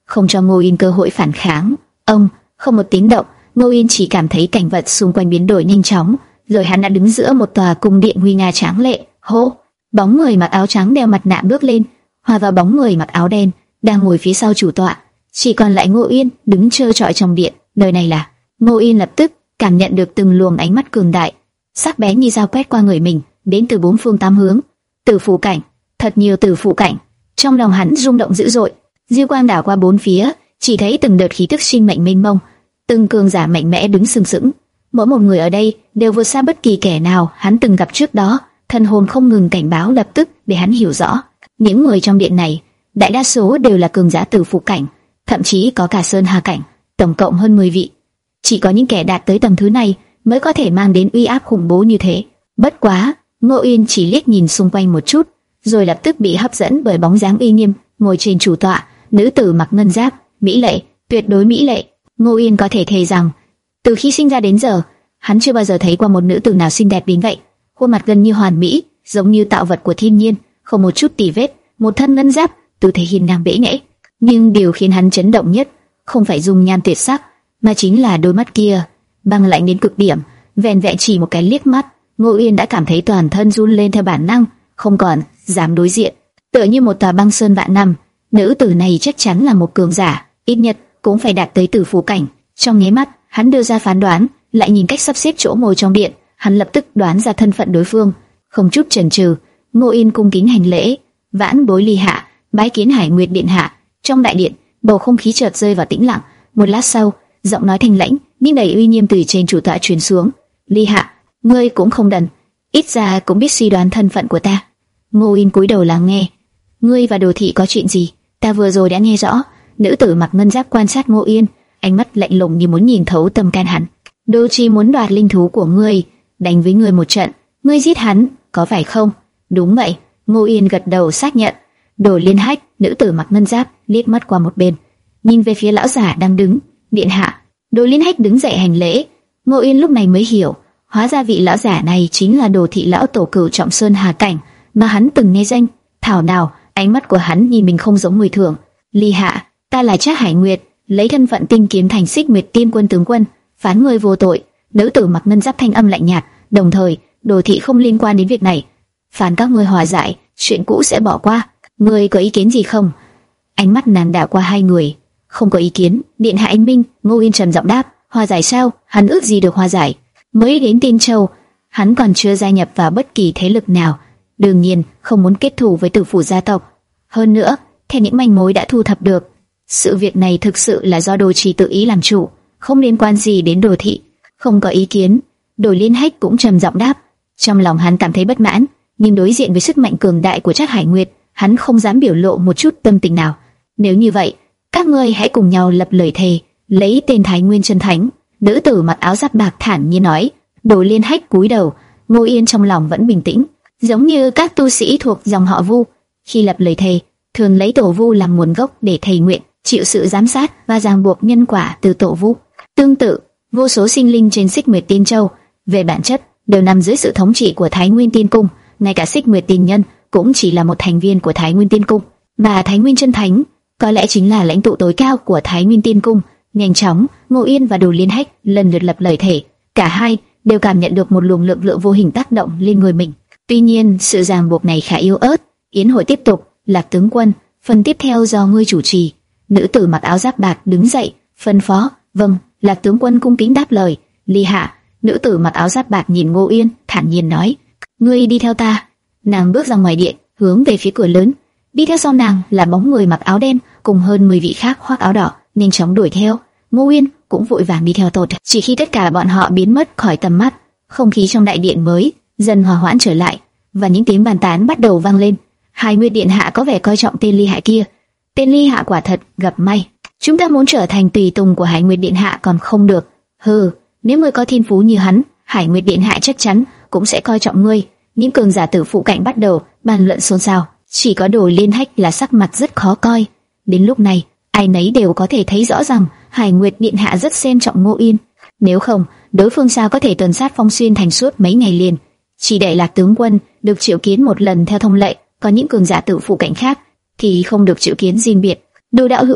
không cho Ngô Yên cơ hội phản kháng. Ông không một tiếng động, Ngô Yên chỉ cảm thấy cảnh vật xung quanh biến đổi nhanh chóng, rồi hắn đã đứng giữa một tòa cung điện nguy nga tráng lệ. Hô, bóng người mặc áo trắng đeo mặt nạ bước lên, hòa vào bóng người mặc áo đen đang ngồi phía sau chủ tọa. Chỉ còn lại Ngô Yên đứng trơ trọi trong điện. Nơi này là... Ngô Yên lập tức cảm nhận được từng luồng ánh mắt cường đại, sắc bén như dao quét qua người mình, đến từ bốn phương tám hướng. Tử phụ cảnh, thật nhiều tử phụ cảnh. Trong lòng hắn rung động dữ dội, diêu quang đảo qua bốn phía, chỉ thấy từng đợt khí tức sinh mệnh mênh mông, từng cường giả mạnh mẽ đứng sừng sững. Mỗi một người ở đây đều vượt xa bất kỳ kẻ nào hắn từng gặp trước đó. Thần hồn không ngừng cảnh báo lập tức để hắn hiểu rõ, những người trong điện này đại đa số đều là cường giả tử phụ cảnh, thậm chí có cả sơn hà cảnh, tổng cộng hơn mười vị. Chỉ có những kẻ đạt tới tầm thứ này mới có thể mang đến uy áp khủng bố như thế. Bất quá, Ngô Yên chỉ liếc nhìn xung quanh một chút, rồi lập tức bị hấp dẫn bởi bóng dáng uy nghiêm ngồi trên chủ tọa, nữ tử mặc ngân giáp, mỹ lệ, tuyệt đối mỹ lệ. Ngô Yên có thể thề rằng, từ khi sinh ra đến giờ, hắn chưa bao giờ thấy qua một nữ tử nào xinh đẹp đến vậy. Khuôn mặt gần như hoàn mỹ, giống như tạo vật của thiên nhiên, không một chút tì vết, một thân ngân giáp, tư thế hiên ngang bẽ nghễ. Nhưng điều khiến hắn chấn động nhất không phải dung nhan tuyệt sắc, mà chính là đôi mắt kia, băng lạnh đến cực điểm. Vẹn vẹn chỉ một cái liếc mắt, Ngô Yên đã cảm thấy toàn thân run lên theo bản năng, không còn dám đối diện. Tựa như một tòa băng sơn vạn năm, nữ tử này chắc chắn là một cường giả, ít nhất cũng phải đạt tới tử phụ cảnh. Trong nháy mắt, hắn đưa ra phán đoán, lại nhìn cách sắp xếp chỗ ngồi trong điện, hắn lập tức đoán ra thân phận đối phương. Không chút chần chừ, Ngô Yên cung kính hành lễ, vãn bối Ly hạ, bái kiến Hải Nguyệt điện hạ. Trong đại điện, bầu không khí chợt rơi vào tĩnh lặng. Một lát sau, giọng nói thanh lãnh nhưng đầy uy nghiêm từ trên chủ tọa truyền xuống. Ly hạ, ngươi cũng không đần, ít ra cũng biết suy đoán thân phận của ta. Ngô Yên cúi đầu lắng nghe. Ngươi và Đồ thị có chuyện gì? Ta vừa rồi đã nghe rõ. Nữ tử mặc ngân giáp quan sát Ngô Yên, ánh mắt lạnh lùng như muốn nhìn thấu tâm can hắn. Đô Chi muốn đoạt linh thú của ngươi, đánh với ngươi một trận, ngươi giết hắn, có phải không? Đúng vậy. Ngô Yên gật đầu xác nhận. Đồ Liên Hách, nữ tử mặc ngân giáp liếc mắt qua một bên, nhìn về phía lão giả đang đứng. Điện hạ. Đồ Liên Hách đứng dậy hành lễ. Ngô Yên lúc này mới hiểu, hóa ra vị lão giả này chính là Đồ thị lão tổ cửu trọng sơn hà cảnh mà hắn từng nghe danh. Thảo nào, ánh mắt của hắn nhìn mình không giống người thường. Ly hạ, ta là Trác Hải Nguyệt, lấy thân phận tinh kiếm thành Xích Nguyệt Tiên quân tướng quân, phán ngươi vô tội. Nữ tử mặc ngân giáp thanh âm lạnh nhạt, đồng thời Đồ thị không liên quan đến việc này, phán các ngươi hòa giải, chuyện cũ sẽ bỏ qua. Ngươi có ý kiến gì không? Ánh mắt nàng đảo qua hai người. Không có ý kiến, điện hạ anh minh. Ngô Yên trầm giọng đáp. Hòa giải sao? Hắn ước gì được hòa giải? Mới đến Tiên Châu, hắn còn chưa gia nhập vào bất kỳ thế lực nào, đương nhiên không muốn kết thù với tử phủ gia tộc. Hơn nữa, theo những manh mối đã thu thập được, sự việc này thực sự là do Đồ Trì tự ý làm chủ, không liên quan gì đến Đồ thị. Không có ý kiến. Đồ Liên Hách cũng trầm giọng đáp. Trong lòng hắn cảm thấy bất mãn, nhưng đối diện với sức mạnh cường đại của Trác Hải Nguyệt, hắn không dám biểu lộ một chút tâm tình nào. Nếu như vậy, các ngươi hãy cùng nhau lập lời thề, lấy tên Thái Nguyên chân thánh. Nữ tử mặc áo giáp bạc thản nhiên nói. Đồ Liên Hách cúi đầu. Ngô Yên trong lòng vẫn bình tĩnh, giống như các tu sĩ thuộc dòng họ Vu, khi lập lời thề thường lấy tổ Vu làm nguồn gốc để thề nguyện, chịu sự giám sát và ràng buộc nhân quả từ tổ Vu. Tương tự, vô số sinh linh trên Xích Nguyệt Tiên Châu về bản chất đều nằm dưới sự thống trị của Thái Nguyên Tiên Cung. Ngay cả Xích Nguyệt Tiên Nhân cũng chỉ là một thành viên của Thái Nguyên Tiên Cung, mà Thái Nguyên chân thánh có lẽ chính là lãnh tụ tối cao của Thái Nguyên Tiên Cung. Nhanh chóng, Ngô Yên và Đồ Liên Hách lần lượt lập lời thề. Cả hai đều cảm nhận được một luồng lực lượng vô hình tác động lên người mình. Tuy nhiên, sự ràng buộc này khá yếu ớt. Yến hội tiếp tục. Lạc tướng quân, phần tiếp theo do ngươi chủ trì. Nữ tử mặc áo giáp bạc đứng dậy, phân phó. Vâng. Lạc tướng quân cung kính đáp lời. Ly hạ. Nữ tử mặc áo giáp bạc nhìn Ngô Yên, thản nhiên nói. Ngươi đi theo ta. Nàng bước ra ngoài điện, hướng về phía cửa lớn. Đi theo sau nàng là bóng người mặc áo đen cùng hơn mười vị khác khoác áo đỏ, nhanh chóng đuổi theo. Ngô Yên cũng vội vàng đi theo tột. Chỉ khi tất cả bọn họ biến mất khỏi tầm mắt, không khí trong đại điện mới dần hòa hoãn trở lại, và những tiếng bàn tán bắt đầu vang lên. Hải Nguyệt điện hạ có vẻ coi trọng tên Ly hạ kia. Tên Ly hạ quả thật gặp may. Chúng ta muốn trở thành tùy tùng của Hải Nguyệt điện hạ còn không được. Hừ, nếu ngươi có thiên phú như hắn, Hải Nguyệt điện hạ chắc chắn cũng sẽ coi trọng ngươi. Những cường giả tử phụ cạnh bắt đầu bàn luận xôn xao. Chỉ có Đồ Liên Hách là sắc mặt rất khó coi. Đến lúc này, ai nấy đều có thể thấy rõ rằng Hải Nguyệt điện hạ rất xem trọng Ngô Yên. Nếu không, đối phương sao có thể tuần sát Phong Xuyên thành suốt mấy ngày liền? Chỉ để Lạc tướng quân được triệu kiến một lần theo thông lệ, còn những cường giả tử phụ cảnh khác thì không được triệu kiến riêng biệt. Đồ đạo hữu,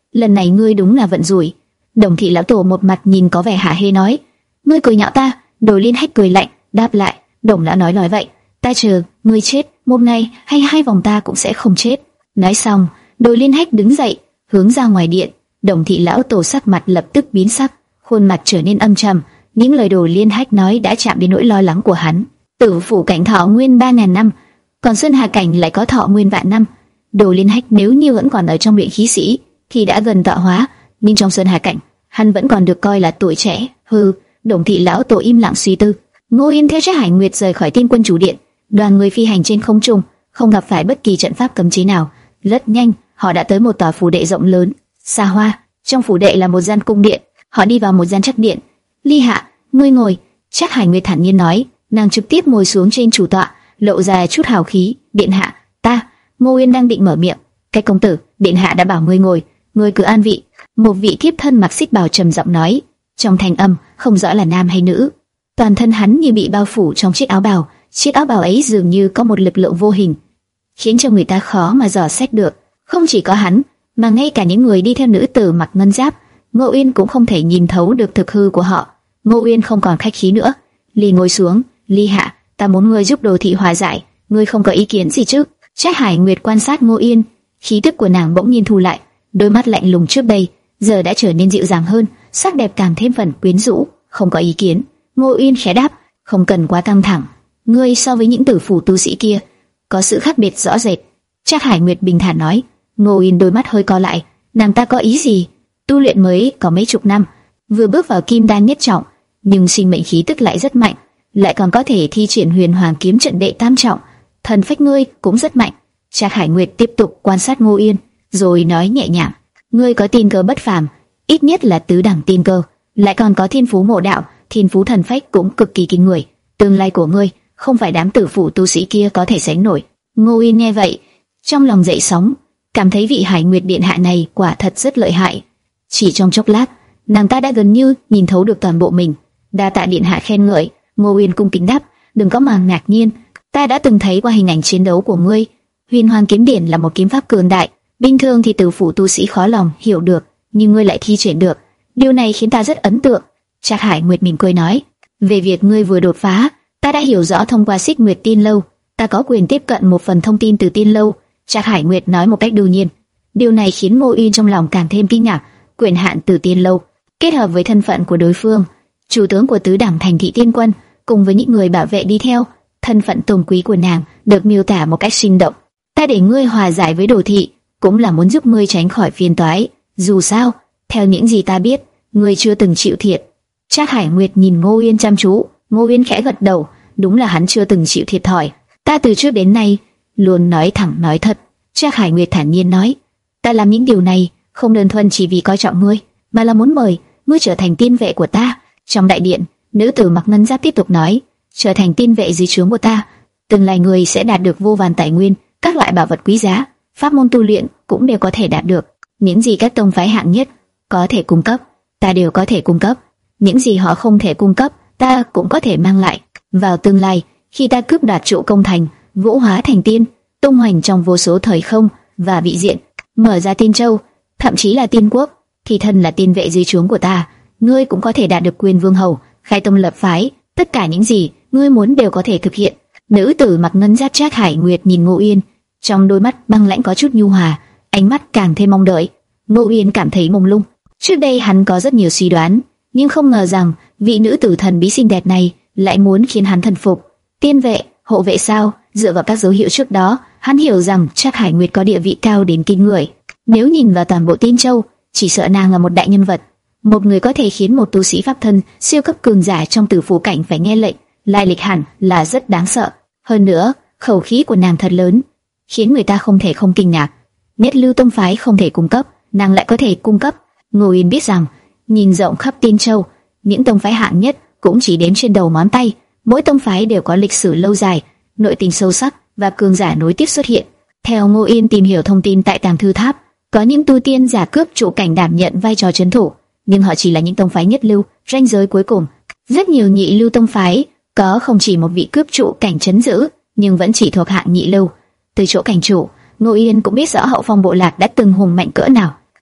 lần này ngươi đúng là vận rủi. Đồng thị lão tổ một mặt nhìn có vẻ hả hê nói, ngươi cười nhạo ta. Đồ Liên Hách cười lạnh, đáp lại, Đồng lão nói nói vậy, ta chờ ngươi chết một ngày hay hai vòng ta cũng sẽ không chết. Nói xong, Đồ Liên Hách đứng dậy, hướng ra ngoài điện. Đồng thị lão tổ sắc mặt lập tức biến sắc, khuôn mặt trở nên âm trầm. Những lời Đồ Liên Hách nói đã chạm đến nỗi lo lắng của hắn. Tử phủ cảnh thọ nguyên ba ngàn năm, còn Sơn Hà cảnh lại có thọ nguyên vạn năm. Đồ Liên Hách nếu như vẫn còn ở trong luyện khí sĩ thì đã gần tọa hóa, nhưng trong Sơn Hà cảnh hắn vẫn còn được coi là tuổi trẻ. Hừ. Đồng thị lão tổ im lặng suy tư. Ngô Yên theo Trác Hải Nguyệt rời khỏi Tiên Quân chủ điện, đoàn người phi hành trên không trung, không gặp phải bất kỳ trận pháp cấm chế nào. Rất nhanh, họ đã tới một tòa phủ đệ rộng lớn, xa hoa. Trong phủ đệ là một gian cung điện. Họ đi vào một gian trắc điện. Ly Hạ, ngươi ngồi. Trác Hải Nguyệt thản nhiên nói. Nàng trực tiếp ngồi xuống trên chủ tọa, lộ ra chút hào khí. Điện hạ, ta. Ngô Yên đang định mở miệng. Cái công tử, điện hạ đã bảo ngươi ngồi, ngươi cứ an vị. Một vị thiếp thân mặc xích bào trầm giọng nói, trong thanh âm không rõ là nam hay nữ. Toàn thân hắn như bị bao phủ trong chiếc áo bào, chiếc áo bào ấy dường như có một lực lượng vô hình, khiến cho người ta khó mà dò xét được. Không chỉ có hắn, mà ngay cả những người đi theo nữ tử mặc ngân giáp, Ngô Uyên cũng không thể nhìn thấu được thực hư của họ. Ngô Uyên không còn khách khí nữa, liền ngồi xuống. Ly Hạ, ta muốn ngươi giúp Đồ thị hòa giải, ngươi không có ý kiến gì chứ? Trác Hải Nguyệt quan sát Ngô Uyên, khí tức của nàng bỗng nhiên thu lại, đôi mắt lạnh lùng trước đây giờ đã trở nên dịu dàng hơn, sắc đẹp càng thêm phần quyến rũ. Không có ý kiến. Ngô Uyên khẽ đáp, không cần quá căng thẳng. Ngươi so với những tử phủ tu sĩ kia có sự khác biệt rõ rệt. Trác Hải Nguyệt bình thản nói. Ngô Uyên đôi mắt hơi co lại, nàng ta có ý gì? Tu luyện mới có mấy chục năm, vừa bước vào kim đan nhất trọng, nhưng sinh mệnh khí tức lại rất mạnh, lại còn có thể thi triển huyền hoàng kiếm trận đệ tam trọng, thần phách ngươi cũng rất mạnh. Trác Hải Nguyệt tiếp tục quan sát Ngô Uyên, rồi nói nhẹ nhàng, ngươi có tiên cơ bất phàm, ít nhất là tứ đẳng tiên cơ, lại còn có thiên phú mộ đạo, thiên phú thần phách cũng cực kỳ kinh người. Tương lai của ngươi không phải đám tử phủ tu sĩ kia có thể sánh nổi. Ngô Uyên nghe vậy, trong lòng dậy sóng, cảm thấy vị Hải Nguyệt điện hạ này quả thật rất lợi hại. Chỉ trong chốc lát, nàng ta đã gần như nhìn thấu được toàn bộ mình. Đa tạ điện hạ khen ngợi. Ngô Uyên cung kính đáp, đừng có mà ngạc nhiên, ta đã từng thấy qua hình ảnh chiến đấu của ngươi. Huyền Hoàng kiếm điển là một kiếm pháp cường đại, bình thường thì tử phủ tu sĩ khó lòng hiểu được, nhưng ngươi lại thi triển được, điều này khiến ta rất ấn tượng. Trác Hải Nguyệt mỉm cười nói, về việc ngươi vừa đột phá, ta đã hiểu rõ thông qua Xích Nguyệt Tiên Lâu, ta có quyền tiếp cận một phần thông tin từ Tiên Lâu. Trác Hải Nguyệt nói một cách đương nhiên. Điều này khiến Ngô Uyên trong lòng càng thêm kinh ngạc. Quyền hạn từ Tiên Lâu kết hợp với thân phận của đối phương, chủ tướng của tứ đẳng thành thị Tiên Quân, cùng với những người bảo vệ đi theo, thân phận tôn quý của nàng được miêu tả một cách sinh động. Ta để ngươi hòa giải với Đồ thị, cũng là muốn giúp ngươi tránh khỏi phiền toái. Dù sao, theo những gì ta biết, ngươi chưa từng chịu thiệt. Trác Hải Nguyệt nhìn Ngô Uyên chăm chú. Ngô Uyên khẽ gật đầu, đúng là hắn chưa từng chịu thiệt thòi. Ta từ trước đến nay luôn nói thẳng nói thật. Trác Hải Nguyệt thản nhiên nói, ta làm những điều này không đơn thuần chỉ vì coi trọng ngươi, mà là muốn mời ngươi trở thành tiên vệ của ta. Trong đại điện, nữ tử mặc ngân giáp tiếp tục nói, trở thành tiên vệ dưới trướng của ta, tương lai ngươi sẽ đạt được vô vàn tài nguyên, các loại bảo vật quý giá, pháp môn tu luyện cũng đều có thể đạt được. Những gì các tông phái hạng nhất có thể cung cấp, ta đều có thể cung cấp. Những gì họ không thể cung cấp, ta cũng có thể mang lại. Vào tương lai, khi ta cướp đoạt trụ công thành, vũ hóa thành tiên, tung hoành trong vô số thời không và vị diện, mở ra Tiên Châu, thậm chí là Tiên Quốc, thì thân là tiên vệ dưới trướng của ta, ngươi cũng có thể đạt được quyền vương hầu, khai tông lập phái, tất cả những gì ngươi muốn đều có thể thực hiện. Nữ tử mặc ngân giáp Trác Hải Nguyệt nhìn Ngô Uyên, trong đôi mắt băng lãnh có chút nhu hòa, ánh mắt càng thêm mong đợi. Ngô Uyên cảm thấy mông lung. Trước đây hắn có rất nhiều suy đoán, nhưng không ngờ rằng vị nữ tử thần bí xinh đẹp này lại muốn khiến hắn thần phục. Tiên vệ, hộ vệ sao? Dựa vào các dấu hiệu trước đó, hắn hiểu rằng Trác Hải Nguyệt có địa vị cao đến kinh người. Nếu nhìn vào toàn bộ Tiên Châu, chỉ sợ nàng là một đại nhân vật, một người có thể khiến một tu sĩ pháp thân siêu cấp cường giả trong tử phủ cảnh phải nghe lệnh. Lai lịch hẳn là rất đáng sợ. Hơn nữa, khẩu khí của nàng thật lớn, khiến người ta không thể không kinh ngạc. Nhất lưu tông phái không thể cung cấp, nàng lại có thể cung cấp. Ngô Uyên biết rằng, nhìn rộng khắp Tiên Châu, những tông phái hạng nhất cũng chỉ đếm trên đầu ngón tay. Mỗi tông phái đều có lịch sử lâu dài, nội tình sâu sắc và cường giả nối tiếp xuất hiện. Theo Ngô Uyên tìm hiểu thông tin tại Tàng Thư Tháp, có những tu tiên giả cướp trụ cảnh đảm nhận vai trò trấn thủ, nhưng họ chỉ là những tông phái nhất lưu, ranh giới cuối cùng. Rất nhiều nhị lưu tông phái có không chỉ một vị cướp trụ cảnh trấn giữ, nhưng vẫn chỉ thuộc hạng nhị lưu. Từ chỗ cảnh chủ, Ngô Uyên cũng biết rõ hậu phong bộ lạc đã từng hùng mạnh cỡ nào.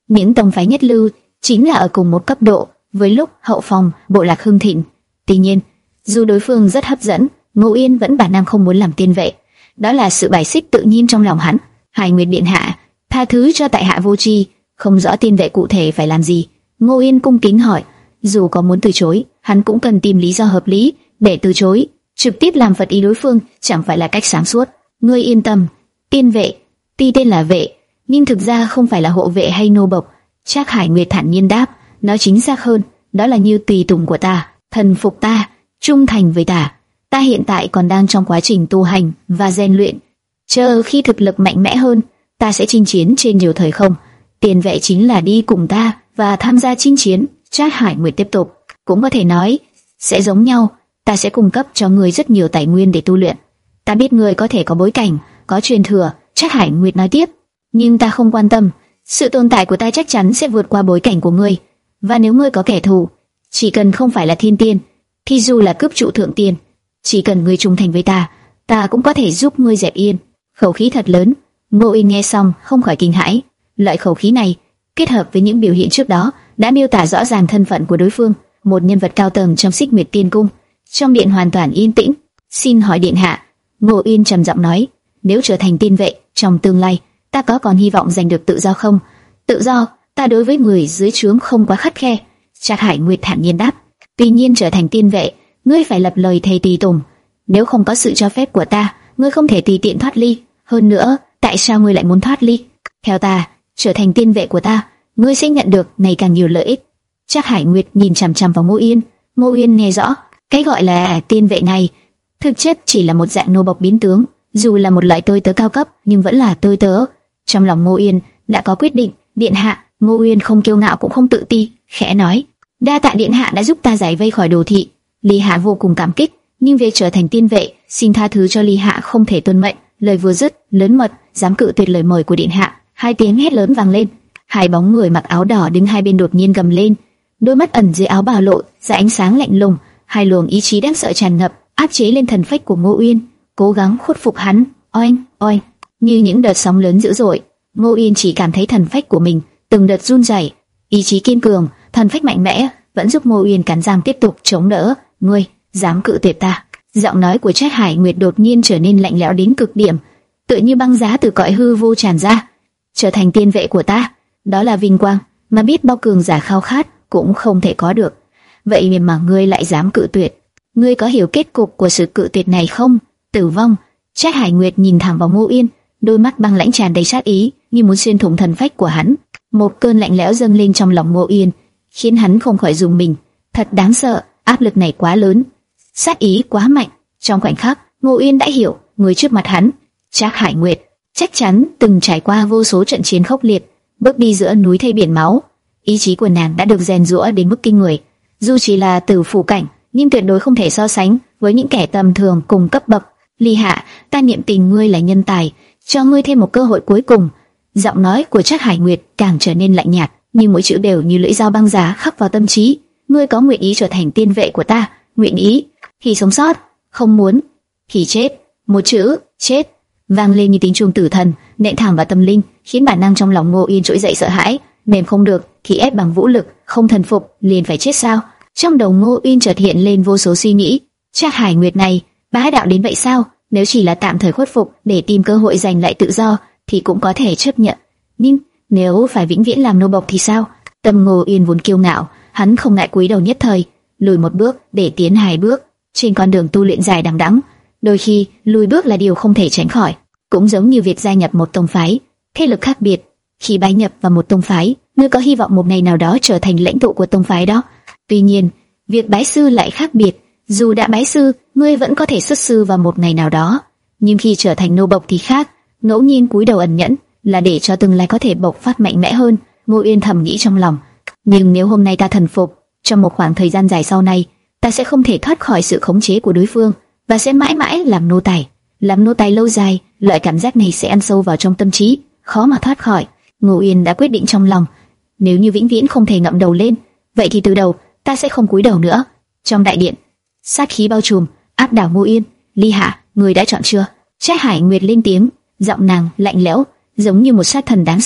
Những tông phái nhất lưu chính là ở cùng một cấp độ với lúc Hậu Phong, bộ lạc hưng thịnh. Tuy nhiên, dù đối phương rất hấp dẫn, Ngô Yên vẫn bản năng không muốn làm tiên vệ. Đó là sự bài xích tự nhiên trong lòng hắn. Hải Nguyệt điện hạ, tha thứ cho tại hạ vô tri, không rõ tiên vệ cụ thể phải làm gì. Ngô Yên cung kính hỏi. Dù có muốn từ chối, hắn cũng cần tìm lý do hợp lý để từ chối. Trực tiếp làm phật ý đối phương chẳng phải là cách sáng suốt. Ngươi yên tâm, tiên vệ tuy tên là vệ, nhưng thực ra không phải là hộ vệ hay nô bộc. Trác Hải Nguyệt thản nhiên đáp. Nói chính xác hơn, đó là như tùy tùng của ta, thần phục ta, trung thành với ta. Ta hiện tại còn đang trong quá trình tu hành và rèn luyện. Chờ khi thực lực mạnh mẽ hơn, ta sẽ chinh chiến trên nhiều thời không. Tiền vệ chính là đi cùng ta và tham gia chinh chiến. Trác Hải Nguyệt tiếp tục. Cũng có thể nói, sẽ giống nhau. Ta sẽ cung cấp cho ngươi rất nhiều tài nguyên để tu luyện. Ta biết ngươi có thể có bối cảnh, có truyền thừa. Trác Hải Nguyệt nói tiếp. Nhưng ta không quan tâm. Sự tồn tại của ta chắc chắn sẽ vượt qua bối cảnh của ngươi. Và nếu ngươi có kẻ thù, chỉ cần không phải là thiên tiên, thì dù là cướp trụ thượng tiên, chỉ cần ngươi trung thành với ta, ta cũng có thể giúp ngươi dẹp yên. Khẩu khí thật lớn. Ngô Yên nghe xong không khỏi kinh hãi. Loại khẩu khí này kết hợp với những biểu hiện trước đó đã miêu tả rõ ràng thân phận của đối phương, một nhân vật cao tầng trong Xích Nguyệt Tiên Cung. Trong điện hoàn toàn yên tĩnh. Xin hỏi điện hạ, Ngô Yên trầm giọng nói, nếu trở thành tiên vệ trong tương lai, ta có còn hy vọng giành được tự do không? Tự do, ta đối với người dưới trướng không quá khắt khe. Trác Hải Nguyệt thản nhiên đáp. Tuy nhiên trở thành tiên vệ, ngươi phải lập lời thề tùy tùng. Nếu không có sự cho phép của ta, ngươi không thể tùy tiện thoát ly. Hơn nữa, tại sao ngươi lại muốn thoát ly? Theo ta, trở thành tiên vệ của ta, ngươi sẽ nhận được ngày càng nhiều lợi ích. Trác Hải Nguyệt nhìn chằm chằm vào Ngô Yên. Ngô Yên nghe rõ, cái gọi là tiên vệ này thực chất chỉ là một dạng nô bộc biến tướng, dù là một loại tôi tớ cao cấp nhưng vẫn là tôi tớ. Trong lòng Ngô Yên đã có quyết định. Điện hạ. Ngô Yên không kiêu ngạo cũng không tự ti, khẽ nói, đa tạ điện hạ đã giúp ta giải vây khỏi đồ thị. Ly hạ vô cùng cảm kích, nhưng về trở thành tiên vệ, xin tha thứ cho Ly hạ không thể tuân mệnh. Lời vừa dứt, lớn mật dám cự tuyệt lời mời của điện hạ. Hai tiếng hét lớn vang lên. Hai bóng người mặc áo đỏ đứng hai bên đột nhiên gầm lên, đôi mắt ẩn dưới áo bào lộ ra ánh sáng lạnh lùng. Hai luồng ý chí đáng sợ tràn ngập, áp chế lên thần phách của Ngô Yên, cố gắng khuất phục hắn. Oanh, oanh, như những đợt sóng lớn dữ dội. Ngô Yên chỉ cảm thấy thần phách của mình từng đợt run rẩy. Ý chí kiên cường, thần phách mạnh mẽ vẫn giúp Ngô Yên cắn răng tiếp tục chống đỡ. Ngươi dám cự tuyệt ta? Giọng nói của Trác Hải Nguyệt đột nhiên trở nên lạnh lẽo đến cực điểm, tựa như băng giá từ cõi hư vô tràn ra. Trở thành tiên vệ của ta, đó là vinh quang mà biết bao cường giả khao khát cũng không thể có được. Vậy mà ngươi lại dám cự tuyệt? Ngươi có hiểu kết cục của sự cự tuyệt này không? Tử vong. Trác Hải Nguyệt nhìn thẳng vào Ngô Yên, đôi mắt băng lãnh tràn đầy sát ý, như muốn xuyên thủng thần phách của hắn. Một cơn lạnh lẽo dâng lên trong lòng Ngô Yên, khiến hắn không khỏi rùng mình. Thật đáng sợ, áp lực này quá lớn, sát ý quá mạnh. Trong khoảnh khắc, Ngô Yên đã hiểu, người trước mặt hắn, Trác Hải Nguyệt, chắc chắn từng trải qua vô số trận chiến khốc liệt, bước đi giữa núi thây biển máu. Ý chí của nàng đã được rèn giũa đến mức kinh người. Dù chỉ là tử phủ cảnh, nhưng tuyệt đối không thể so sánh với những kẻ tầm thường cùng cấp bậc. Ly hạ, ta niệm tình ngươi là nhân tài, cho ngươi thêm một cơ hội cuối cùng. Giọng nói của Trác Hải Nguyệt càng trở nên lạnh nhạt, nhưng mỗi chữ đều như lưỡi dao băng giá khắc vào tâm trí. Ngươi có nguyện ý trở thành tiên vệ của ta? Nguyện ý thì sống sót, không muốn thì chết. Một chữ chết vang lên như tiếng chuông tử thần, nện thẳng vào tâm linh, khiến bản năng trong lòng Ngô Yên trỗi dậy sợ hãi. Mềm không được thì ép bằng vũ lực, không thần phục liền phải chết sao? Trong đầu Ngô Yên chợt hiện lên vô số suy nghĩ. Trác Hải Nguyệt này bá đạo đến vậy sao? Nếu chỉ là tạm thời khuất phục để tìm cơ hội giành lại tự do thì cũng có thể chấp nhận, nhưng nếu phải vĩnh viễn làm nô bộc thì sao? Tâm Ngô Yên vốn kiêu ngạo, hắn không ngại cúi đầu nhất thời, lùi một bước để tiến hai bước. Trên con đường tu luyện dài đằng đẵng, đôi khi lùi bước là điều không thể tránh khỏi. Cũng giống như việc gia nhập một tông phái, thế lực khác biệt. Khi bái nhập vào một tông phái, ngươi có hy vọng một ngày nào đó trở thành lãnh tụ của tông phái đó. Tuy nhiên, việc bái sư lại khác biệt. Dù đã bái sư, ngươi vẫn có thể xuất sư vào một ngày nào đó. Nhưng khi trở thành nô bộc thì khác, ngẫu nhiên cúi đầu ẩn nhẫn là để cho tương lai có thể bộc phát mạnh mẽ hơn. Ngô Yên thầm nghĩ trong lòng. Nhưng nếu hôm nay ta thần phục, trong một khoảng thời gian dài sau này, ta sẽ không thể thoát khỏi sự khống chế của đối phương và sẽ mãi mãi làm nô tài. Làm nô tài lâu dài, loại cảm giác này sẽ ăn sâu vào trong tâm trí, khó mà thoát khỏi. Ngô Yên đã quyết định trong lòng, nếu như vĩnh viễn không thể ngậm đầu lên, vậy thì từ đầu ta sẽ không cúi đầu nữa. Trong đại điện, sát khí bao trùm, áp đảo Ngô Yên. Ly hạ, người đã chọn chưa? Trác Hải Nguyệt lên tiếng, giọng nàng lạnh lẽo, giống như một sát thần đáng sợ.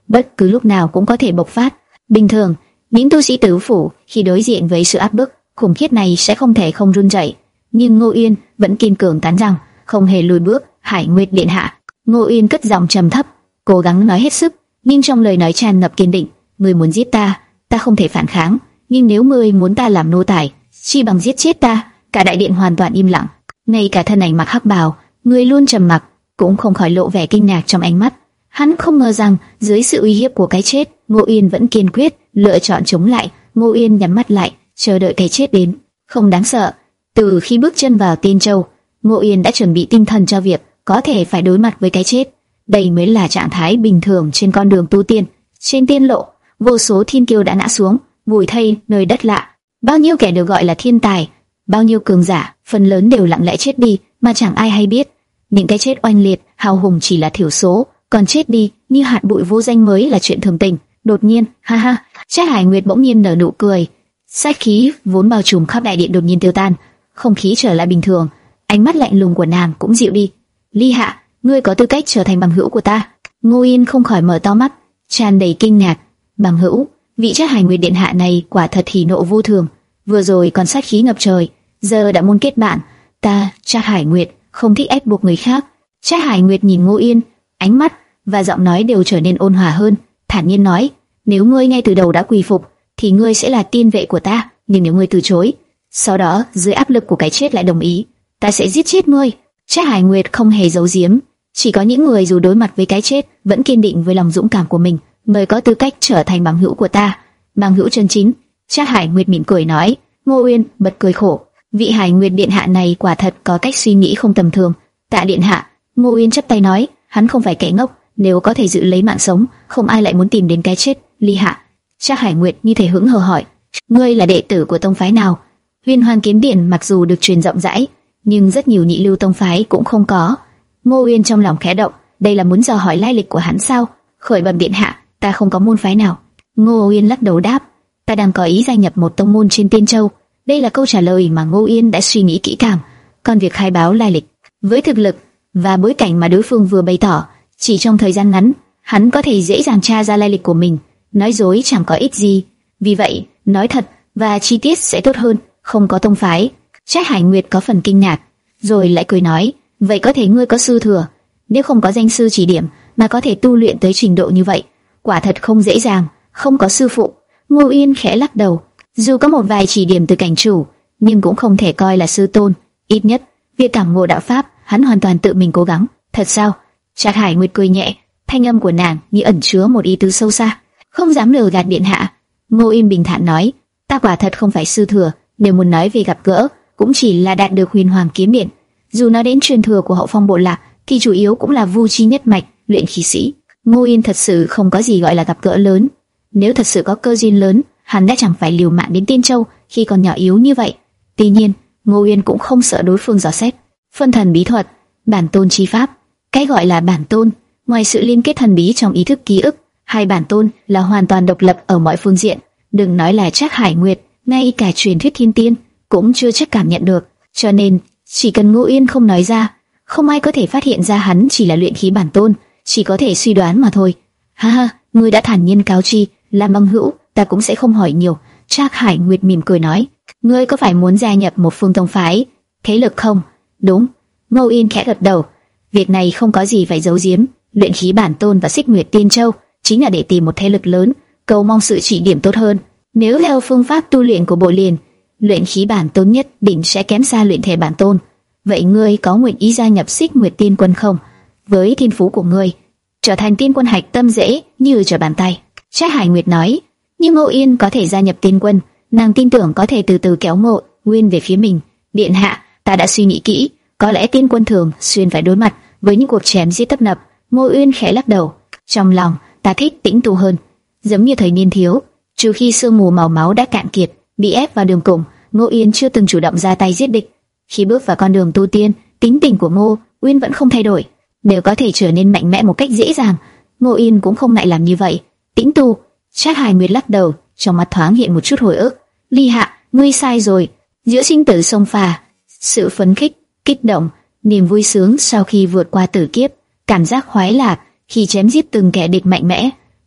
bất cứ lúc nào cũng có thể bộc phát. Bình thường, những tu sĩ tứ phủ khi đối diện với sự áp bức khủng khiếp này sẽ không thể không run rẩy, nhưng Ngô Yên vẫn kiên cường cắn răng, không hề lùi bước. Hải Nguyệt điện hạ. Ngô Yên cất giọng trầm thấp, cố gắng nói hết sức, nhưng trong lời nói tràn ngập kiên định. Ngươi muốn giết ta, ta không thể phản kháng, nhưng nếu ngươi muốn ta làm nô tài, chi bằng giết chết ta. Cả đại điện hoàn toàn im lặng, ngay cả thân ảnh mặc hắc bào, người luôn trầm mặc, cũng không khỏi lộ vẻ kinh ngạc trong ánh mắt. Hắn không ngờ rằng dưới sự uy hiếp của cái chết, Ngô Yên vẫn kiên quyết lựa chọn chống lại. Ngô Yên nhắm mắt lại, chờ đợi cái chết đến. Không đáng sợ. Từ khi bước chân vào Tiên Châu, Ngô Yên đã chuẩn bị tinh thần cho việc có thể phải đối mặt với cái chết. Đây mới là trạng thái bình thường trên con đường tu tiên. Trên tiên lộ, vô số thiên kiêu đã ngã xuống, vùi thây nơi đất lạ. Bao nhiêu kẻ được gọi là thiên tài, bao nhiêu cường giả, phần lớn đều lặng lẽ chết đi mà chẳng ai hay biết. Những cái chết oanh liệt, hào hùng chỉ là thiểu số, còn chết đi như hạt bụi vô danh mới là chuyện thường tình. Đột nhiên, ha ha, Trác Hải Nguyệt bỗng nhiên nở nụ cười. Sát khí vốn bao trùm khắp đại điện đột nhiên tiêu tan, không khí trở lại bình thường. Ánh mắt lạnh lùng của nàng cũng dịu đi. Ly Hạ, ngươi có tư cách trở thành bằng hữu của ta. Ngô Yên không khỏi mở to mắt, tràn đầy kinh ngạc. Bằng hữu? Vị Trác Hải Nguyệt điện hạ này quả thật hỉ nộ vô thường. Vừa rồi còn sát khí ngập trời, giờ đã muốn kết bạn. Ta, Trác Hải Nguyệt, không thích ép buộc người khác. Trác Hải Nguyệt nhìn Ngô Yên, ánh mắt và giọng nói đều trở nên ôn hòa hơn, thản nhiên nói: nếu ngươi ngay từ đầu đã quỳ phục, thì ngươi sẽ là tiên vệ của ta. Nhưng nếu ngươi từ chối, sau đó dưới áp lực của cái chết lại đồng ý, ta sẽ giết chết ngươi. Trác Hải Nguyệt không hề giấu giếm. Chỉ có những người dù đối mặt với cái chết vẫn kiên định với lòng dũng cảm của mình mới có tư cách trở thành bằng hữu của ta. Bằng hữu chân chính. Trác Hải Nguyệt mỉm cười nói. Ngô Uyên bật cười khổ. Vị Hải Nguyệt điện hạ này quả thật có cách suy nghĩ không tầm thường. Tạ điện hạ. Ngô Uyên chắp tay nói. Hắn không phải kẻ ngốc, nếu có thể giữ lấy mạng sống, không ai lại muốn tìm đến cái chết. Ly Hạ. Trác Hải Nguyệt như thể hững hờ hỏi. Ngươi là đệ tử của tông phái nào? Huyền Hoàng Kiếm Điện mặc dù được truyền rộng rãi, nhưng rất nhiều nhị lưu tông phái cũng không có. Ngô Uyên trong lòng khẽ động, đây là muốn dò hỏi lai lịch của hắn sao? Khởi bẩm điện hạ, ta không có môn phái nào. Ngô Uyên lắc đầu đáp, ta đang có ý gia nhập một tông môn trên Tiên Châu. Đây là câu trả lời mà Ngô Uyên đã suy nghĩ kỹ càng. Còn việc khai báo lai lịch, với thực lực và bối cảnh mà đối phương vừa bày tỏ, chỉ trong thời gian ngắn, hắn có thể dễ dàng tra ra lai lịch của mình. Nói dối chẳng có ích gì, vì vậy nói thật và chi tiết sẽ tốt hơn. Không có tông phái. Trác Hải Nguyệt có phần kinh ngạc, rồi lại cười nói, vậy có thể ngươi có sư thừa? Nếu không có danh sư chỉ điểm mà có thể tu luyện tới trình độ như vậy, quả thật không dễ dàng. Không có sư phụ. Ngô Uyên khẽ lắc đầu, dù có một vài chỉ điểm từ cảnh chủ, nhưng cũng không thể coi là sư tôn. Ít nhất, việc cảm ngộ đạo pháp, hắn hoàn toàn tự mình cố gắng. Thật sao? Trác Hải Nguyệt cười nhẹ, thanh âm của nàng như ẩn chứa một ý tứ sâu xa. Không dám lừa gạt điện hạ. Ngô Uyên bình thản nói, ta quả thật không phải sư thừa. Nếu muốn nói về gặp gỡ, cũng chỉ là đạt được Huyền Hoàng Kiếm Điện. Dù nói đến truyền thừa của hậu phong bộ lạc, thì chủ yếu cũng là vu chi nhất mạch, luyện khí sĩ. Ngô Yên thật sự không có gì gọi là gặp gỡ lớn. Nếu thật sự có cơ duyên lớn, hắn đã chẳng phải liều mạng đến Tiên Châu khi còn nhỏ yếu như vậy. Tuy nhiên, Ngô Yên cũng không sợ đối phương dò xét. Phân thần bí thuật, bản tôn chi pháp. Cái gọi là bản tôn, ngoài sự liên kết thần bí trong ý thức ký ức, hai bản tôn là hoàn toàn độc lập ở mọi phương diện. Đừng nói là Trác Hải Nguyệt, ngay cả truyền thuyết thiên tiên cũng chưa chắc cảm nhận được. Cho nên, chỉ cần Ngô Yên không nói ra, không ai có thể phát hiện ra hắn chỉ là luyện khí bản tôn, chỉ có thể suy đoán mà thôi. Ha ha, ngươi đã thản nhiên cáo chi, làm bằng hữu, ta cũng sẽ không hỏi nhiều. Trác Hải Nguyệt mỉm cười nói, ngươi có phải muốn gia nhập một phương tông phái, thế lực không? Đúng. Ngô Yên khẽ gật đầu. Việc này không có gì phải giấu giếm. Luyện khí bản tôn và Xích Nguyệt Tiên Châu chính là để tìm một thế lực lớn, cầu mong sự chỉ điểm tốt hơn. Nếu theo phương pháp tu luyện của bộ liền, luyện khí bản tôn nhất định sẽ kém xa luyện thể bản tôn. Vậy ngươi có nguyện ý gia nhập Xích Nguyệt Tiên Quân không? Với thiên phú của ngươi, trở thành tiên quân hạch tâm dễ như trở bàn tay. Trác Hải Nguyệt nói. Nhưng Ngô Yên có thể gia nhập tiên quân, nàng tin tưởng có thể từ từ kéo Ngô Uyên về phía mình. Điện hạ, ta đã suy nghĩ kỹ, có lẽ tiên quân thường xuyên phải đối mặt với những cuộc chém giết tấp nập. Ngô Uyên khẽ lắc đầu. Trong lòng, ta thích tĩnh tu hơn, giống như thời niên thiếu. Trừ khi sương mù màu máu đã cạn kiệt, bị ép vào đường cùng, Ngô Yên chưa từng chủ động ra tay giết địch. Khi bước vào con đường tu tiên, tính tình của Ngô Uyên vẫn không thay đổi. Nếu có thể trở nên mạnh mẽ một cách dễ dàng, Ngô Yên cũng không ngại làm như vậy. Tĩnh tu. Trác Hải Nguyệt lắc đầu, trong mắt thoáng hiện một chút hồi ức. Ly Hạ, ngươi sai rồi. Giữa sinh tử sông pha, sự phấn khích, kích động, niềm vui sướng sau khi vượt qua tử kiếp, cảm giác khoái lạc khi chém giết từng kẻ địch mạnh mẽ,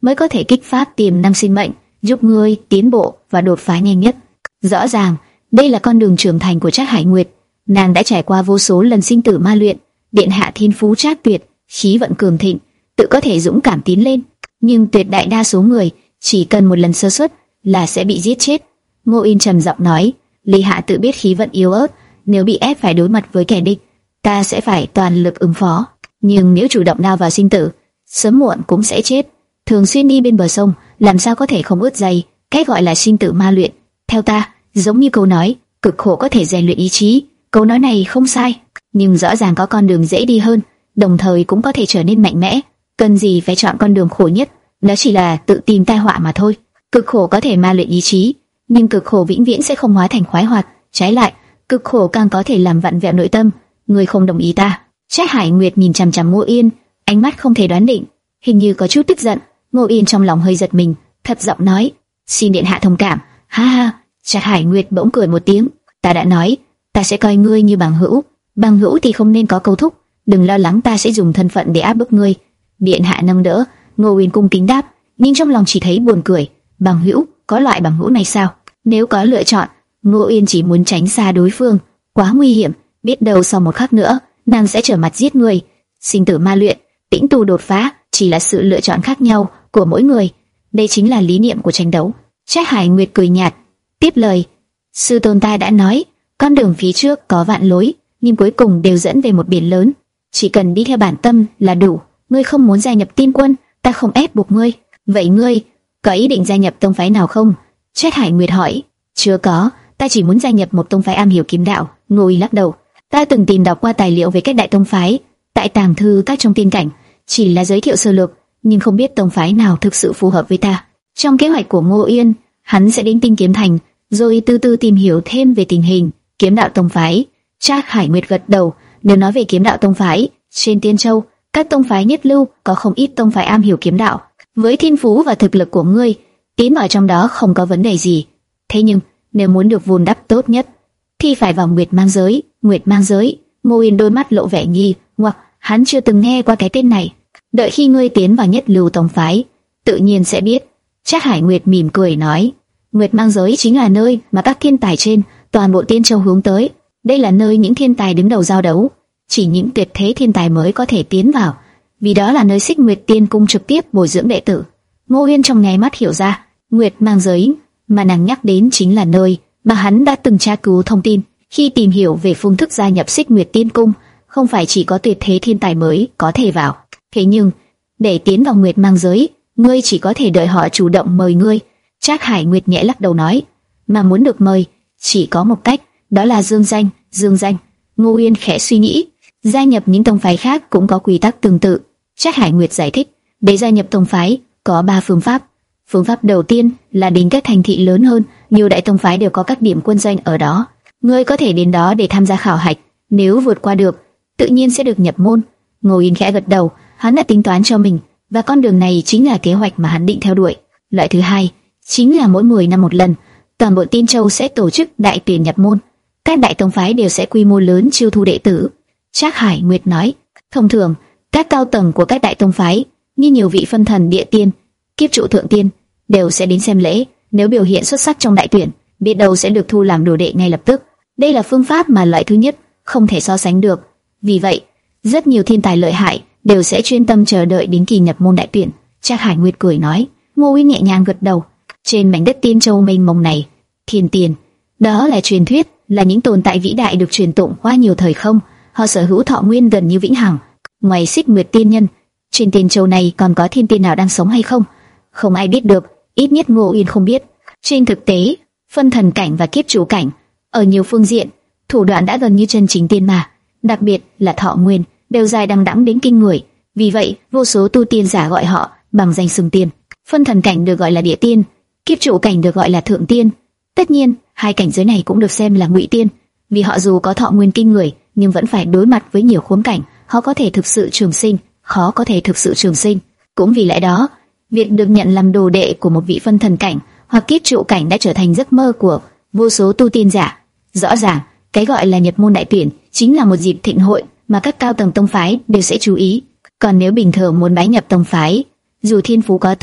mới có thể kích phát tiềm năng sinh mệnh, giúp ngươi tiến bộ và đột phá nhanh nhất. Rõ ràng, đây là con đường trưởng thành của Trác Hải Nguyệt. Nàng đã trải qua vô số lần sinh tử ma luyện, điện hạ thiên phú trác tuyệt, khí vận cường thịnh, tự có thể dũng cảm tiến lên. Nhưng tuyệt đại đa số người chỉ cần một lần sơ suất là sẽ bị giết chết. Ngô Yên trầm giọng nói, Lý Hạ tự biết khí vận yếu ớt, nếu bị ép phải đối mặt với kẻ địch, ta sẽ phải toàn lực ứng phó. Nhưng nếu chủ động lao vào sinh tử, sớm muộn cũng sẽ chết. Thường xuyên đi bên bờ sông, làm sao có thể không ướt giày? Cái gọi là sinh tử ma luyện, theo ta, giống như câu nói, cực khổ có thể rèn luyện ý chí. Câu nói này không sai, nhưng rõ ràng có con đường dễ đi hơn, đồng thời cũng có thể trở nên mạnh mẽ. Cần gì phải chọn con đường khổ nhất? Đó chỉ là tự tìm tai họa mà thôi. Cực khổ có thể ma luyện ý chí, nhưng cực khổ vĩnh viễn sẽ không hóa thành khoái hoạt. Trái lại, cực khổ càng có thể làm vặn vẹo nội tâm. Ngươi không đồng ý ta? Trác Hải Nguyệt nhìn chằm chằm Ngô Yên, ánh mắt không thể đoán định, hình như có chút tức giận. Ngô Yên trong lòng hơi giật mình, thấp giọng nói, xin điện hạ thông cảm. Ha ha. Trác Hải Nguyệt bỗng cười một tiếng, ta đã nói, ta sẽ coi ngươi như bằng hữu. Bằng hữu thì không nên có câu thúc, đừng lo lắng, ta sẽ dùng thân phận để áp bức ngươi. Điện hạ nâng đỡ. Ngô Yên cung kính đáp, nhưng trong lòng chỉ thấy buồn cười. Bằng hữu, có loại bằng hữu này sao? Nếu có lựa chọn, Ngô Yên chỉ muốn tránh xa đối phương, quá nguy hiểm, biết đâu sau một khắc nữa, nàng sẽ trở mặt giết người. Sinh tử ma luyện, tĩnh tu đột phá, chỉ là sự lựa chọn khác nhau của mỗi người. Đây chính là lý niệm của tranh đấu. Trác Hải Nguyệt cười nhạt, tiếp lời, sư tôn ta đã nói, con đường phía trước có vạn lối, nhưng cuối cùng đều dẫn về một biển lớn. Chỉ cần đi theo bản tâm là đủ. Ngươi không muốn gia nhập Tiên Quân, ta không ép buộc ngươi. Vậy ngươi có ý định gia nhập tông phái nào không? Trác Hải Nguyệt hỏi. Chưa có, ta chỉ muốn gia nhập một tông phái am hiểu kiếm đạo. Ngô Yên lắc đầu. Ta từng tìm đọc qua tài liệu về các đại tông phái tại tàng thư các trong tiên cảnh, chỉ là giới thiệu sơ lược, nhưng không biết tông phái nào thực sự phù hợp với ta. Trong kế hoạch của Ngô Yên, hắn sẽ đến Tinh Kiếm Thành, rồi từ từ tìm hiểu thêm về tình hình kiếm đạo tông phái. Trác Hải Nguyệt gật đầu. Nếu nói về kiếm đạo tông phái, trên Tiên Châu, các tông phái nhất lưu có không ít tông phái am hiểu kiếm đạo. Với thiên phú và thực lực của ngươi, tiến vào trong đó không có vấn đề gì. Thế nhưng, nếu muốn được vun đắp tốt nhất, thì phải vào Nguyệt Mang Giới. Nguyệt Mang Giới. Ngô Yên đôi mắt lộ vẻ nghi hoặc, hắn chưa từng nghe qua cái tên này. Đợi khi ngươi tiến vào nhất lưu tông phái, tự nhiên sẽ biết. Trác Hải Nguyệt mỉm cười nói, Nguyệt Mang Giới chính là nơi mà các thiên tài trên toàn bộ Tiên Châu hướng tới. Đây là nơi những thiên tài đứng đầu giao đấu, chỉ những tuyệt thế thiên tài mới có thể tiến vào, vì đó là nơi Xích Nguyệt Tiên Cung trực tiếp bồi dưỡng đệ tử. Ngô Yên trong nháy mắt hiểu ra, Nguyệt Mang Giới mà nàng nhắc đến chính là nơi mà hắn đã từng tra cứu thông tin khi tìm hiểu về phương thức gia nhập Xích Nguyệt Tiên Cung. Không phải chỉ có tuyệt thế thiên tài mới có thể vào, thế nhưng để tiến vào Nguyệt Mang Giới, ngươi chỉ có thể đợi họ chủ động mời ngươi. Trác Hải Nguyệt nhẹ lắc đầu nói, mà muốn được mời chỉ có một cách, đó là dương danh. Dương danh. Ngô Yên khẽ suy nghĩ, gia nhập những tông phái khác cũng có quy tắc tương tự. Trác Hải Nguyệt giải thích, để gia nhập tông phái có ba phương pháp. Phương pháp đầu tiên là đến các thành thị lớn hơn, nhiều đại tông phái đều có các điểm quân doanh ở đó. Ngươi có thể đến đó để tham gia khảo hạch, nếu vượt qua được, tự nhiên sẽ được nhập môn. Ngô Yên khẽ gật đầu, hắn đã tính toán cho mình, và con đường này chính là kế hoạch mà hắn định theo đuổi. Loại thứ hai chính là mỗi mười năm một lần, toàn bộ Tiên Châu sẽ tổ chức đại tuyển nhập môn. Các đại tông phái đều sẽ quy mô lớn chiêu thu đệ tử. Trác Hải Nguyệt nói, thông thường các cao tầng của các đại tông phái, như nhiều vị phân thần địa tiên, kiếp trụ thượng tiên, đều sẽ đến xem lễ. Nếu biểu hiện xuất sắc trong đại tuyển, biết đâu sẽ được thu làm đồ đệ ngay lập tức. Đây là phương pháp mà loại thứ nhất không thể so sánh được. Vì vậy, rất nhiều thiên tài lợi hại đều sẽ chuyên tâm chờ đợi đến kỳ nhập môn đại tuyển. Trác Hải Nguyệt cười nói. Ngô Uyên nhẹ nhàng gật đầu. Trên mảnh đất Tiên Châu mênh mông này, thiên tiền, đó là truyền thuyết, là những tồn tại vĩ đại được truyền tụng qua nhiều thời không. Họ sở hữu thọ nguyên gần như vĩnh hằng. Ngoài Xích Nguyệt tiên nhân, trên Tiên Châu này còn có thiên tiên nào đang sống hay không? Không ai biết được, ít nhất Ngô Uyên không biết. Trên thực tế, phân thần cảnh và kiếp chủ cảnh, ở nhiều phương diện, thủ đoạn đã gần như chân chính tiên mà, đặc biệt là thọ nguyên, đều dài đằng đẵng đến kinh người. Vì vậy, vô số tu tiên giả gọi họ bằng danh xưng tiên. Phân thần cảnh được gọi là địa tiên, kiếp trụ cảnh được gọi là thượng tiên. Tất nhiên, hai cảnh giới này cũng được xem là ngụy tiên, vì họ dù có thọ nguyên kinh người, nhưng vẫn phải đối mặt với nhiều khốn cảnh. Họ có thể thực sự trường sinh, khó có thể thực sự trường sinh. Cũng vì lẽ đó, việc được nhận làm đồ đệ của một vị phân thần cảnh hoặc kiếp trụ cảnh đã trở thành giấc mơ của vô số tu tiên giả. Rõ ràng, cái gọi là nhập môn đại tuyển chính là một dịp thịnh hội mà các cao tầng tông phái đều sẽ chú ý. Còn nếu bình thường muốn bái nhập tông phái, dù thiên phú có tốt,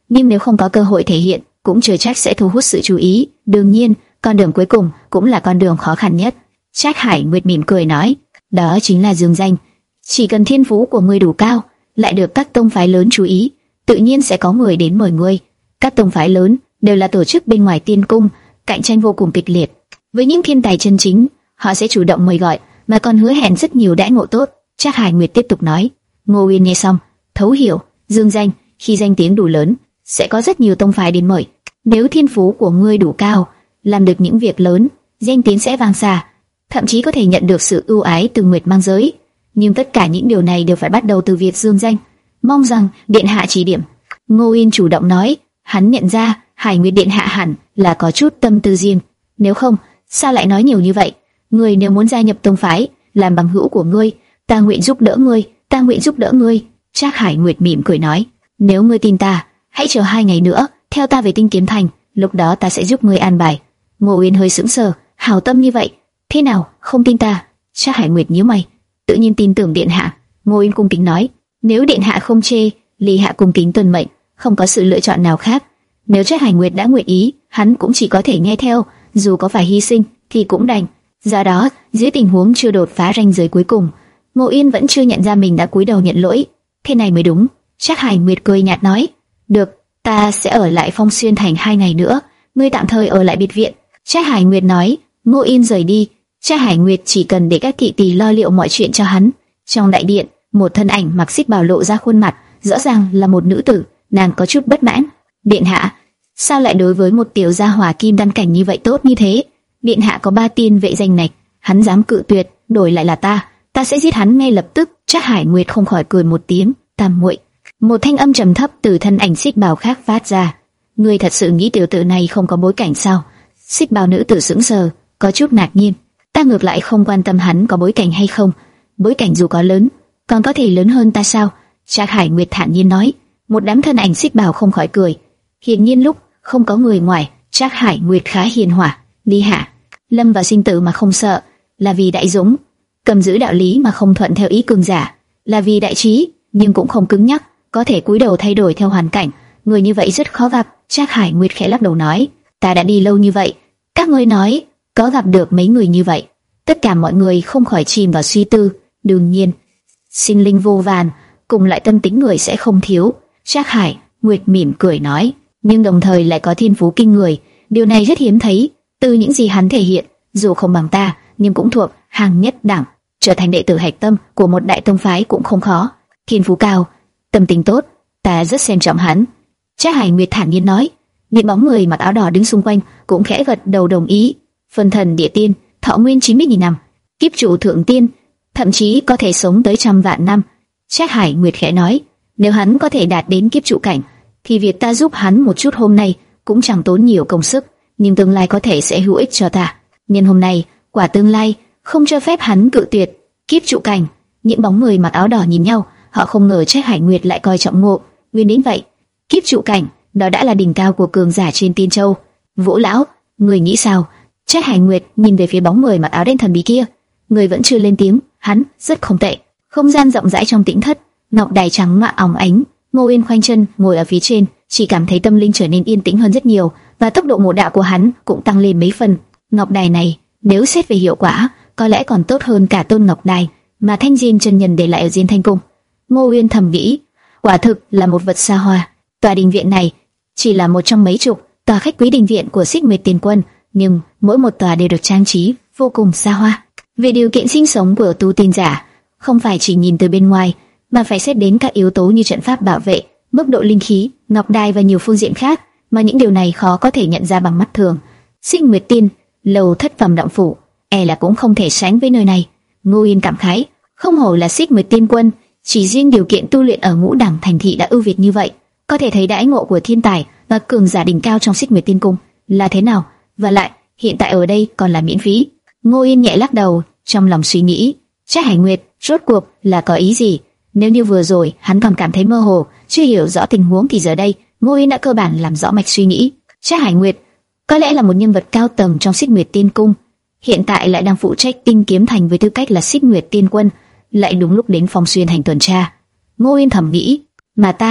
nhưng nếu không có cơ hội thể hiện, cũng chưa chắc sẽ thu hút sự chú ý. Đương nhiên, con đường cuối cùng cũng là con đường khó khăn nhất. Trác Hải Nguyệt mỉm cười nói, đó chính là dương danh. Chỉ cần thiên phú của ngươi đủ cao, lại được các tông phái lớn chú ý, tự nhiên sẽ có người đến mời ngươi. Các tông phái lớn đều là tổ chức bên ngoài tiên cung, cạnh tranh vô cùng kịch liệt. Với những thiên tài chân chính, họ sẽ chủ động mời gọi, mà còn hứa hẹn rất nhiều đãi ngộ tốt. Trác Hải Nguyệt tiếp tục nói. Ngô Uyên nghe xong, thấu hiểu, dương danh, khi danh tiếng đủ lớn, sẽ có rất nhiều tông phái đến mời. Nếu thiên phú của ngươi đủ cao, làm được những việc lớn, danh tiếng sẽ vang xa, thậm chí có thể nhận được sự ưu ái từ Nguyệt Mang giới. Nhưng tất cả những điều này đều phải bắt đầu từ việc dương danh. Mong rằng điện hạ chỉ điểm. Ngô Uyên chủ động nói, hắn nhận ra Hải Nguyệt điện hạ hẳn là có chút tâm tư riêng. Nếu không, sao lại nói nhiều như vậy? Ngươi nếu muốn gia nhập tông phái, làm bằng hữu của ngươi, ta nguyện giúp đỡ ngươi, ta nguyện giúp đỡ ngươi. Trác Hải Nguyệt mỉm cười nói, nếu ngươi tin ta, hãy chờ hai ngày nữa, theo ta về Tinh Kiếm Thành, lúc đó ta sẽ giúp ngươi an bài. Ngô Uyên hơi sững sờ, hảo tâm như vậy, thế nào, không tin ta? Trác Hải Nguyệt nhíu mày, tự nhiên tin tưởng điện hạ. Ngô Uyên cung kính nói, nếu điện hạ không chê, Lý hạ cung kính tuân mệnh, không có sự lựa chọn nào khác. Nếu Trác Hải Nguyệt đã nguyện ý, hắn cũng chỉ có thể nghe theo, dù có phải hy sinh thì cũng đành. Do đó, dưới tình huống chưa đột phá ranh giới cuối cùng, Ngô Uyên vẫn chưa nhận ra mình đã cúi đầu nhận lỗi. Thế này mới đúng. Trác Hải Nguyệt cười nhạt nói, được, ta sẽ ở lại Phong Xuyên Thành hai ngày nữa, ngươi tạm thời ở lại biệt viện. Trác Hải Nguyệt nói. Ngô Uyên rời đi. Trác Hải Nguyệt chỉ cần để các thị tỳ lo liệu mọi chuyện cho hắn. Trong đại điện, một thân ảnh mặc xích bào lộ ra khuôn mặt, rõ ràng là một nữ tử. Nàng có chút bất mãn. Điện hạ, sao lại đối với một tiểu gia hỏa kim đan cảnh như vậy tốt như thế? Điện hạ có ba tiên vệ danh này, hắn dám cự tuyệt, đổi lại là ta, ta sẽ giết hắn ngay lập tức. Trác Hải Nguyệt không khỏi cười một tiếng, tam muội. Một thanh âm trầm thấp từ thân ảnh xích bào khác phát ra. Ngươi thật sự nghĩ tiểu tử này không có bối cảnh sao? Xích bào nữ tử sững sờ, có chút ngạc nhiên. Ta ngược lại không quan tâm hắn có bối cảnh hay không. Bối cảnh dù có lớn, còn có thể lớn hơn ta sao? Trác Hải Nguyệt thản nhiên nói. Một đám thân ảnh xích bào không khỏi cười. Hiển nhiên lúc không có người ngoài, Trác Hải Nguyệt khá hiền hòa. Lý hạ, lâm vào sinh tử mà không sợ, là vì đại dũng; cầm giữ đạo lý mà không thuận theo ý cường giả, là vì đại trí, nhưng cũng không cứng nhắc, có thể cúi đầu thay đổi theo hoàn cảnh. Người như vậy rất khó gặp. Trác Hải Nguyệt khẽ lắc đầu nói, ta đã đi lâu như vậy, các ngươi nói có gặp được mấy người như vậy? Tất cả mọi người không khỏi chìm vào suy tư. Đương nhiên, sinh linh vô vàn, cùng lại tâm tính người sẽ không thiếu. Trác Hải Nguyệt mỉm cười nói, nhưng đồng thời lại có thiên phú kinh người, điều này rất hiếm thấy. Từ những gì hắn thể hiện, dù không bằng ta, nhưng cũng thuộc hàng nhất đẳng, trở thành đệ tử hạch tâm của một đại tông phái cũng không khó. Thiên phú cao, tâm tình tốt, ta rất xem trọng hắn. Trác Hải Nguyệt thản nhiên nói. Những bóng người mặc áo đỏ đứng xung quanh cũng khẽ gật đầu đồng ý. Phân thần địa tiên, thọ nguyên chín mươi nghìn năm, kiếp trụ thượng tiên, thậm chí có thể sống tới trăm vạn năm. Trác Hải Nguyệt khẽ nói, nếu hắn có thể đạt đến kiếp trụ cảnh, thì việc ta giúp hắn một chút hôm nay cũng chẳng tốn nhiều công sức, nhưng tương lai có thể sẽ hữu ích cho ta. Nhân hôm nay, quả tương lai không cho phép hắn cự tuyệt. Kiếp trụ cảnh. Những bóng người mặc áo đỏ nhìn nhau, họ không ngờ Trác Hải Nguyệt lại coi trọng Ngô Uyên đến vậy. Kiếp trụ cảnh, đó đã là đỉnh cao của cường giả trên Tiên Châu. Vũ lão, người nghĩ sao? Trác Hải Nguyệt nhìn về phía bóng người mặc áo đen thần bí kia. Người vẫn chưa lên tiếng. Hắn rất không tệ. Không gian rộng rãi trong tĩnh thất, ngọc đài trắng ngạ óng ánh. Ngô Uyên khoanh chân ngồi ở phía trên, chỉ cảm thấy tâm linh trở nên yên tĩnh hơn rất nhiều, và tốc độ ngộ đạo của hắn cũng tăng lên mấy phần. Ngọc đài này, nếu xét về hiệu quả, có lẽ còn tốt hơn cả tôn ngọc đài mà Thanh Diên chân nhân để lại ở Diên Thanh Cung. Ngô Uyên thầm nghĩ, quả thực là một vật xa hoa. Tòa đình viện này chỉ là một trong mấy chục tòa khách quý đình viện của Xích Nguyệt Tiền Quân, nhưng mỗi một tòa đều được trang trí vô cùng xa hoa. Về điều kiện sinh sống của tu tiên giả, không phải chỉ nhìn từ bên ngoài, mà phải xét đến các yếu tố như trận pháp bảo vệ, mức độ linh khí, ngọc đài và nhiều phương diện khác, mà những điều này khó có thể nhận ra bằng mắt thường. Xích Nguyệt Tiên, lầu thất phẩm động phủ, e là cũng không thể sánh với nơi này. Ngô Uyên cảm khái, không hổ là Xích Nguyệt Tiên Quân, chỉ riêng điều kiện tu luyện ở ngũ đẳng thành thị đã ưu việt như vậy, có thể thấy đãi ngộ của thiên tài và cường giả đỉnh cao trong Xích Nguyệt Tiên Cung là thế nào. Và lại, hiện tại ở đây còn là miễn phí. Ngô Uyên nhẹ lắc đầu, trong lòng suy nghĩ, Trác Hải Nguyệt rốt cuộc là có ý gì? Nếu như vừa rồi hắn còn cảm thấy mơ hồ, chưa hiểu rõ tình huống, thì giờ đây Ngô Uyên đã cơ bản làm rõ mạch suy nghĩ. Trác Hải Nguyệt có lẽ là một nhân vật cao tầng trong Xích Nguyệt Tiên Cung, hiện tại lại đang phụ trách Tinh Kiếm Thành với tư cách là Xích Nguyệt Tiên Quân, lại đúng lúc đến Phong Xuyên Thành tuần tra. Ngô Uyên thầm nghĩ, mà ta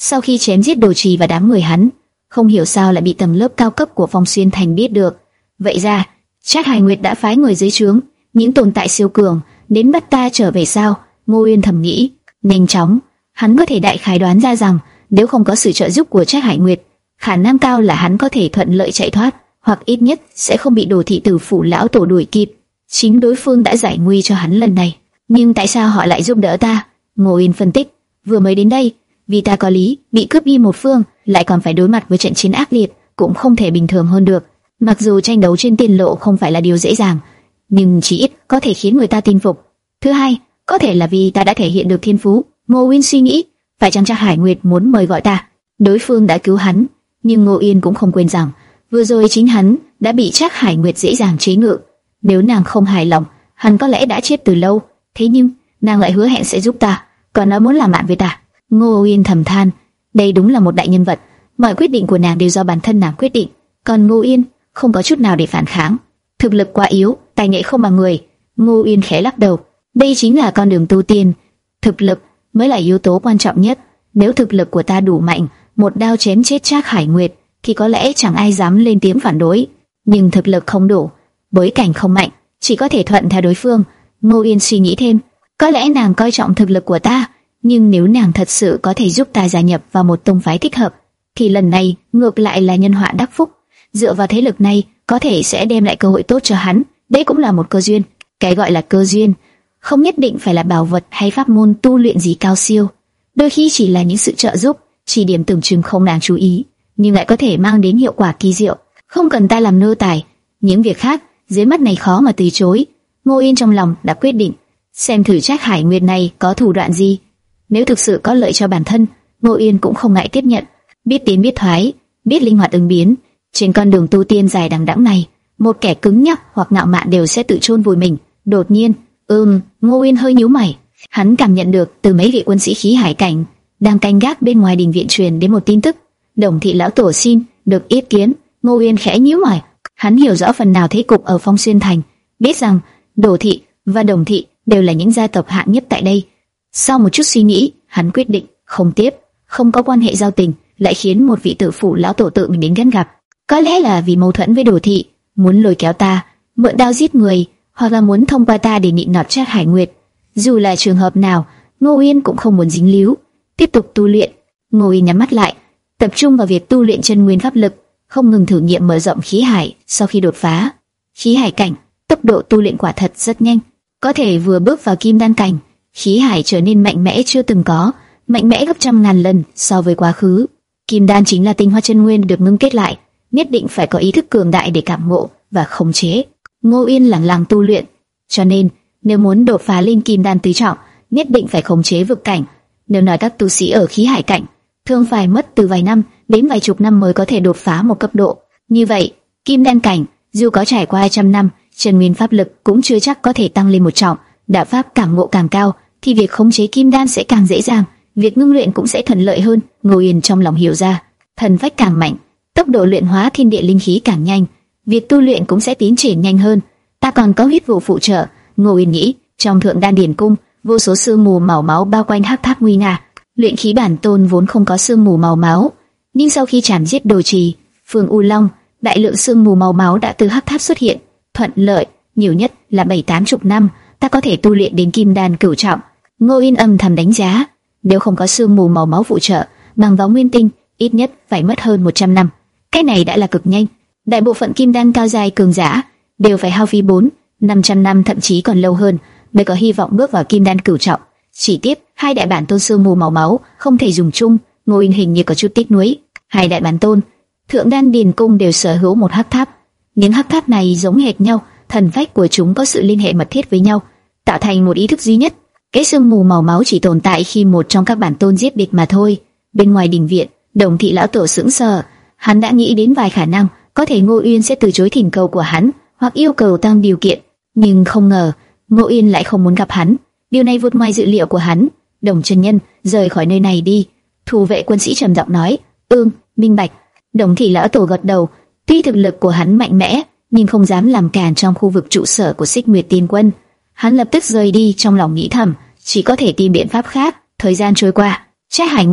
Sau khi chém giết Đồ Trì và đám người hắn, không hiểu sao lại bị tầng lớp cao cấp của Phong Xuyên Thành biết được. Vậy ra, Trác Hải Nguyệt đã phái người dưới trướng, những tồn tại siêu cường đến bắt ta trở về sao? Ngô Uyên thầm nghĩ. Nhanh chóng, hắn có thể đại khái đoán ra rằng nếu không có sự trợ giúp của Trác Hải Nguyệt, khả năng cao là hắn có thể thuận lợi chạy thoát, hoặc ít nhất sẽ không bị Đồ thị tử phủ lão tổ đuổi kịp. Chính đối phương đã giải nguy cho hắn lần này, nhưng tại sao họ lại giúp đỡ ta? Ngô Uyên phân tích. Vừa mới đến đây, vì ta có lý, bị cướp đi một phương, lại còn phải đối mặt với trận chiến ác liệt, cũng không thể bình thường hơn được. Mặc dù tranh đấu trên tiền lộ không phải là điều dễ dàng, nhưng chỉ ít có thể khiến người ta tin phục. Thứ hai, có thể là vì ta đã thể hiện được thiên phú. Ngô Uyên suy nghĩ, phải chăng Trác Hải Nguyệt muốn mời gọi ta? Đối phương đã cứu hắn, nhưng Ngô Uyên cũng không quên rằng vừa rồi chính hắn đã bị Trác Hải Nguyệt dễ dàng chế ngự. Nếu nàng không hài lòng, hắn có lẽ đã chết từ lâu. Thế nhưng nàng lại hứa hẹn sẽ giúp ta, còn nói muốn làm bạn với ta. Ngô Uyên thầm than, đây đúng là một đại nhân vật. Mọi quyết định của nàng đều do bản thân nàng quyết định, còn Ngô Uyên không có chút nào để phản kháng. Thực lực quá yếu, tài nghệ không bằng người. Ngô Uyên khẽ lắc đầu. Đây chính là con đường tu tiên, thực lực mới là yếu tố quan trọng nhất. Nếu thực lực của ta đủ mạnh, một đao chém chết Trác Hải Nguyệt, thì có lẽ chẳng ai dám lên tiếng phản đối. Nhưng thực lực không đủ, bối cảnh không mạnh, chỉ có thể thuận theo đối phương. Ngô Uyên suy nghĩ thêm, có lẽ nàng coi trọng thực lực của ta, nhưng nếu nàng thật sự có thể giúp ta gia nhập vào một tông phái thích hợp, thì lần này ngược lại là nhân họa đắc phúc. Dựa vào thế lực này, có thể sẽ đem lại cơ hội tốt cho hắn. Đây cũng là một cơ duyên. Cái gọi là cơ duyên, không nhất định phải là bảo vật hay pháp môn tu luyện gì cao siêu. Đôi khi chỉ là những sự trợ giúp, chỉ điểm tưởng chừng không đáng chú ý, nhưng lại có thể mang đến hiệu quả kỳ diệu. Không cần ta làm nô tài, những việc khác dưới mắt này khó mà từ chối. Ngô Yên trong lòng đã quyết định, xem thử Trác Hải Nguyệt này có thủ đoạn gì. Nếu thực sự có lợi cho bản thân, Ngô Yên cũng không ngại tiếp nhận. Biết tiến biết thoái, biết linh hoạt ứng biến, trên con đường tu tiên dài đằng đẵng này, một kẻ cứng nhắc hoặc ngạo mạn đều sẽ tự chôn vùi mình. Đột nhiên, ừm, Ngô Yên hơi nhíu mày. Hắn cảm nhận được từ mấy vị quân sĩ khí hải cảnh đang canh gác bên ngoài đình viện truyền đến một tin tức: Đồng thị lão tổ xin được yết kiến. Ngô Yên khẽ nhíu mày. Hắn hiểu rõ phần nào thế cục ở Phong Xuyên Thành, biết rằng Đồ thị và Đồng thị đều là những gia tộc hạng nhất tại đây. Sau một chút suy nghĩ, hắn quyết định không tiếp. Không có quan hệ giao tình lại khiến một vị tử phủ lão tổ tự mình đến gắn gặp. Có lẽ là vì mâu thuẫn với Đồ thị, muốn lôi kéo ta, mượn đao giết người, hoặc là muốn thông qua ta để nịnh nọt Trác Hải Nguyệt. Dù là trường hợp nào, Ngô Yên cũng không muốn dính líu, tiếp tục tu luyện. Ngô Yên nhắm mắt lại, tập trung vào việc tu luyện chân nguyên pháp lực, không ngừng thử nghiệm mở rộng khí hải. Sau khi đột phá khí hải cảnh, tốc độ tu luyện quả thật rất nhanh, có thể vừa bước vào kim đan cảnh, khí hải trở nên mạnh mẽ chưa từng có, mạnh mẽ gấp trăm ngàn lần so với quá khứ. Kim đan chính là tinh hoa chân nguyên được ngưng kết lại, nhất định phải có ý thức cường đại để cảm ngộ và khống chế. Ngô Yên lẳng lặng tu luyện, cho nên nếu muốn đột phá lên kim đan tứ trọng, nhất định phải khống chế vực cảnh. Nếu nói các tu sĩ ở khí hải cảnh, thường phải mất từ vài năm đến vài chục năm mới có thể đột phá một cấp độ. Như vậy, kim đan cảnh dù có trải qua trăm năm, chân nguyên pháp lực cũng chưa chắc có thể tăng lên một trọng. Đạo pháp cảm ngộ càng cao, thì việc khống chế kim đan sẽ càng dễ dàng, việc ngưng luyện cũng sẽ thuận lợi hơn. Ngô Yên trong lòng hiểu ra, thần phách càng mạnh, tốc độ luyện hóa thiên địa linh khí càng nhanh, việc tu luyện cũng sẽ tiến triển nhanh hơn. Ta còn có huyết vụ phụ trợ. Ngô Yên nghĩ, trong thượng đan điển cung, vô số sương mù màu máu bao quanh hắc tháp nguy nga. Luyện khí bản tôn vốn không có sương mù màu máu, nhưng sau khi chảm giết Đồ Trì, Phương U Long, đại lượng sương mù màu máu đã từ hắc tháp xuất hiện. Thuận lợi, nhiều nhất là bảy tám chục năm, ta có thể tu luyện đến kim đan cửu trọng. Ngô Yên âm thầm đánh giá, nếu không có sương mù màu máu phụ trợ, bằng vào nguyên tinh, ít nhất phải mất hơn một trăm năm. Cái này đã là cực nhanh. Đại bộ phận kim đan cao dài cường giả đều phải hao phí bốn, năm trăm năm thậm chí còn lâu hơn mới có hy vọng bước vào kim đan cửu trọng. Chỉ tiếp, hai đại bản tôn sương mù màu máu không thể dùng chung. Ngô Yên hình như có chút tiếc nuối. Hai đại bản tôn thượng đan điền cung đều sở hữu một hắc tháp. Những hắc tháp này giống hệt nhau, thần phách của chúng có sự liên hệ mật thiết với nhau, tạo thành một ý thức duy nhất. Cái sương mù màu máu chỉ tồn tại khi một trong các bản tôn giết địch mà thôi. Bên ngoài đình viện, Đồng thị lão tổ sững sờ, hắn đã nghĩ đến vài khả năng, có thể Ngô Uyên sẽ từ chối thỉnh cầu của hắn, hoặc yêu cầu tăng điều kiện, nhưng không ngờ Ngô Uyên lại không muốn gặp hắn. Điều này vượt ngoài dự liệu của hắn. Đồng chân nhân, rời khỏi nơi này đi. Thủ vệ quân sĩ trầm giọng nói. Ừm, minh bạch. Đồng thị lão tổ gật đầu. Tuy thực lực của hắn mạnh mẽ, nhưng không dám làm càn trong khu vực trụ sở của Xích Nguyệt Tiên Quân. Hắn lập tức rời đi, trong lòng nghĩ thầm, chỉ có thể tìm biện pháp khác. Thời gian trôi qua, Trác Hải Nguyệt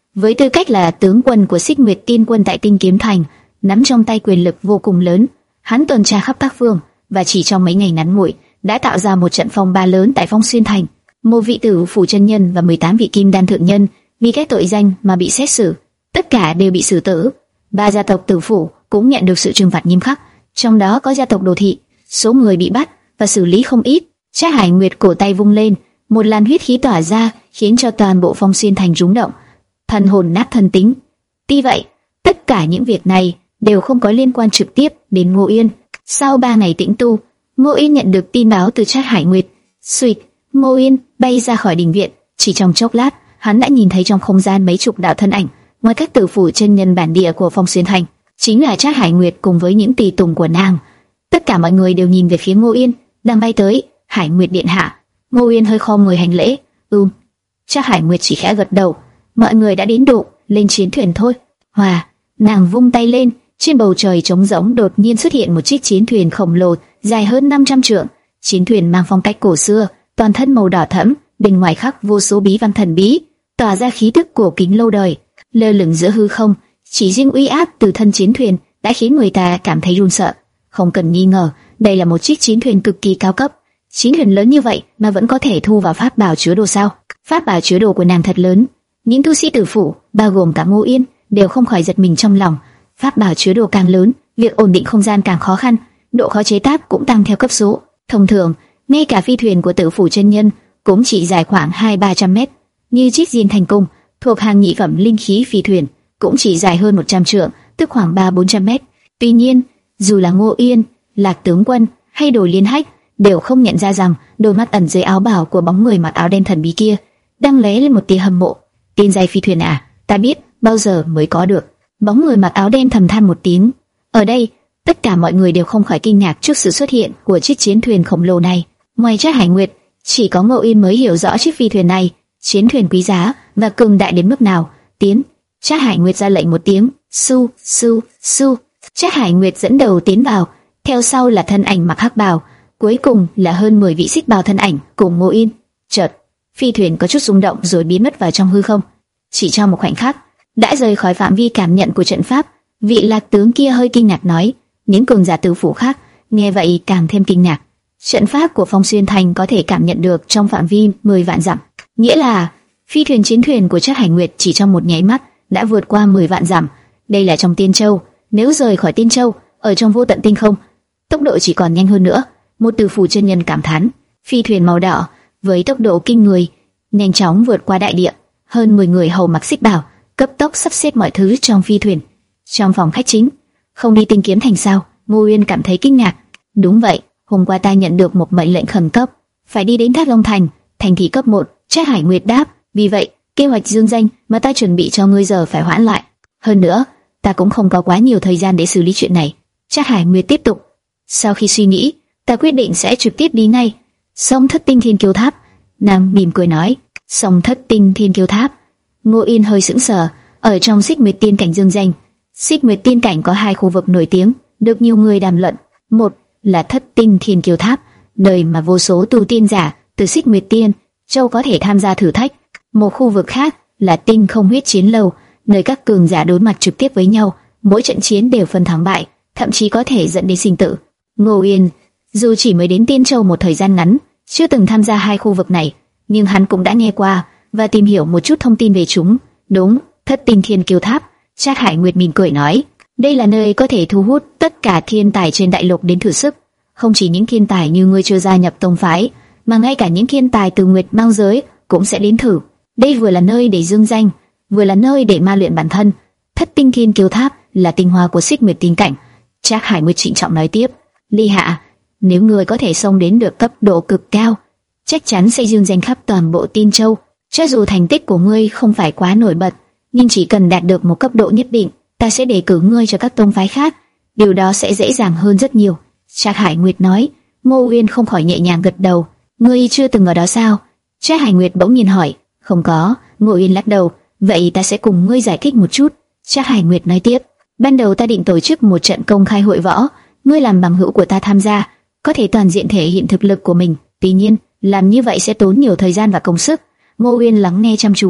Với tư cách là tướng quân của Xích Nguyệt Tiên Quân tại Tinh Kiếm Thành, nắm trong tay quyền lực vô cùng lớn, hắn tuần tra khắp các phương và chỉ trong mấy ngày ngắn ngủi đã tạo ra một trận phong ba lớn tại Phong Xuyên Thành. Một vị tử phủ chân nhân và mười tám vị kim đan thượng nhân vì các tội danh mà bị xét xử, tất cả đều bị xử tử. Ba gia tộc tử phủ cũng nhận được sự trừng phạt nghiêm khắc, trong đó có gia tộc Đồ Thị, số người bị bắt và xử lý không ít. Trác Hải Nguyệt cổ tay vung lên, một làn huyết khí tỏa ra, khiến cho toàn bộ Phong Xuyên Thành rung động, thần hồn nát thần tính. Tuy vậy, tất cả những việc này đều không có liên quan trực tiếp đến Ngô Yên. Sau ba ngày tĩnh tu, Ngô Yên nhận được tin báo từ Trác Hải Nguyệt. Suýt, Ngô Yên bay ra khỏi đình viện, chỉ trong chốc lát, hắn đã nhìn thấy trong không gian mấy chục đạo thân ảnh. Ngoài các tử phủ chân nhân bản địa của Phong Xuyên Thành, chính là Trác Hải Nguyệt cùng với những tùy tùng của nàng. Tất cả mọi người đều nhìn về phía Ngô Yên đang bay tới. Hải Nguyệt điện hạ. Ngô Yên hơi khom người hành lễ. Ừm. Trác Hải Nguyệt chỉ khẽ gật đầu. Mọi người đã đến độ, lên chiến thuyền thôi. Hòa. Nàng vung tay lên, trên bầu trời trống rỗng đột nhiên xuất hiện một chiếc chiến thuyền khổng lồ, dài hơn năm trăm trượng. Chiến thuyền mang phong cách cổ xưa, toàn thân màu đỏ thẫm, bên ngoài khắc vô số bí văn thần bí, tỏa ra khí tức cổ kính lâu đời, lơ lửng giữa hư không. Chỉ riêng uy áp từ thân chiến thuyền đã khiến người ta cảm thấy run sợ. Không cần nghi ngờ, đây là một chiếc chiến thuyền cực kỳ cao cấp. Chiến thuyền lớn như vậy mà vẫn có thể thu vào pháp bảo chứa đồ sao? Pháp bảo chứa đồ của nàng thật lớn. Những tu sĩ tử phủ, bao gồm cả Ngô Yên, đều không khỏi giật mình trong lòng. Pháp bảo chứa đồ càng lớn, việc ổn định không gian càng khó khăn, độ khó chế tác cũng tăng theo cấp số. Thông thường, ngay cả phi thuyền của tử phủ chân nhân cũng chỉ dài khoảng hai ba trăm mét, như chiếc Diên Thành Cung thuộc hàng nhị phẩm linh khí phi thuyền cũng chỉ dài hơn một trăm trượng, tức khoảng ba bốn trăm mét. Tuy nhiên, dù là Ngô Yên, Lạc tướng quân hay Đồ Liên Hách đều không nhận ra rằng đôi mắt ẩn dưới áo bào của bóng người mặc áo đen thần bí kia đang lóe lên một tia hâm mộ. Tiên giai phi thuyền à, ta biết, bao giờ mới có được. Bóng người mặc áo đen thầm than một tiếng. Ở đây, tất cả mọi người đều không khỏi kinh ngạc trước sự xuất hiện của chiếc chiến thuyền khổng lồ này. Ngoài Trác Hải Nguyệt, chỉ có Ngô Yên mới hiểu rõ chiếc phi thuyền này, chiến thuyền quý giá và cường đại đến mức nào. Tiến. Trác Hải Nguyệt ra lệnh một tiếng, su su su. Trác Hải Nguyệt dẫn đầu tiến vào, theo sau là thân ảnh mặc hắc bào, cuối cùng là hơn mười vị xích bào thân ảnh cùng Ngô Yên. Chợt, phi thuyền có chút rung động rồi biến mất vào trong hư không. Chỉ trong một khoảnh khắc, đã rời khỏi phạm vi cảm nhận của trận pháp. Vị Lạc tướng kia hơi kinh ngạc nói. Những cường giả tử phủ khác nghe vậy càng thêm kinh ngạc. Trận pháp của Phong Xuyên Thành có thể cảm nhận được trong phạm vi mười vạn dặm, nghĩa là phi thuyền chiến thuyền của Trác Hải Nguyệt chỉ trong một nháy mắt đã vượt qua mười vạn dặm. Đây là trong Tiên Châu, nếu rời khỏi Tiên Châu, ở trong vô tận tinh không, tốc độ chỉ còn nhanh hơn nữa. Một tử phủ chân nhân cảm thán. Phi thuyền màu đỏ với tốc độ kinh người, nhanh chóng vượt qua đại địa. Hơn mười người hầu mặc xích bào cấp tốc sắp xếp mọi thứ trong phi thuyền. Trong phòng khách chính, không đi Tinh Kiếm Thành sao? Ngô Uyên cảm thấy kinh ngạc. Đúng vậy, hôm qua ta nhận được một mệnh lệnh khẩn cấp, phải đi đến Thác Long Thành, thành thị cấp một. Trác Hải Nguyệt đáp. Vì vậy, kế hoạch dương danh mà ta chuẩn bị cho ngươi giờ phải hoãn lại. Hơn nữa, ta cũng không có quá nhiều thời gian để xử lý chuyện này. Trác Hải Nguyệt tiếp tục. Sau khi suy nghĩ, ta quyết định sẽ trực tiếp đi ngay. Sông Thất Tinh Thiên Kiêu Tháp. Nàng mỉm cười nói. Sông Thất Tinh Thiên Kiêu Tháp. Ngô Yên hơi sững sờ. Ở trong Xích Nguyệt Tiên Cảnh dương danh, Xích Nguyệt Tiên Cảnh có hai khu vực nổi tiếng, được nhiều người đàm luận. Một là Thất Tinh Thiên Kiêu Tháp, nơi mà vô số tu tiên giả từ Xích Nguyệt Tiên Châu có thể tham gia thử thách. Một khu vực khác là Tinh Không Huyết Chiến Lâu, nơi các cường giả đối mặt trực tiếp với nhau, mỗi trận chiến đều phân thắng bại, thậm chí có thể dẫn đến sinh tử. Ngô Yên, dù chỉ mới đến Tiên Châu một thời gian ngắn, chưa từng tham gia hai khu vực này, nhưng hắn cũng đã nghe qua và tìm hiểu một chút thông tin về chúng. Đúng, Thất Tinh Thiên Kiêu Tháp. Trác Hải Nguyệt mỉm cười nói, đây là nơi có thể thu hút tất cả thiên tài trên đại lục đến thử sức. Không chỉ những thiên tài như ngươi chưa gia nhập tông phái, mà ngay cả những thiên tài từ Nguyệt Mang giới cũng sẽ đến thử. Đây vừa là nơi để dương danh, vừa là nơi để ma luyện bản thân. Thất Tinh Thiên Kiêu Tháp là tinh hoa của Xích Nguyệt Tiên Cảnh. Trác Hải Nguyệt trịnh trọng nói tiếp, Ly Hạ, nếu ngươi có thể xông đến được cấp độ cực cao, chắc chắn sẽ dương danh khắp toàn bộ Tiên Châu. Cho dù thành tích của ngươi không phải quá nổi bật, nhưng chỉ cần đạt được một cấp độ nhất định, ta sẽ đề cử ngươi cho các tông phái khác. Điều đó sẽ dễ dàng hơn rất nhiều. Trác Hải Nguyệt nói. Ngô Uyên không khỏi nhẹ nhàng gật đầu. Ngươi chưa từng ở đó sao? Trác Hải Nguyệt bỗng nhiên hỏi. Không có. Ngô Uyên lắc đầu. Vậy ta sẽ cùng ngươi giải thích một chút. Trác Hải Nguyệt nói tiếp. Ban đầu ta định tổ chức một trận công khai hội võ, ngươi làm bằng hữu của ta tham gia, có thể toàn diện thể hiện thực lực của mình. Tuy nhiên, làm như vậy sẽ tốn nhiều thời gian và công sức. Ngô Uyên lắng nghe chăm chú.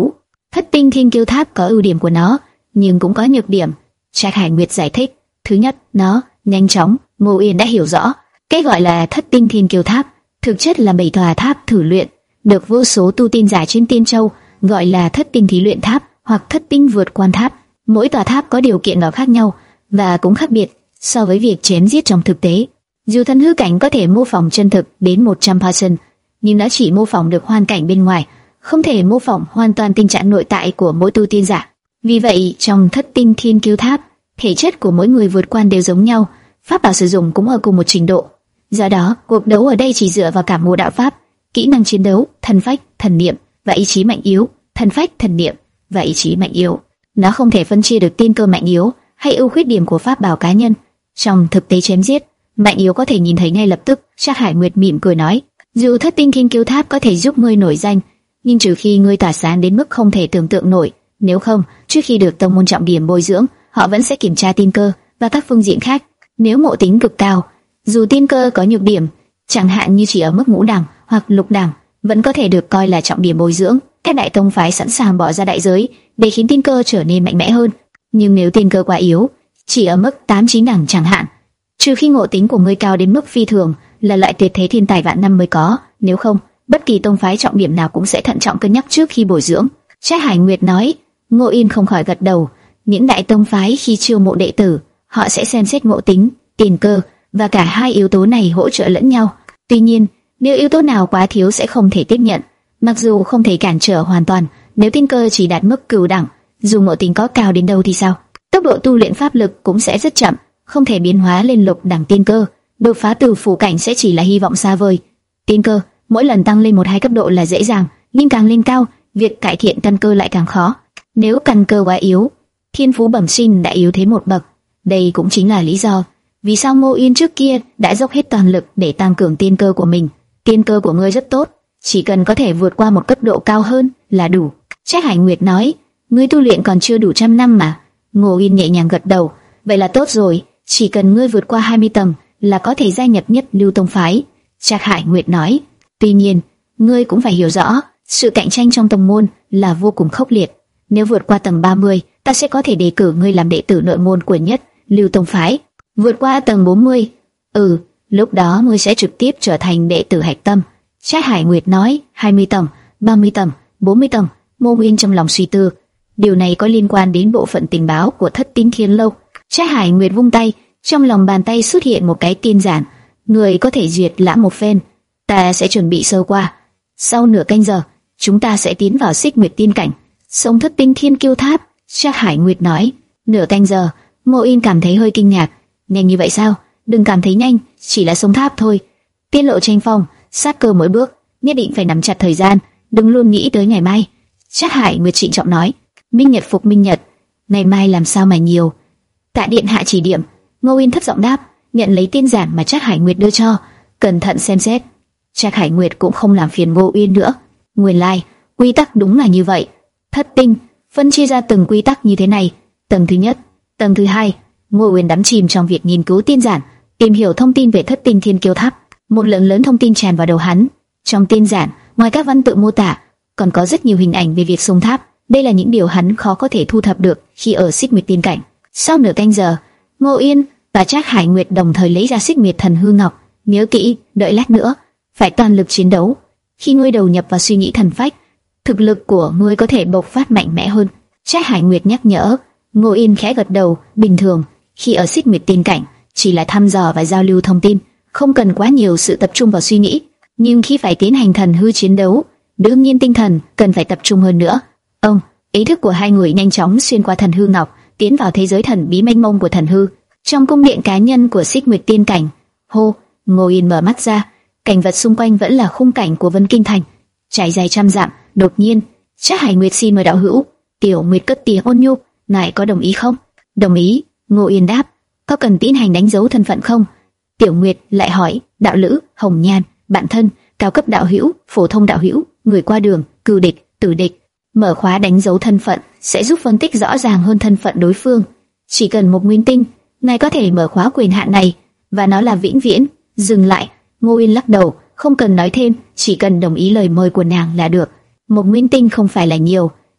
Thất tinh thiên kiêu tháp có ưu điểm của nó, nhưng cũng có nhược điểm. Trác Hải Nguyệt giải thích. Thứ nhất, nó nhanh chóng. Ngô Yên đã hiểu rõ. Cái gọi là thất tinh thiên kiêu tháp thực chất là bảy tòa tháp thử luyện, được vô số tu tiên giả trên Tiên Châu gọi là thất tinh thí luyện tháp hoặc thất tinh vượt quan tháp. Mỗi tòa tháp có điều kiện nó khác nhau và cũng khác biệt so với việc chém giết trong thực tế. Dù thân hư cảnh có thể mô phỏng chân thực đến một trăm phần trăm, nhưng nó chỉ mô phỏng được hoàn cảnh bên ngoài, không thể mô phỏng hoàn toàn tình trạng nội tại của mỗi tu tiên giả. Vì vậy, trong thất tinh thiên kiêu tháp, thể chất của mỗi người vượt quan đều giống nhau, pháp bảo sử dụng cũng ở cùng một trình độ. Do đó, cuộc đấu ở đây chỉ dựa vào cả một đạo pháp, kỹ năng chiến đấu, thần phách, thần niệm và ý chí mạnh yếu, thần phách, thần niệm và ý chí mạnh yếu. Nó không thể phân chia được tiên cơ mạnh yếu hay ưu khuyết điểm của pháp bảo cá nhân. Trong thực tế chém giết, mạnh yếu có thể nhìn thấy ngay lập tức. Trác Hải Nguyệt mỉm cười nói, dù thất tinh thiên kiêu tháp có thể giúp ngươi nổi danh, nhưng trừ khi ngươi tỏa sáng đến mức không thể tưởng tượng nổi, nếu không, trước khi được tông môn trọng điểm bồi dưỡng, họ vẫn sẽ kiểm tra tiên cơ và các phương diện khác. Nếu ngộ tính cực cao, dù tiên cơ có nhược điểm, chẳng hạn như chỉ ở mức ngũ đẳng hoặc lục đẳng, vẫn có thể được coi là trọng điểm bồi dưỡng. Các đại tông phái sẵn sàng bỏ ra đại giới để khiến tiên cơ trở nên mạnh mẽ hơn. Nhưng nếu tiên cơ quá yếu, chỉ ở mức tám chín đẳng chẳng hạn, trừ khi ngộ tính của ngươi cao đến mức phi thường, là loại tuyệt thế thiên tài vạn năm mới có, nếu không, bất kỳ tông phái trọng điểm nào cũng sẽ thận trọng cân nhắc trước khi bồi dưỡng. Trác Hải Nguyệt nói. Ngô Yên không khỏi gật đầu. Những đại tông phái khi chiêu mộ đệ tử, họ sẽ xem xét ngộ tính, tiền cơ và cả hai yếu tố này hỗ trợ lẫn nhau. Tuy nhiên, nếu yếu tố nào quá thiếu sẽ không thể tiếp nhận. Mặc dù không thể cản trở hoàn toàn, nếu tiên cơ chỉ đạt mức cửu đẳng, dù ngộ tính có cao đến đâu thì sao? Tốc độ tu luyện pháp lực cũng sẽ rất chậm, không thể biến hóa lên lục đẳng tiên cơ. Đột phá từ phủ cảnh sẽ chỉ là hy vọng xa vời. Tiên cơ, mỗi lần tăng lên một hai cấp độ là dễ dàng, nhưng càng lên cao, việc cải thiện căn cơ lại càng khó. Nếu căn cơ quá yếu, thiên phú bẩm sinh đã yếu thế một bậc. Đây cũng chính là lý do vì sao Ngô Yên trước kia đã dốc hết toàn lực để tăng cường tiên cơ của mình. Tiên cơ của ngươi rất tốt, chỉ cần có thể vượt qua một cấp độ cao hơn là đủ. Trác Hải Nguyệt nói, ngươi tu luyện còn chưa đủ trăm năm mà. Ngô Yên nhẹ nhàng gật đầu, vậy là tốt rồi, chỉ cần ngươi vượt qua hai mươi tầng là có thể gia nhập Nhất Lưu tông phái. Trác Hải Nguyệt nói, tuy nhiên, ngươi cũng phải hiểu rõ, sự cạnh tranh trong tông môn là vô cùng khốc liệt. Nếu vượt qua tầng ba mươi, ta sẽ có thể đề cử ngươi làm đệ tử nội môn của Nhất Lưu tông phái. Vượt qua tầng bốn mươi, ừ, lúc đó ngươi sẽ trực tiếp trở thành đệ tử hạch tâm. Trác Hải Nguyệt nói, hai mươi tầng, ba mươi tầng, bốn mươi tầng. Ngô Nguyên trong lòng suy tư, điều này có liên quan đến bộ phận tình báo của Thất Tinh Thiên Lâu. Trác Hải Nguyệt vung tay, trong lòng bàn tay xuất hiện một cái tiên giản, người có thể duyệt lãm một phen. Ta sẽ chuẩn bị sơ qua. Sau nửa canh giờ, chúng ta sẽ tiến vào Xích Nguyệt tiên cảnh, sông Thất Tinh Thiên Kiêu Tháp. Trác Hải Nguyệt nói. Nửa canh giờ, Ngô Yên cảm thấy hơi kinh ngạc. Nhanh như vậy sao? Đừng cảm thấy nhanh, chỉ là sông tháp thôi. Tiết lộ tranh phong, sát cơ mỗi bước, nhất định phải nắm chặt thời gian, đừng luôn nghĩ tới ngày mai. Trác Hải Nguyệt trịnh trọng nói. Minh nhật phục minh nhật, ngày mai làm sao mà nhiều. Tạ điện hạ chỉ điểm. Ngô Yên thấp giọng đáp, nhận lấy tiên giản mà Trác Hải Nguyệt đưa cho, cẩn thận xem xét. Trác Hải Nguyệt cũng không làm phiền Ngô Yên nữa. Nguyên lai, like, quy tắc đúng là như vậy. Thất tinh phân chia ra từng quy tắc như thế này. Tầng thứ nhất, tầng thứ hai. Ngô Uyên đắm chìm trong việc nghiên cứu tiên giản, tìm hiểu thông tin về Thất Tinh Thiên Kiêu Tháp. Một lượng lớn thông tin tràn vào đầu hắn. Trong tiên giản, ngoài các văn tự mô tả, còn có rất nhiều hình ảnh về việc xông tháp. Đây là những điều hắn khó có thể thu thập được khi ở Xích Nguyệt tiên cảnh. Sau nửa canh giờ, Ngô Uyên và Trác Hải Nguyệt đồng thời lấy ra Xích Nguyệt Thần Hư Ngọc. Nhớ kỹ, đợi lát nữa phải toàn lực chiến đấu. Khi ngươi đầu nhập vào suy nghĩ thần phách, thực lực của ngươi có thể bộc phát mạnh mẽ hơn. Trác Hải Nguyệt nhắc nhở. Ngô Yên khẽ gật đầu. Bình thường, khi ở Xích Nguyệt tiên cảnh, chỉ là thăm dò và giao lưu thông tin, không cần quá nhiều sự tập trung vào suy nghĩ. Nhưng khi phải tiến hành thần hư chiến đấu, đương nhiên tinh thần cần phải tập trung hơn nữa. Ông, ý thức của hai người nhanh chóng xuyên qua thần hư ngọc, tiến vào thế giới thần bí mênh mông của thần hư. Trong cung điện cá nhân của Xích Nguyệt tiên cảnh, hô, Ngô Yên mở mắt ra, cảnh vật xung quanh vẫn là khung cảnh của Vân Kinh thành, trải dài trăm dặm. Đột nhiên, Trác Hải Nguyệt xin mời đạo hữu. Tiểu Nguyệt cất tiếng ôn nhu, ngài có đồng ý không? Đồng ý. Ngô Yên đáp. Có cần tiến hành đánh dấu thân phận không? Tiểu Nguyệt lại hỏi. Đạo lữ, hồng nhan, bạn thân, cao cấp đạo hữu, phổ thông đạo hữu, người qua đường, cừu địch, tử địch. Mở khóa đánh dấu thân phận sẽ giúp phân tích rõ ràng hơn thân phận đối phương. Chỉ cần một nguyên tinh, ngài có thể mở khóa quyền hạn này, và nó là vĩnh viễn. Dừng lại. Ngô Yên lắc đầu, không cần nói thêm, chỉ cần đồng ý lời mời của nàng là được. Một nguyên tinh không phải là nhiều,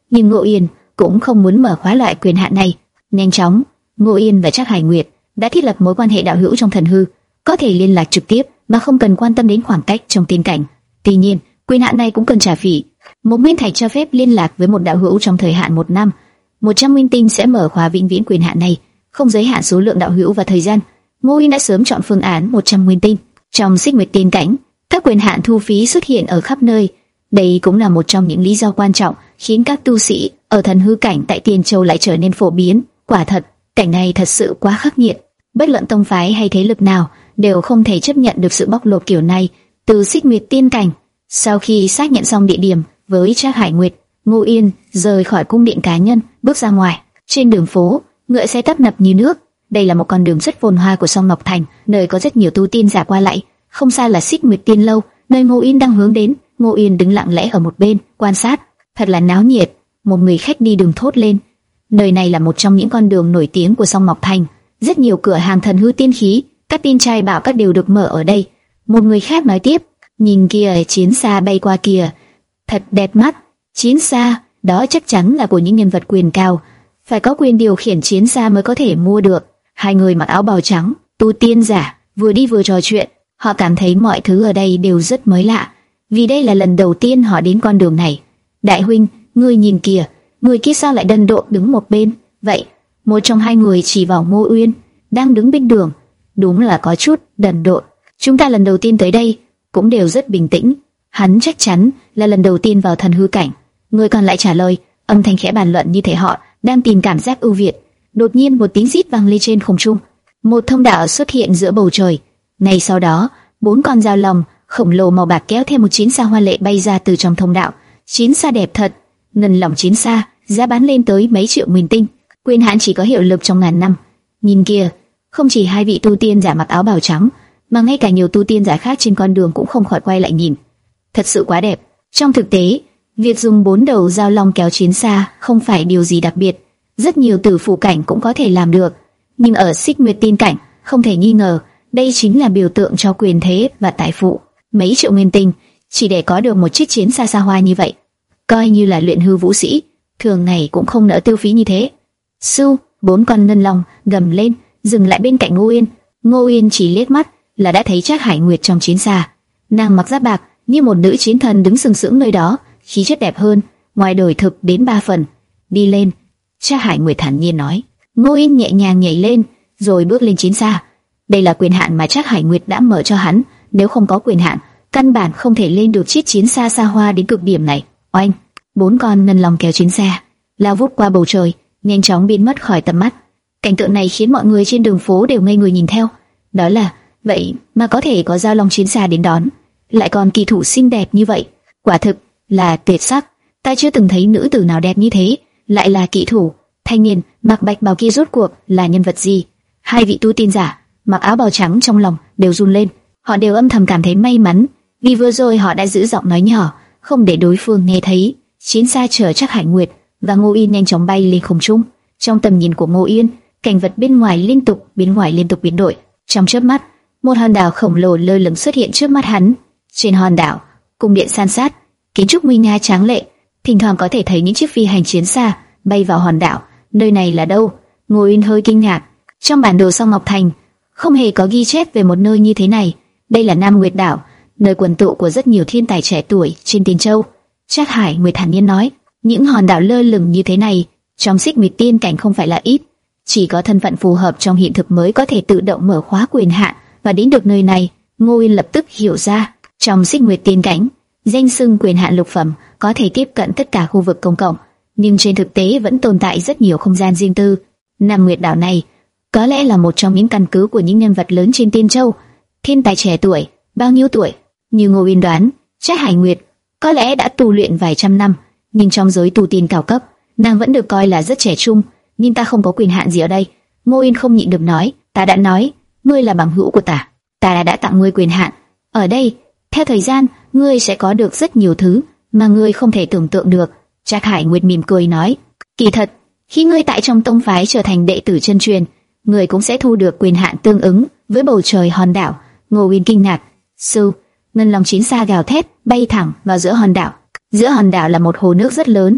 nhưng Ngô Yên cũng không muốn mở khóa loại quyền hạn này. Nhanh chóng, Ngô Yên và Trác Hải Nguyệt đã thiết lập mối quan hệ đạo hữu trong thần hư, có thể liên lạc trực tiếp mà không cần quan tâm đến khoảng cách trong tiên cảnh. Tuy nhiên, quyền hạn này cũng cần trả phí. Một nguyên thạch cho phép liên lạc với một đạo hữu trong thời hạn một năm. một trăm nguyên tinh sẽ mở khóa vĩnh viễn quyền hạn này, không giới hạn số lượng đạo hữu và thời gian. Ngô Yên đã sớm chọn phương án một trăm nguyên tinh. Trong Xích Nguyệt tiên cảnh, các quyền hạn thu phí xuất hiện ở khắp nơi. Đây cũng là một trong những lý do quan trọng khiến các tu sĩ ở thần hư cảnh tại Tiên Châu lại trở nên phổ biến. Quả thật, cảnh này thật sự quá khắc nghiệt. Bất luận tông phái hay thế lực nào đều không thể chấp nhận được sự bóc lột kiểu này. Từ Xích Nguyệt tiên cảnh, sau khi xác nhận xong địa điểm với Trác Hải Nguyệt, Ngô Yên rời khỏi cung điện cá nhân, bước ra ngoài. Trên đường phố, ngựa xe tấp nập như nước. Đây là một con đường rất phồn hoa của Song Ngọc Thành, nơi có rất nhiều tu tiên giả qua lại. Không xa là Xích Nguyệt Tiên lâu, nơi Ngô Yên đang hướng đến. Ngô Yên đứng lặng lẽ ở một bên, quan sát. Thật là náo nhiệt. Một người khách đi đường thốt lên. Nơi này là một trong những con đường nổi tiếng của Song Ngọc Thành, rất nhiều cửa hàng thần hư tiên khí, các tiên trai bảo các đều được mở ở đây. Một người khác nói tiếp, nhìn kìa, chiến xa bay qua kìa, thật đẹp mắt. Chiến xa, đó chắc chắn là của những nhân vật quyền cao, phải có quyền điều khiển chiến xa mới có thể mua được. Hai người mặc áo bào trắng, tu tiên giả, vừa đi vừa trò chuyện. Họ cảm thấy mọi thứ ở đây đều rất mới lạ, vì đây là lần đầu tiên họ đến con đường này. Đại huynh, ngươi nhìn kìa, người kia sao lại đần độn đứng một bên vậy? Một trong hai người chỉ vào Ngô Uyên đang đứng bên đường. Đúng là có chút đần độn. Chúng ta lần đầu tiên tới đây cũng đều rất bình tĩnh. Hắn chắc chắn là lần đầu tiên vào thần hư cảnh. Người còn lại trả lời, âm thanh khẽ bàn luận như thể họ đang tìm cảm giác ưu việt. Đột nhiên một tiếng rít vang lên trên không trung. Một thông đạo xuất hiện giữa bầu trời. Ngay sau đó, bốn con dao long khổng lồ màu bạc kéo theo một chiến xa hoa lệ bay ra từ trong thông đạo. Chiến xa đẹp thật. Ngân lòng chiến xa, giá bán lên tới mấy triệu nguyên tinh. Quyền hạn chỉ có hiệu lực trong ngàn năm. Nhìn kìa, không chỉ hai vị tu tiên giả mặc áo bào trắng, mà ngay cả nhiều tu tiên giả khác trên con đường cũng không khỏi quay lại nhìn. Thật sự quá đẹp. Trong thực tế, việc dùng bốn đầu dao long kéo chiến xa không phải điều gì đặc biệt. Rất nhiều tử phụ cảnh cũng có thể làm được. Nhưng ở Xích Nguyệt tiên cảnh, không thể nghi ngờ, đây chính là biểu tượng cho quyền thế và tài phụ. Mấy triệu nguyên tinh chỉ để có được một chiếc chiến xa xa hoa như vậy, coi như là luyện hư vũ sĩ thường ngày cũng không nỡ tiêu phí như thế. Su, bốn con ngân long gầm lên, dừng lại bên cạnh Ngô Yên. Ngô Yên chỉ liếc mắt là đã thấy Trác Hải Nguyệt trong chiến xa. Nàng mặc giáp bạc như một nữ chiến thần đứng sừng sững nơi đó, khí chất đẹp hơn ngoài đời thực đến ba phần. Đi lên, Trác Hải Nguyệt thản nhiên nói. Ngô Yên nhẹ nhàng nhảy lên, rồi bước lên chiến xa. Đây là quyền hạn mà Trác Hải Nguyệt đã mở cho hắn, nếu không có quyền hạn, căn bản không thể lên được chiếc chiến xa xa hoa đến cực điểm này. Oanh, bốn con ngân long kéo chiến xa, lao vút qua bầu trời, nhanh chóng biến mất khỏi tầm mắt. Cảnh tượng này khiến mọi người trên đường phố đều ngây người nhìn theo. Đó là, vậy mà có thể có dao long chiến xa đến đón, lại còn kỳ thủ xinh đẹp như vậy, quả thực là tuyệt sắc. Ta chưa từng thấy nữ tử nào đẹp như thế, lại là kỵ thủ. Thanh niên mặc bạch bào kia rốt cuộc là nhân vật gì? Hai vị tu tiên giả mặc áo bào trắng trong lòng đều run lên. Họ đều âm thầm cảm thấy may mắn, vì vừa rồi họ đã giữ giọng nói nhỏ, không để đối phương nghe thấy. Chiến xa chở Trác Hải Nguyệt và Ngô Yên nhanh chóng bay lên không trung. Trong tầm nhìn của Ngô Yên, cảnh vật bên ngoài liên tục biến ngoài liên tục biến đổi. Trong chớp mắt, một hòn đảo khổng lồ lơ lửng xuất hiện trước mắt hắn. Trên hòn đảo, cung điện san sát, kiến trúc nguy nga tráng lệ, thỉnh thoảng có thể thấy những chiếc phi hành chiến xa bay vào hòn đảo. Nơi này là đâu? Ngô Yên hơi kinh ngạc. Trong bản đồ Song Ngọc Thành không hề có ghi chép về một nơi như thế này. Đây là Nam Nguyệt đảo, nơi quần tụ của rất nhiều thiên tài trẻ tuổi trên Tiên Châu. Trác Hải Nguyệt thản nhiên nói, những hòn đảo lơ lửng như thế này trong Xích Nguyệt tiên cảnh không phải là ít, chỉ có thân phận phù hợp trong hiện thực mới có thể tự động mở khóa quyền hạn và đến được nơi này. Ngô Yên lập tức hiểu ra, trong Xích Nguyệt tiên cảnh, danh xưng quyền hạn lục phẩm có thể tiếp cận tất cả khu vực công cộng, nhưng trên thực tế vẫn tồn tại rất nhiều không gian riêng tư. Nam Nguyệt đảo này có lẽ là một trong những căn cứ của những nhân vật lớn trên Tiên Châu, thiên tài trẻ tuổi. Bao nhiêu tuổi? Như Ngô Yên đoán, Trác Hải Nguyệt có lẽ đã tu luyện vài trăm năm, nhưng trong giới tu tiên cao cấp, nàng vẫn được coi là rất trẻ trung. Nhưng ta không có quyền hạn gì ở đây. Ngô Yên không nhịn được nói, ta đã nói, ngươi là bằng hữu của ta, ta đã, đã tặng ngươi quyền hạn. Ở đây, theo thời gian, ngươi sẽ có được rất nhiều thứ mà ngươi không thể tưởng tượng được. Trác Hải Nguyệt mỉm cười nói, kỳ thật, khi ngươi tại trong tông phái trở thành đệ tử chân truyền, ngươi cũng sẽ thu được quyền hạn tương ứng với bầu trời hòn đảo. Ngô Yên kinh ngạc. Sư, ngân long chiến xa gào thét bay thẳng vào giữa hòn đảo. Giữa hòn đảo là một hồ nước rất lớn,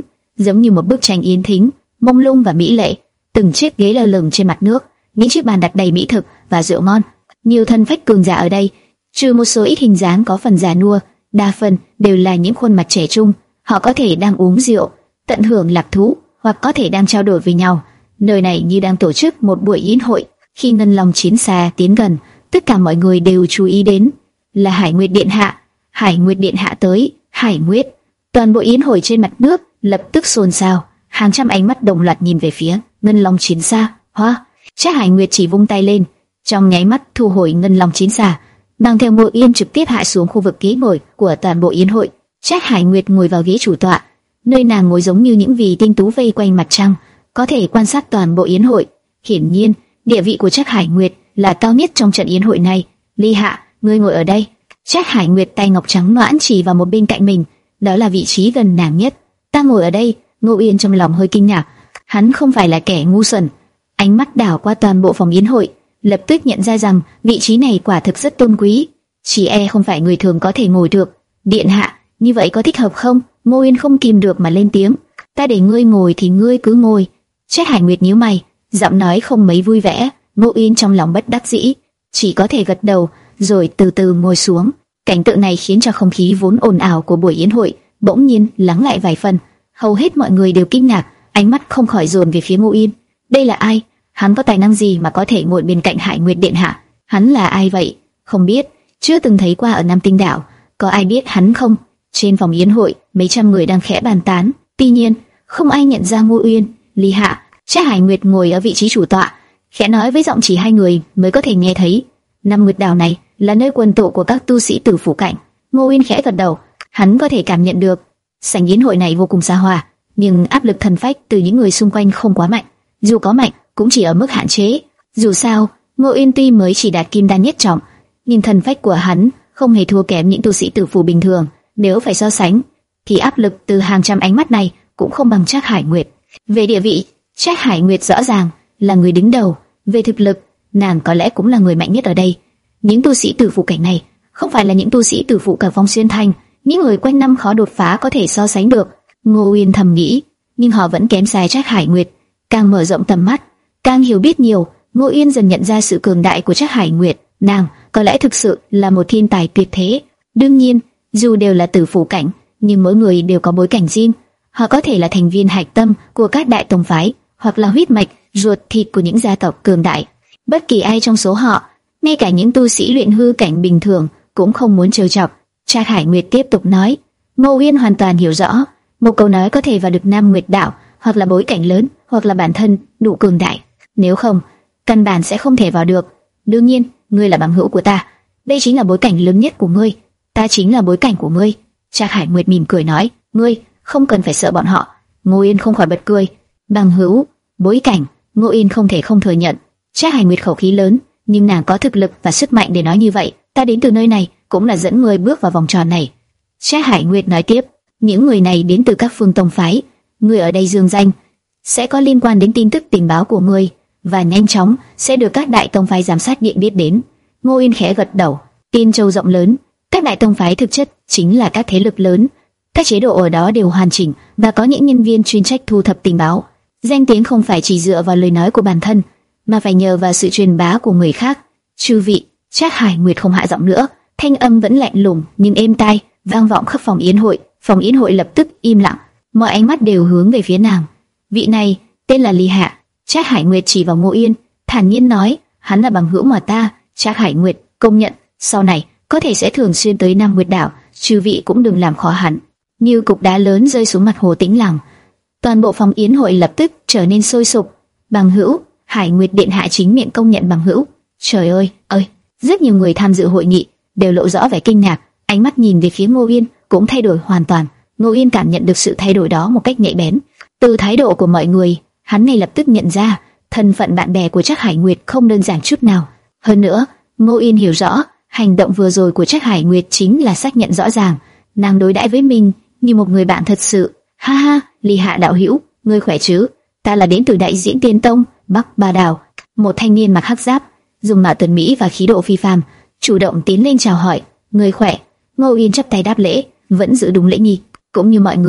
giống như một bức tranh yên tĩnh, mông lung và mỹ lệ. Từng chiếc ghế lơ lửng trên mặt nước, những chiếc bàn đặt đầy mỹ thực và rượu ngon. Nhiều thân phách cường giả ở đây, trừ một số ít hình dáng có phần già nua, đa phần đều là những khuôn mặt trẻ trung. Họ có thể đang uống rượu, tận hưởng lạc thú, hoặc có thể đang trao đổi với nhau. Nơi này như đang tổ chức một buổi yến hội. Khi Ngân Long Chiến Xa tiến gần, tất cả mọi người đều chú ý đến là Hải Nguyệt Điện Hạ. Hải Nguyệt Điện Hạ tới. Hải Nguyệt. Toàn bộ yến hội trên mặt nước lập tức xôn xao, hàng trăm ánh mắt đồng loạt nhìn về phía Ngân Long Chiến Xa. Hoa, Trác Hải Nguyệt chỉ vung tay lên, trong nháy mắt thu hồi Ngân Long Chiến Xa, mang theo Ngô Yên trực tiếp hạ xuống khu vực ghế ngồi của toàn bộ yến hội. Trác Hải Nguyệt ngồi vào ghế chủ tọa, nơi nàng ngồi giống như những vì tinh tú vây quanh mặt trăng, có thể quan sát toàn bộ yến hội. Hiển nhiên, địa vị của Trác Hải Nguyệt là cao nhất trong trận yến hội này. Ly Hạ, ngươi ngồi ở đây. Trác Hải Nguyệt tay ngọc trắng nõn chỉ vào một bên cạnh mình, đó là vị trí gần nàng nhất. Ta ngồi ở đây. Ngô Yên trong lòng hơi kinh ngạc, hắn không phải là kẻ ngu xuẩn. Ánh mắt đảo qua toàn bộ phòng yến hội, lập tức nhận ra rằng vị trí này quả thực rất tôn quý, chỉ e không phải người thường có thể ngồi được. Điện hạ, như vậy có thích hợp không? Ngô Yên không kìm được mà lên tiếng. Ta để ngươi ngồi thì ngươi cứ ngồi. Trác Hải Nguyệt nhíu mày, giọng nói không mấy vui vẻ. Ngô Yên trong lòng bất đắc dĩ, chỉ có thể gật đầu, rồi từ từ ngồi xuống. Cảnh tượng này khiến cho không khí vốn ồn ào của buổi yến hội bỗng nhiên lắng lại vài phần. Hầu hết mọi người đều kinh ngạc, ánh mắt không khỏi dồn về phía Ngô Yên. Đây là ai? Hắn có tài năng gì mà có thể ngồi bên cạnh Hải Nguyệt Điện Hạ? Hắn là ai vậy? Không biết, chưa từng thấy qua ở Nam Tinh Đảo. Có ai biết hắn không? Trên phòng yến hội, mấy trăm người đang khẽ bàn tán. Tuy nhiên, không ai nhận ra Ngô Yên. Ly Hạ, Trác Hải Nguyệt ngồi ở vị trí chủ tọa, khẽ nói với giọng chỉ hai người mới có thể nghe thấy. Nam Nguyệt Đảo này là nơi quần tụ của các tu sĩ Tử Phủ Cảnh. Ngô Yên khẽ gật đầu, hắn có thể cảm nhận được sảnh yến hội này vô cùng xa hoa, nhưng áp lực thần phách từ những người xung quanh không quá mạnh. Dù có mạnh, cũng chỉ ở mức hạn chế. Dù sao, Ngô Yên tuy mới chỉ đạt kim đan nhất trọng, nhưng thần phách của hắn không hề thua kém những tu sĩ Tử Phủ bình thường. Nếu phải so sánh, thì áp lực từ hàng trăm ánh mắt này cũng không bằng Trác Hải Nguyệt. Về địa vị, Trác Hải Nguyệt rõ ràng là người đứng đầu. Về thực lực, nàng có lẽ cũng là người mạnh nhất ở đây. Những tu sĩ Tử Phủ Cảnh này không phải là những tu sĩ Tử Phủ cả Phong Xuyên Thành, những người quanh năm khó đột phá có thể so sánh được. Ngô Yên thầm nghĩ, nhưng họ vẫn kém xa Trác Hải Nguyệt. Càng mở rộng tầm mắt, càng hiểu biết nhiều, Ngô Yên dần nhận ra sự cường đại của Trác Hải Nguyệt. Nàng có lẽ thực sự là một thiên tài tuyệt thế. Đương nhiên, dù đều là Tử Phủ Cảnh, nhưng mỗi người đều có bối cảnh riêng. Họ có thể là thành viên hạch tâm của các đại tông phái, hoặc là huyết mạch ruột thịt của những gia tộc cường đại. Bất kỳ ai trong số họ, ngay cả những tu sĩ luyện hư cảnh bình thường, cũng không muốn trêu chọc. Trác Hải Nguyệt tiếp tục nói. Ngô Yên hoàn toàn hiểu rõ, một câu nói có thể vào được Nam Nguyệt Đảo, hoặc là bối cảnh lớn, hoặc là bản thân đủ cường đại. Nếu không, căn bản sẽ không thể vào được. Đương nhiên, ngươi là bằng hữu của ta, đây chính là bối cảnh lớn nhất của ngươi. Ta chính là bối cảnh của ngươi. Trác Hải Nguyệt mỉm cười nói. Ngươi không cần phải sợ bọn họ. Ngô Yên không khỏi bật cười. Bằng hữu, bối cảnh, Ngô Yên không thể không thừa nhận. Trác Hải Nguyệt khẩu khí lớn, nhưng nàng có thực lực và sức mạnh để nói như vậy. Ta đến từ nơi này cũng là dẫn ngươi bước vào vòng tròn này. Trác Hải Nguyệt nói tiếp. Những người này đến từ các phương tông phái. Ngươi ở đây dương danh sẽ có liên quan đến tin tức tình báo của ngươi, và nhanh chóng sẽ được các đại tông phái giám sát điện biết đến. Ngô Yên khẽ gật đầu. Tiên Châu rộng lớn, các đại tông phái thực chất chính là các thế lực lớn. Các chế độ ở đó đều hoàn chỉnh và có những nhân viên chuyên trách thu thập tình báo. Danh tiếng không phải chỉ dựa vào lời nói của bản thân, mà phải nhờ vào sự truyền bá của người khác. Chư vị, Trác Hải Nguyệt không hạ giọng nữa, thanh âm vẫn lạnh lùng nhưng êm tai, vang vọng khắp phòng yến hội. Phòng yến hội lập tức im lặng, mọi ánh mắt đều hướng về phía nàng. Vị này tên là Ly Hạ. Trác Hải Nguyệt chỉ vào Ngô Yên, thản nhiên nói, hắn là bằng hữu mà ta. Trác Hải Nguyệt công nhận, sau này có thể sẽ thường xuyên tới Nam Nguyệt Đảo, chư vị cũng đừng làm khó hắn. Như cục đá lớn rơi xuống mặt hồ tĩnh lặng, toàn bộ phòng yến hội lập tức trở nên sôi sục. Bằng hữu, Hải Nguyệt Điện Hạ chính miệng công nhận bằng hữu. Trời ơi, ơi! Rất nhiều người tham dự hội nghị đều lộ rõ vẻ kinh ngạc, ánh mắt nhìn về phía Ngô Yên cũng thay đổi hoàn toàn. Ngô Yên cảm nhận được sự thay đổi đó một cách nhạy bén. Từ thái độ của mọi người, hắn ngay lập tức nhận ra thân phận bạn bè của Trác Hải Nguyệt không đơn giản chút nào. Hơn nữa, Ngô Yên hiểu rõ, hành động vừa rồi của Trác Hải Nguyệt chính là xác nhận rõ ràng, nàng đối đãi với mình như một người bạn thật sự. Ha ha, Ly Hạ đạo hữu, ngươi khỏe chứ? Ta là đến từ Đại Diễn Tiên Tông, Bắc Ba Đảo. Một thanh niên mặc hắc giáp, dùng mạo tuấn mỹ và khí độ phi phàm, chủ động tiến lên chào hỏi. Ngươi khỏe? Ngô Yên chắp tay đáp lễ, vẫn giữ đúng lễ nghi. Cũng như mọi người,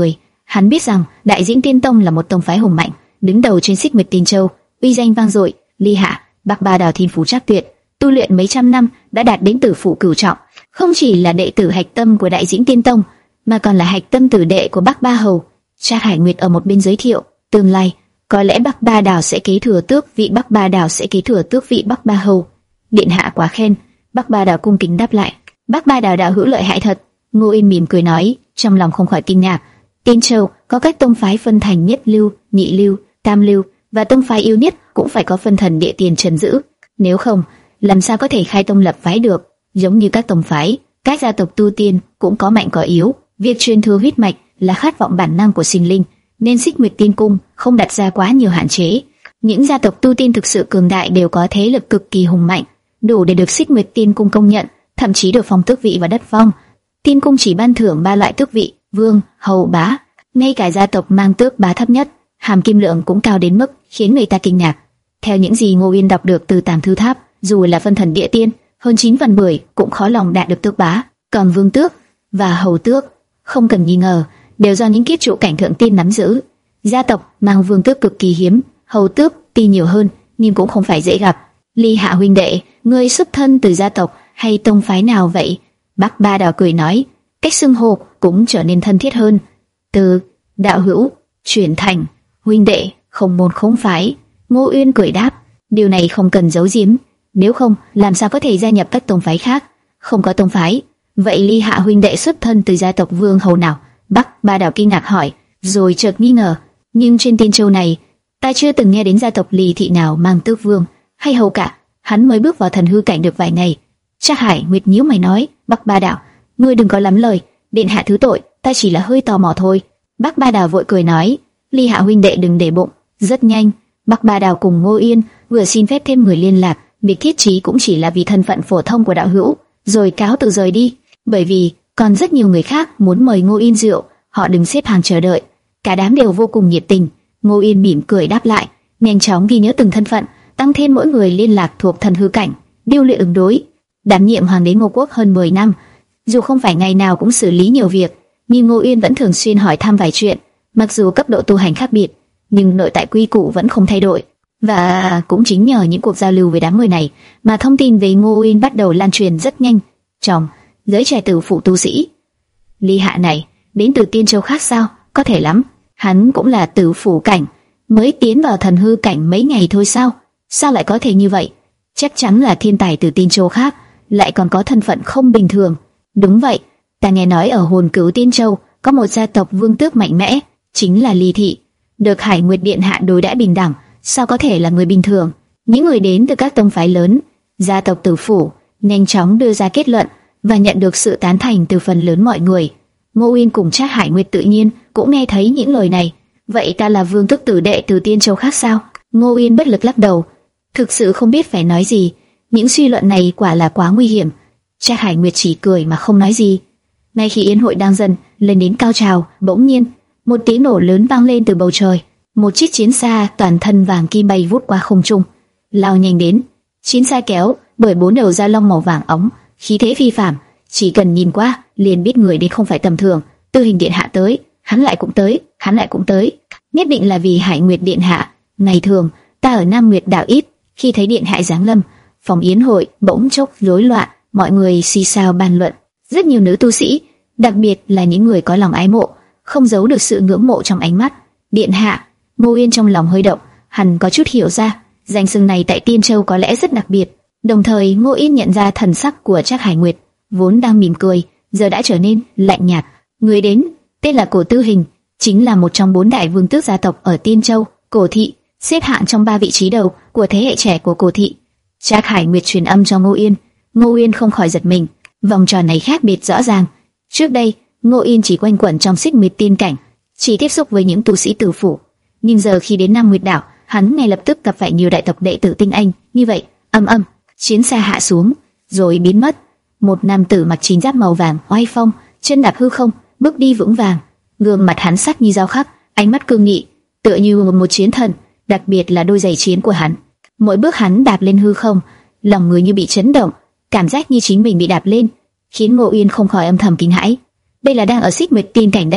Hắn biết rằng Đại Dĩnh Tiên Tông là một tông phái hùng mạnh, đứng đầu trên Xích Nguyệt Tiên Châu, uy danh vang dội. Ly Hạ, Bắc Ba Đào thiên phú trác tuyệt, tu luyện mấy trăm năm đã đạt đến tử phụ cửu trọng, không chỉ là đệ tử hạch tâm của Đại Dĩnh Tiên Tông, mà còn là hạch tâm tử đệ của Bắc Ba Hầu. Trác Hải Nguyệt ở một bên giới thiệu, tương lai có lẽ Bắc Ba Đào sẽ kế thừa tước vị Bắc Ba Đào sẽ kế thừa tước vị Bắc Ba Hầu. Điện hạ quá khen. Bắc Ba Đào cung kính đáp lại. Bắc Ba Đào đạo hữu lợi hại thật. Ngô Yên mỉm cười nói, trong lòng không khỏi kinh ngạc. Tiên Châu có các tông phái phân thành nhất lưu, nhị lưu, tam lưu, và tông phái yêu nhất cũng phải có phân thần địa tiền trấn giữ. Nếu không, làm sao có thể khai tông lập phái được? Giống như các tông phái, các gia tộc tu tiên cũng có mạnh có yếu. Việc truyền thừa huyết mạch là khát vọng bản năng của sinh linh, nên Xích Nguyệt Tiên Cung không đặt ra quá nhiều hạn chế. Những gia tộc tu tiên thực sự cường đại đều có thế lực cực kỳ hùng mạnh, đủ để được Xích Nguyệt Tiên Cung công nhận, thậm chí được phong tước vị và đất phong. Tiên Cung chỉ ban thưởng ba loại tước vị: vương, hầu, bá. Ngay cả gia tộc mang tước bá thấp nhất, hàm kim lượng cũng cao đến mức khiến người ta kinh ngạc. Theo những gì Ngô Yên đọc được từ Tàm Thư Tháp, dù là phân thần địa tiên, hơn chín phần mười cũng khó lòng đạt được tước bá. Còn vương tước và hầu tước, không cần nghi ngờ, đều do những kiếp trụ cảnh thượng tiên nắm giữ. Gia tộc mang vương tước cực kỳ hiếm, hầu tước tuy nhiều hơn, nhưng cũng không phải dễ gặp. Ly Hạ huynh đệ, ngươi xuất thân từ gia tộc hay tông phái nào vậy? Bắc Ba Đào cười nói, cách xưng hô cũng trở nên thân thiết hơn. Từ đạo hữu chuyển thành huynh đệ, không môn không phái. Ngô Uyên cười đáp, điều này không cần giấu giếm, nếu không làm sao có thể gia nhập các tông phái khác? Không có tông phái. Vậy Ly Hạ huynh đệ xuất thân từ gia tộc vương hầu nào? Bắc Ba Đào kinh ngạc hỏi, rồi chợt nghi ngờ, nhưng trên Tiên Châu này, ta chưa từng nghe đến gia tộc Ly thị nào mang tước vương hay hầu cả. Hắn mới bước vào thần hư cảnh được vài ngày. Trác Hải Nguyệt nhíu mày nói, Bắc Ba Đào, ngươi đừng có lắm lời, điện hạ thứ tội, ta chỉ là hơi tò mò thôi. Bắc Ba Đào vội cười nói, Ly Hạ huynh đệ đừng để bụng. Rất nhanh, Bắc Ba Đào cùng Ngô Yên vừa xin phép thêm người liên lạc, việc thiết trí cũng chỉ là vì thân phận phổ thông của đạo hữu, rồi cáo từ rời đi. Bởi vì còn rất nhiều người khác muốn mời Ngô Yên rượu, họ đứng xếp hàng chờ đợi. Cả đám đều vô cùng nhiệt tình. Ngô Yên mỉm cười đáp lại, nhanh chóng ghi nhớ từng thân phận, tăng thêm mỗi người liên lạc thuộc thần hư cảnh, điêu luyện ứng đối. Đảm nhiệm hoàng đế Ngô Quốc hơn mười năm, dù không phải ngày nào cũng xử lý nhiều việc, nhưng Ngô Yên vẫn thường xuyên hỏi thăm vài chuyện. Mặc dù cấp độ tu hành khác biệt, nhưng nội tại quy củ vẫn không thay đổi. Và cũng chính nhờ những cuộc giao lưu với đám người này mà thông tin về Ngô Yên bắt đầu lan truyền rất nhanh trong giới trẻ tử phụ tu sĩ. Ly Hạ này đến từ Tiên Châu khác sao? Có thể lắm, hắn cũng là tử phụ cảnh, mới tiến vào thần hư cảnh mấy ngày thôi sao? Sao lại có thể như vậy? Chắc chắn là thiên tài từ Tiên Châu khác, lại còn có thân phận không bình thường. Đúng vậy, ta nghe nói ở Hồn Cửu Tiên Châu có một gia tộc vương tước mạnh mẽ, chính là Ly thị, được Hải Nguyệt điện hạ đối đãi bình đẳng, sao có thể là người bình thường? Những người đến từ các tông phái lớn, gia tộc tử phủ nhanh chóng đưa ra kết luận và nhận được sự tán thành từ phần lớn mọi người. Ngô Uyên cùng Trác Hải Nguyệt tự nhiên cũng nghe thấy những lời này. Vậy ta là vương tước tử đệ từ Tiên Châu khác sao? Ngô Uyên bất lực lắc đầu, thực sự không biết phải nói gì. Những suy luận này quả là quá nguy hiểm. Trác Hải Nguyệt chỉ cười mà không nói gì. Ngay khi yến hội đang dần lên đến cao trào, bỗng nhiên một tiếng nổ lớn vang lên từ bầu trời. Một chiếc chiến xa toàn thân vàng kim bay vút qua không trung, lao nhanh đến. Chiến xa kéo bởi bốn đầu da long màu vàng óng, khí thế phi phàm, chỉ cần nhìn qua liền biết người đến không phải tầm thường. Tư Hình điện hạ tới, hắn lại cũng tới, hắn lại cũng tới. Nhất định là vì Hải Nguyệt điện hạ. Ngày thường ta ở Nam Nguyệt đảo ít khi thấy điện hạ giáng lâm, phòng yến hội bỗng chốc rối loạn, mọi người xì xào bàn luận. Rất nhiều nữ tu sĩ, đặc biệt là những người có lòng ái mộ, không giấu được sự ngưỡng mộ trong ánh mắt. Điện hạ. Ngô Yên trong lòng hơi động, hắn có chút hiểu ra, danh xưng này tại Tiên Châu có lẽ rất đặc biệt. Đồng thời Ngô Yên nhận ra thần sắc của Trác Hải Nguyệt, vốn đang mỉm cười, giờ đã trở nên lạnh nhạt. Người đến tên là Cổ Tư Hình, chính là một trong bốn đại vương tước gia tộc ở Tiên Châu. Cổ thị xếp hạng trong ba vị trí đầu của thế hệ trẻ của Cổ thị. Trác Hải Nguyệt truyền âm cho Ngô Yên, Ngô Yên không khỏi giật mình. Vòng tròn này khác biệt rõ ràng. Trước đây Ngô Yên chỉ quanh quẩn trong Xích Nguyệt tiên cảnh, chỉ tiếp xúc với những tu sĩ tử phủ. Nhưng giờ khi đến Nam Nguyệt đảo, hắn ngay lập tức gặp phải nhiều đại tộc đệ tử tinh anh. Như vậy, âm âm, chiến xa hạ xuống, rồi biến mất. Một nam tử mặc chiến giáp màu vàng, oai phong, chân đạp hư không, bước đi vững vàng. Gương mặt hắn sắc như dao khắc, ánh mắt cương nghị, tựa như một, một chiến thần. Đặc biệt là đôi giày chiến của hắn. Mỗi bước hắn đạp lên hư không, lòng người như bị chấn động, cảm giác như chính mình bị đạp lên, khiến Ngô Uyên không khỏi âm thầm kinh hãi. Đây là đang ở Xích Nguyệt tiên cảnh đấy.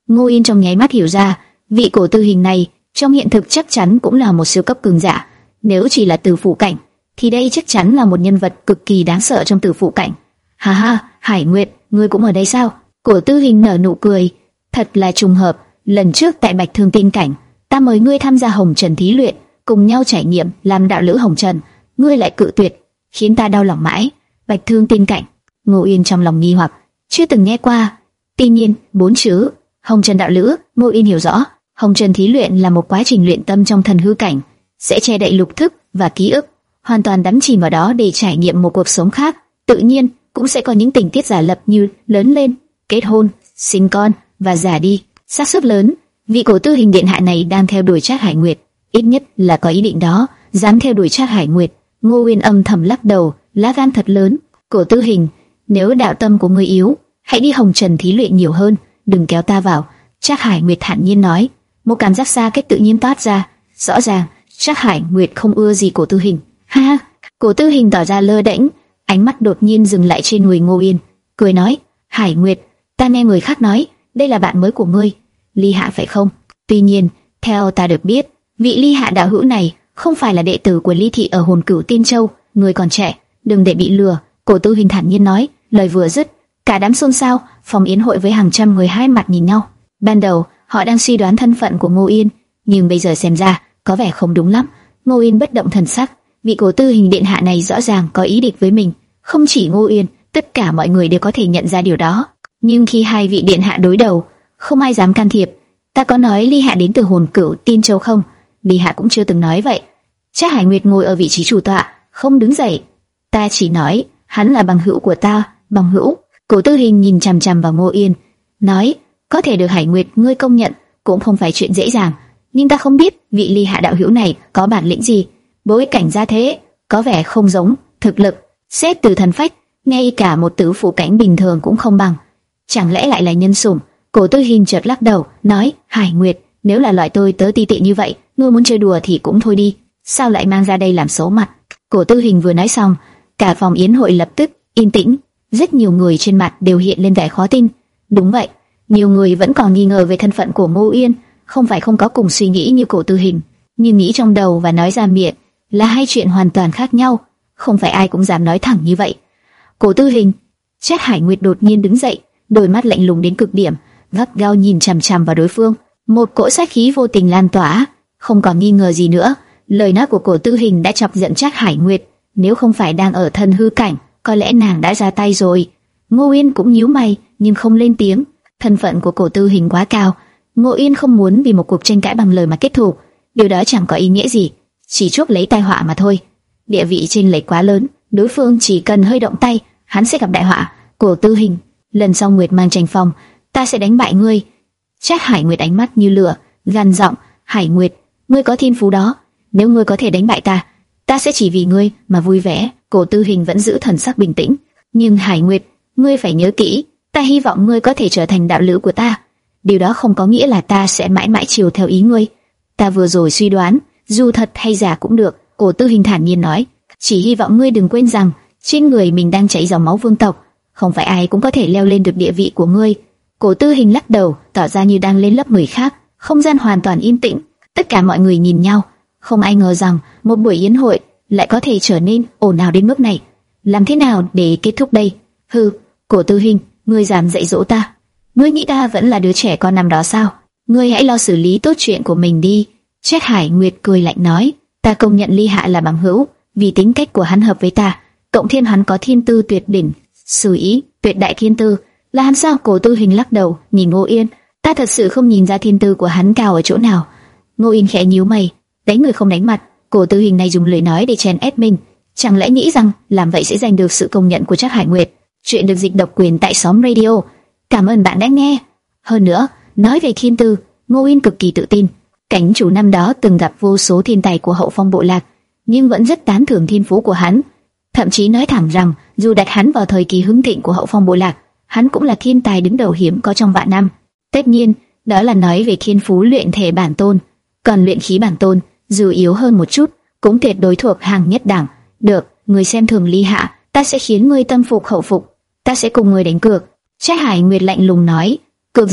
Ngô Yên trong nháy mắt hiểu ra, vị cổ tư hình này trong hiện thực chắc chắn cũng là một siêu cấp cường giả. Nếu chỉ là tử phụ cảnh, thì đây chắc chắn là một nhân vật cực kỳ đáng sợ trong tử phụ cảnh. Ha ha, Hải Nguyệt, ngươi cũng ở đây sao? Cổ tư hình nở nụ cười, thật là trùng hợp. Lần trước tại Bạch Thương Tiên cảnh, ta mời ngươi tham gia Hồng Trần thí luyện, cùng nhau trải nghiệm làm đạo lữ Hồng Trần, ngươi lại cự tuyệt, khiến ta đau lòng mãi. Bạch Thương Tiên cảnh, Ngô Yên trong lòng nghi hoặc, chưa từng nghe qua. Tuy nhiên, bốn chữ Hồng Trần đạo lữ, Ngô Yên hiểu rõ. Hồng Trần thí luyện là một quá trình luyện tâm trong thần hư cảnh, sẽ che đậy lục thức và ký ức, hoàn toàn đắm chìm vào đó để trải nghiệm một cuộc sống khác. Tự nhiên cũng sẽ có những tình tiết giả lập như lớn lên, kết hôn, sinh con và già đi. Xác suất lớn, vị cổ tư hình điện hạ này đang theo đuổi Trác Hải Nguyệt, ít nhất là có ý định đó. Dám theo đuổi Trác Hải Nguyệt, Ngô Uyên âm thầm lắc đầu, lá gan thật lớn. Cổ tư hình, nếu đạo tâm của ngươi yếu, hãy đi Hồng Trần thí luyện nhiều hơn, đừng kéo ta vào. Trác Hải Nguyệt thản nhiên nói. Một cảm giác xa cách tự nhiên toát ra, rõ ràng Trác Hải Nguyệt không ưa gì cổ tư hình. Ha ha, cổ tư hình tỏ ra lơ đễnh, ánh mắt đột nhiên dừng lại trên người Ngô Uyên, cười nói: Hải Nguyệt, ta nghe người khác nói đây là bạn mới của ngươi, Ly Hạ phải không? Tuy nhiên, theo ta được biết, vị Ly Hạ đạo hữu này không phải là đệ tử của Ly thị ở Hồn Cửu Tiên Châu, ngươi còn trẻ, đừng để bị lừa. Cổ tư hình thản nhiên nói. Lời vừa dứt, cả đám xôn xao, phòng yến hội với hàng trăm người hai mặt nhìn nhau. Ban đầu họ đang suy đoán thân phận của Ngô Yên, nhưng bây giờ xem ra có vẻ không đúng lắm. Ngô Yên bất động thần sắc, vị cổ tư hình điện hạ này rõ ràng có ý địch với mình. Không chỉ Ngô Yên, tất cả mọi người đều có thể nhận ra điều đó. Nhưng khi hai vị điện hạ đối đầu, không ai dám can thiệp. Ta có nói Ly Hạ đến từ Hồn Cửu Tiên Châu không? Ly Hạ cũng chưa từng nói vậy. Trác Hải Nguyệt ngồi ở vị trí chủ tọa, không đứng dậy. Ta chỉ nói hắn là bằng hữu của ta. Bằng hữu? Cổ tư hình nhìn chằm chằm vào Ngô Yên, nói: có thể được Hải Nguyệt ngươi công nhận cũng không phải chuyện dễ dàng, nhưng ta không biết vị Ly Hạ đạo hữu này có bản lĩnh gì. Bối cảnh gia thế có vẻ không giống, thực lực xét từ thần phách, ngay cả một tử phụ cảnh bình thường cũng không bằng. Chẳng lẽ lại là nhân sủng? Cổ tư hình chợt lắc đầu, nói: Hải Nguyệt, nếu là loại tôi tớ ti tiện như vậy, ngươi muốn chơi đùa thì cũng thôi đi, sao lại mang ra đây làm xấu mặt? Cổ tư hình vừa nói xong, cả phòng yến hội lập tức yên tĩnh, rất nhiều người trên mặt đều hiện lên vẻ khó tin. Đúng vậy, nhiều người vẫn còn nghi ngờ về thân phận của Ngô Yên, không phải không có cùng suy nghĩ như cổ tư hình, nhưng nghĩ trong đầu và nói ra miệng là hai chuyện hoàn toàn khác nhau, không phải ai cũng dám nói thẳng như vậy. Cổ tư hình, Trác Hải Nguyệt đột nhiên đứng dậy, đôi mắt lạnh lùng đến cực điểm, gắt gao nhìn chằm chằm vào đối phương, một cỗ sát khí vô tình lan tỏa. Không còn nghi ngờ gì nữa, lời nói của cổ tư hình đã chọc giận Trác Hải Nguyệt, nếu không phải đang ở thân hư cảnh, có lẽ nàng đã ra tay rồi. Ngô Yên cũng nhíu mày, nhưng không lên tiếng. Thân phận của cổ tư hình quá cao, Ngô Yên không muốn vì một cuộc tranh cãi bằng lời mà kết thù, điều đó chẳng có ý nghĩa gì, chỉ chuốc lấy tai họa mà thôi. Địa vị chênh lệch quá lớn, đối phương chỉ cần hơi động tay, hắn sẽ gặp đại họa. Cổ tư hình, lần sau Nguyệt mang tranh phong, ta sẽ đánh bại ngươi. Trác Hải Nguyệt ánh mắt như lửa, gằn giọng: Hải Nguyệt, ngươi có thiên phú đó, nếu ngươi có thể đánh bại ta, ta sẽ chỉ vì ngươi mà vui vẻ. Cổ tư hình vẫn giữ thần sắc bình tĩnh, nhưng Hải Nguyệt, ngươi phải nhớ kỹ, ta hy vọng ngươi có thể trở thành đạo lữ của ta. Điều đó không có nghĩa là ta sẽ mãi mãi chiều theo ý ngươi. Ta vừa rồi suy đoán, dù thật hay giả cũng được. Cổ tư hình thản nhiên nói, chỉ hy vọng ngươi đừng quên rằng trên người mình đang chảy dòng máu vương tộc, không phải ai cũng có thể leo lên được địa vị của ngươi. Cổ tư hình lắc đầu, tỏ ra như đang lên lớp người khác. Không gian hoàn toàn yên tĩnh, tất cả mọi người nhìn nhau, không ai ngờ rằng một buổi yến hội lại có thể trở nên ồn ào đến mức này. Làm thế nào để kết thúc đây? Hừ, cổ tư hình, ngươi dám dạy dỗ ta? Ngươi nghĩ ta vẫn là đứa trẻ con năm đó sao? Ngươi hãy lo xử lý tốt chuyện của mình đi. Trác Hải Nguyệt cười lạnh nói, ta công nhận Ly Hạ là bằng hữu, vì tính cách của hắn hợp với ta, cộng thêm hắn có thiên tư tuyệt đỉnh. Sử ý, tuyệt đại thiên tư, là hắn sao? Cổ tư hình lắc đầu, nhìn Ngô Yên, ta thật sự không nhìn ra thiên tư của hắn cao ở chỗ nào. Ngô Yên khẽ nhíu mày, đánh người không đánh mặt. Cổ tư hình này dùng lời nói để chèn ép mình, chẳng lẽ nghĩ rằng làm vậy sẽ giành được sự công nhận của Trác Hải Nguyệt? Chuyện được dịch độc quyền tại Xóm Radio. Cảm ơn bạn đã nghe. Hơn nữa, nói về thiên tư, Ngô Yên cực kỳ tự tin. Cảnh chủ năm đó từng gặp vô số thiên tài của Hậu Phong bộ lạc, nhưng vẫn rất tán thưởng thiên phú của hắn. Thậm chí nói thẳng rằng, dù đặt hắn vào thời kỳ hưng thịnh của Hậu Phong bộ lạc, hắn cũng là thiên tài đứng đầu hiếm có trong vạn năm. Tất nhiên, đó là nói về thiên phú luyện thể bản tôn, còn luyện khí bản tôn, dù yếu hơn một chút, cũng tuyệt đối thuộc hàng nhất đẳng. Được, người xem thường Ly Hạ, ta sẽ khiến ngươi tâm phục khẩu phục, ta sẽ cùng ngươi đánh cược. Trác Hải Nguyệt lạnh lùng nói, cược rằng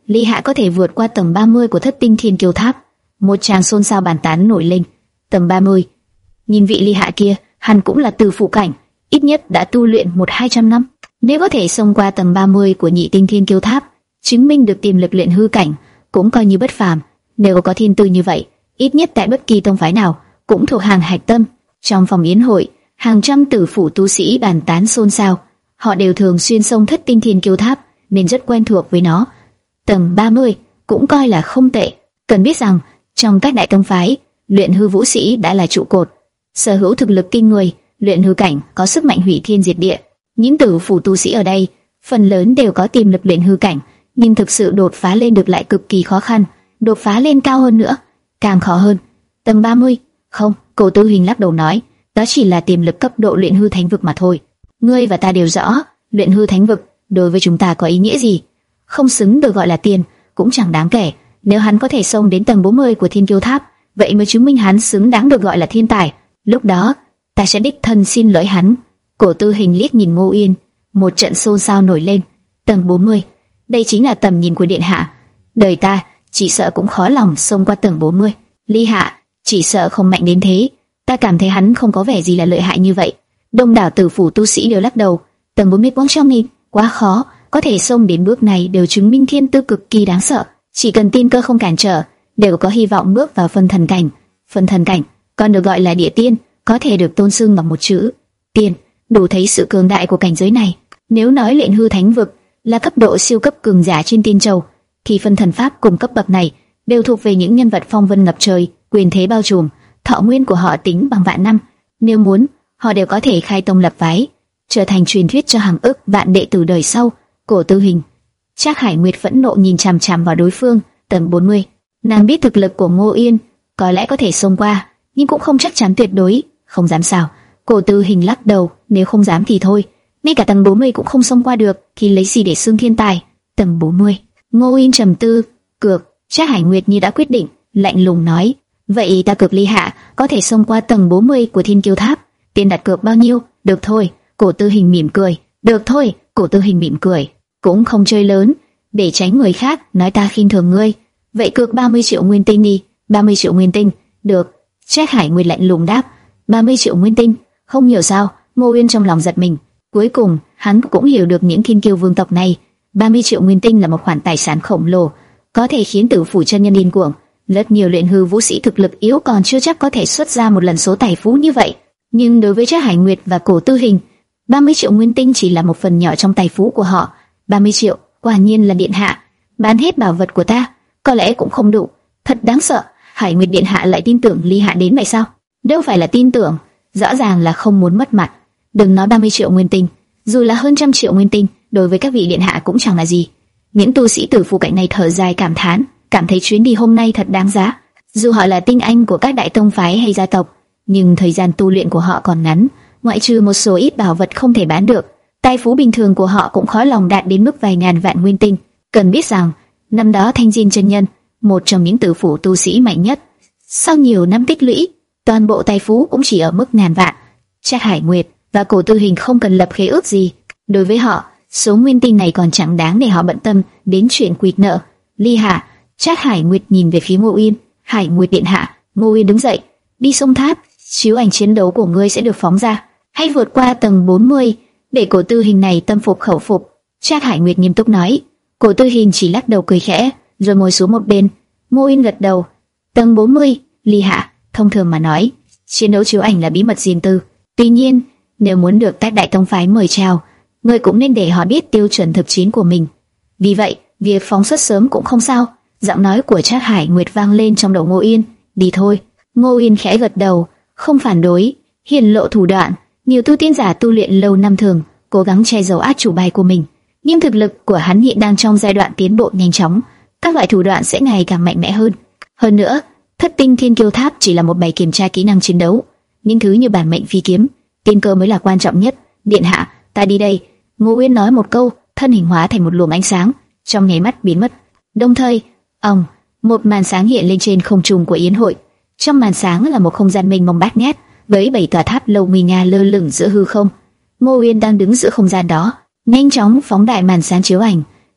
Ly Hạ có thể vượt qua tầng ba mươi của Thất Tinh Thiên Kiêu Tháp. Một tràng xôn xao bàn tán nổi lên. Tầng ba mươi, nhìn vị Ly Hạ kia, hắn cũng là tử phụ cảnh, ít nhất đã tu luyện một hai trăm năm. Nếu có thể xông qua tầng ba mươi của Nhị Tinh Thiên Kiêu Tháp, chứng minh được tiềm lực luyện hư cảnh, cũng coi như bất phàm. Nếu có thiên tư như vậy, ít nhất tại bất kỳ tông phái nào cũng thuộc hàng hạch tâm. Trong phòng yến hội, hàng trăm tử phụ tu sĩ bàn tán xôn xao. Họ đều thường xuyên xông Thất Tinh Thiên Kiêu Tháp nên rất quen thuộc với nó. Tầng ba mươi cũng coi là không tệ. Cần biết rằng trong các đại tông phái, luyện hư vũ sĩ đã là trụ cột, sở hữu thực lực kinh người, luyện hư cảnh có sức mạnh hủy thiên diệt địa. Những tử phụ tu sĩ ở đây phần lớn đều có tiềm lực luyện hư cảnh, nhưng thực sự đột phá lên được lại cực kỳ khó khăn. Đột phá lên cao hơn nữa càng khó hơn. Tầng ba mươi, không, Cổ Tư Hình lắc đầu nói, đó chỉ là tiềm lực cấp độ luyện hư thánh vực mà thôi. Ngươi và ta đều rõ, luyện hư thánh vực đối với chúng ta có ý nghĩa gì, không xứng được gọi là tiền, cũng chẳng đáng kể. Nếu hắn có thể xông đến tầng bốn mươi của Thiên Kiêu Tháp, vậy mới chứng minh hắn xứng đáng được gọi là thiên tài. Lúc đó, ta sẽ đích thân xin lỗi hắn. Cổ Tư Hình liếc nhìn Ngô Yên, một trận xôn xao nổi lên. Tầng bốn mươi, đây chính là tầm nhìn của điện hạ. Đời ta chỉ sợ cũng khó lòng xông qua tầng bốn mươi. Ly Hạ chỉ sợ không mạnh đến thế. Ta cảm thấy hắn không có vẻ gì là lợi hại như vậy. Đông đảo tử phủ tu sĩ đều lắc đầu. Tầng bốn mươi quang trong nghìn quá khó, có thể xông đến bước này đều chứng minh thiên tư cực kỳ đáng sợ. Chỉ cần tin cơ không cản trở, đều có hy vọng bước vào phân thần cảnh. Phân thần cảnh còn được gọi là địa tiên, có thể được tôn xưng bằng một chữ tiên, đủ thấy sự cường đại của cảnh giới này. Nếu nói luyện hư thánh vực là cấp độ siêu cấp cường giả trên tiên châu, thì phân thần pháp cùng cấp bậc này đều thuộc về những nhân vật phong vân ngập trời, quyền thế bao trùm, thọ nguyên của họ tính bằng vạn năm. Nếu muốn, họ đều có thể khai tông lập phái, trở thành truyền thuyết cho hàng ức vạn đệ tử đời sau. Cổ Tư Hình, Trác Hải Nguyệt phẫn nộ nhìn chằm chằm vào đối phương. Tầng bốn mươi, nàng biết thực lực của Ngô Yên có lẽ có thể xông qua, nhưng cũng không chắc chắn tuyệt đối. Không dám sao? Cổ Tư Hình lắc đầu, nếu không dám thì thôi, ngay cả tầng bốn mươi cũng không xông qua được, thì lấy gì để xưng thiên tài? Tầng bốn mươi, Ngô Yên trầm tư, cược. Trác Hải Nguyệt như đã quyết định, lạnh lùng nói, vậy ta cược Ly Hạ có thể xông qua tầng bốn mươi của Thiên Kiêu Tháp. Tiền đặt cược bao nhiêu? Được thôi. Cổ Tư Hình mỉm cười. Được thôi. Cổ Tư Hình mỉm cười, cũng không chơi lớn, để tránh người khác nói ta khinh thường ngươi. Vậy cược ba mươi triệu nguyên tinh đi. ba mươi triệu nguyên tinh. Được. Trác Hải Nguyệt lạnh lùng đáp. ba mươi triệu nguyên tinh, không nhiều sao? Ngô Uyên trong lòng giật mình. Cuối cùng hắn cũng hiểu được những thiên kiêu vương tộc này. ba mươi triệu nguyên tinh là một khoản tài sản khổng lồ, có thể khiến tử phủ chân nhân điên cuồng. Rất nhiều luyện hư vũ sĩ thực lực yếu còn chưa chắc có thể xuất ra một lần số tài phú như vậy. Nhưng đối với Trác Hải Nguyệt và Cổ Tư Hình, ba mươi triệu nguyên tinh chỉ là một phần nhỏ trong tài phú của họ. ba mươi triệu, quả nhiên là điện hạ bán hết bảo vật của ta, có lẽ cũng không đủ. Thật đáng sợ, Hải Nguyệt điện hạ lại tin tưởng Ly Hạ đến vậy sao? Đâu phải là tin tưởng, rõ ràng là không muốn mất mặt. Đừng nói ba mươi triệu nguyên tinh, dù là hơn trăm triệu nguyên tinh, đối với các vị điện hạ cũng chẳng là gì. Những tu sĩ tử phụ cảnh này thở dài cảm thán, cảm thấy chuyến đi hôm nay thật đáng giá. Dù họ là tinh anh của các đại tông phái hay gia tộc, nhưng thời gian tu luyện của họ còn ngắn, ngoại trừ một số ít bảo vật không thể bán được, tài phú bình thường của họ cũng khó lòng đạt đến mức vài ngàn vạn nguyên tinh. Cần biết rằng, năm đó Thanh Diên chân nhân, một trong những tử phụ tu sĩ mạnh nhất, sau nhiều năm tích lũy, toàn bộ tài phú cũng chỉ ở mức ngàn vạn. Trác Hải Nguyệt và Cổ Tư Hình không cần lập khế ước gì, đối với họ, số nguyên tinh này còn chẳng đáng để họ bận tâm đến chuyện quỵt nợ. Ly Hạ. Trác Hải Nguyệt nhìn về phía Ngô Uyên. Hải Nguyệt điện hạ. Ngô Uyên đứng dậy, đi sông tháp, chiếu ảnh chiến đấu của ngươi sẽ được phóng ra. Hãy vượt qua tầng bốn mươi, để Cổ Tư Hình này tâm phục khẩu phục. Trác Hải Nguyệt nghiêm túc nói. Cổ Tư Hình chỉ lắc đầu cười khẽ, rồi ngồi xuống một bên. Ngô Uyên gật đầu. Tầng bốn mươi, Ly Hạ. Thông thường mà nói, chiến đấu chiếu ảnh là bí mật riêng tư. Tuy nhiên, nếu muốn được các đại tông phái mời chào, ngươi cũng nên để họ biết tiêu chuẩn thực chiến của mình. Vì vậy, việc phóng xuất sớm cũng không sao. Giọng nói của Trác Hải Nguyệt vang lên trong đầu Ngô Yên. Đi thôi. Ngô Yên khẽ gật đầu, không phản đối, hiển lộ thủ đoạn. Nhiều tu tiên giả tu luyện lâu năm thường cố gắng che giấu át chủ bài của mình, nhưng thực lực của hắn hiện đang trong giai đoạn tiến bộ nhanh chóng, các loại thủ đoạn sẽ ngày càng mạnh mẽ hơn. Hơn nữa, Thất Tinh Thiên Kiêu Tháp chỉ là một bài kiểm tra kỹ năng chiến đấu, những thứ như bản mệnh phi kiếm, tiên cơ mới là quan trọng nhất. Điện hạ, ta đi đây. Ngô Uyên nói một câu, thân hình hóa thành một luồng ánh sáng, trong nháy mắt biến mất. Đồng thời, ong, một màn sáng hiện lên trên không trung của yến hội. Trong màn sáng là một không gian mênh mông bát ngát, với bảy tòa tháp lâu nguy nga lơ lửng giữa hư không. Ngô Uyên đang đứng giữa không gian đó, nhanh chóng phóng đại màn sáng chiếu ảnh.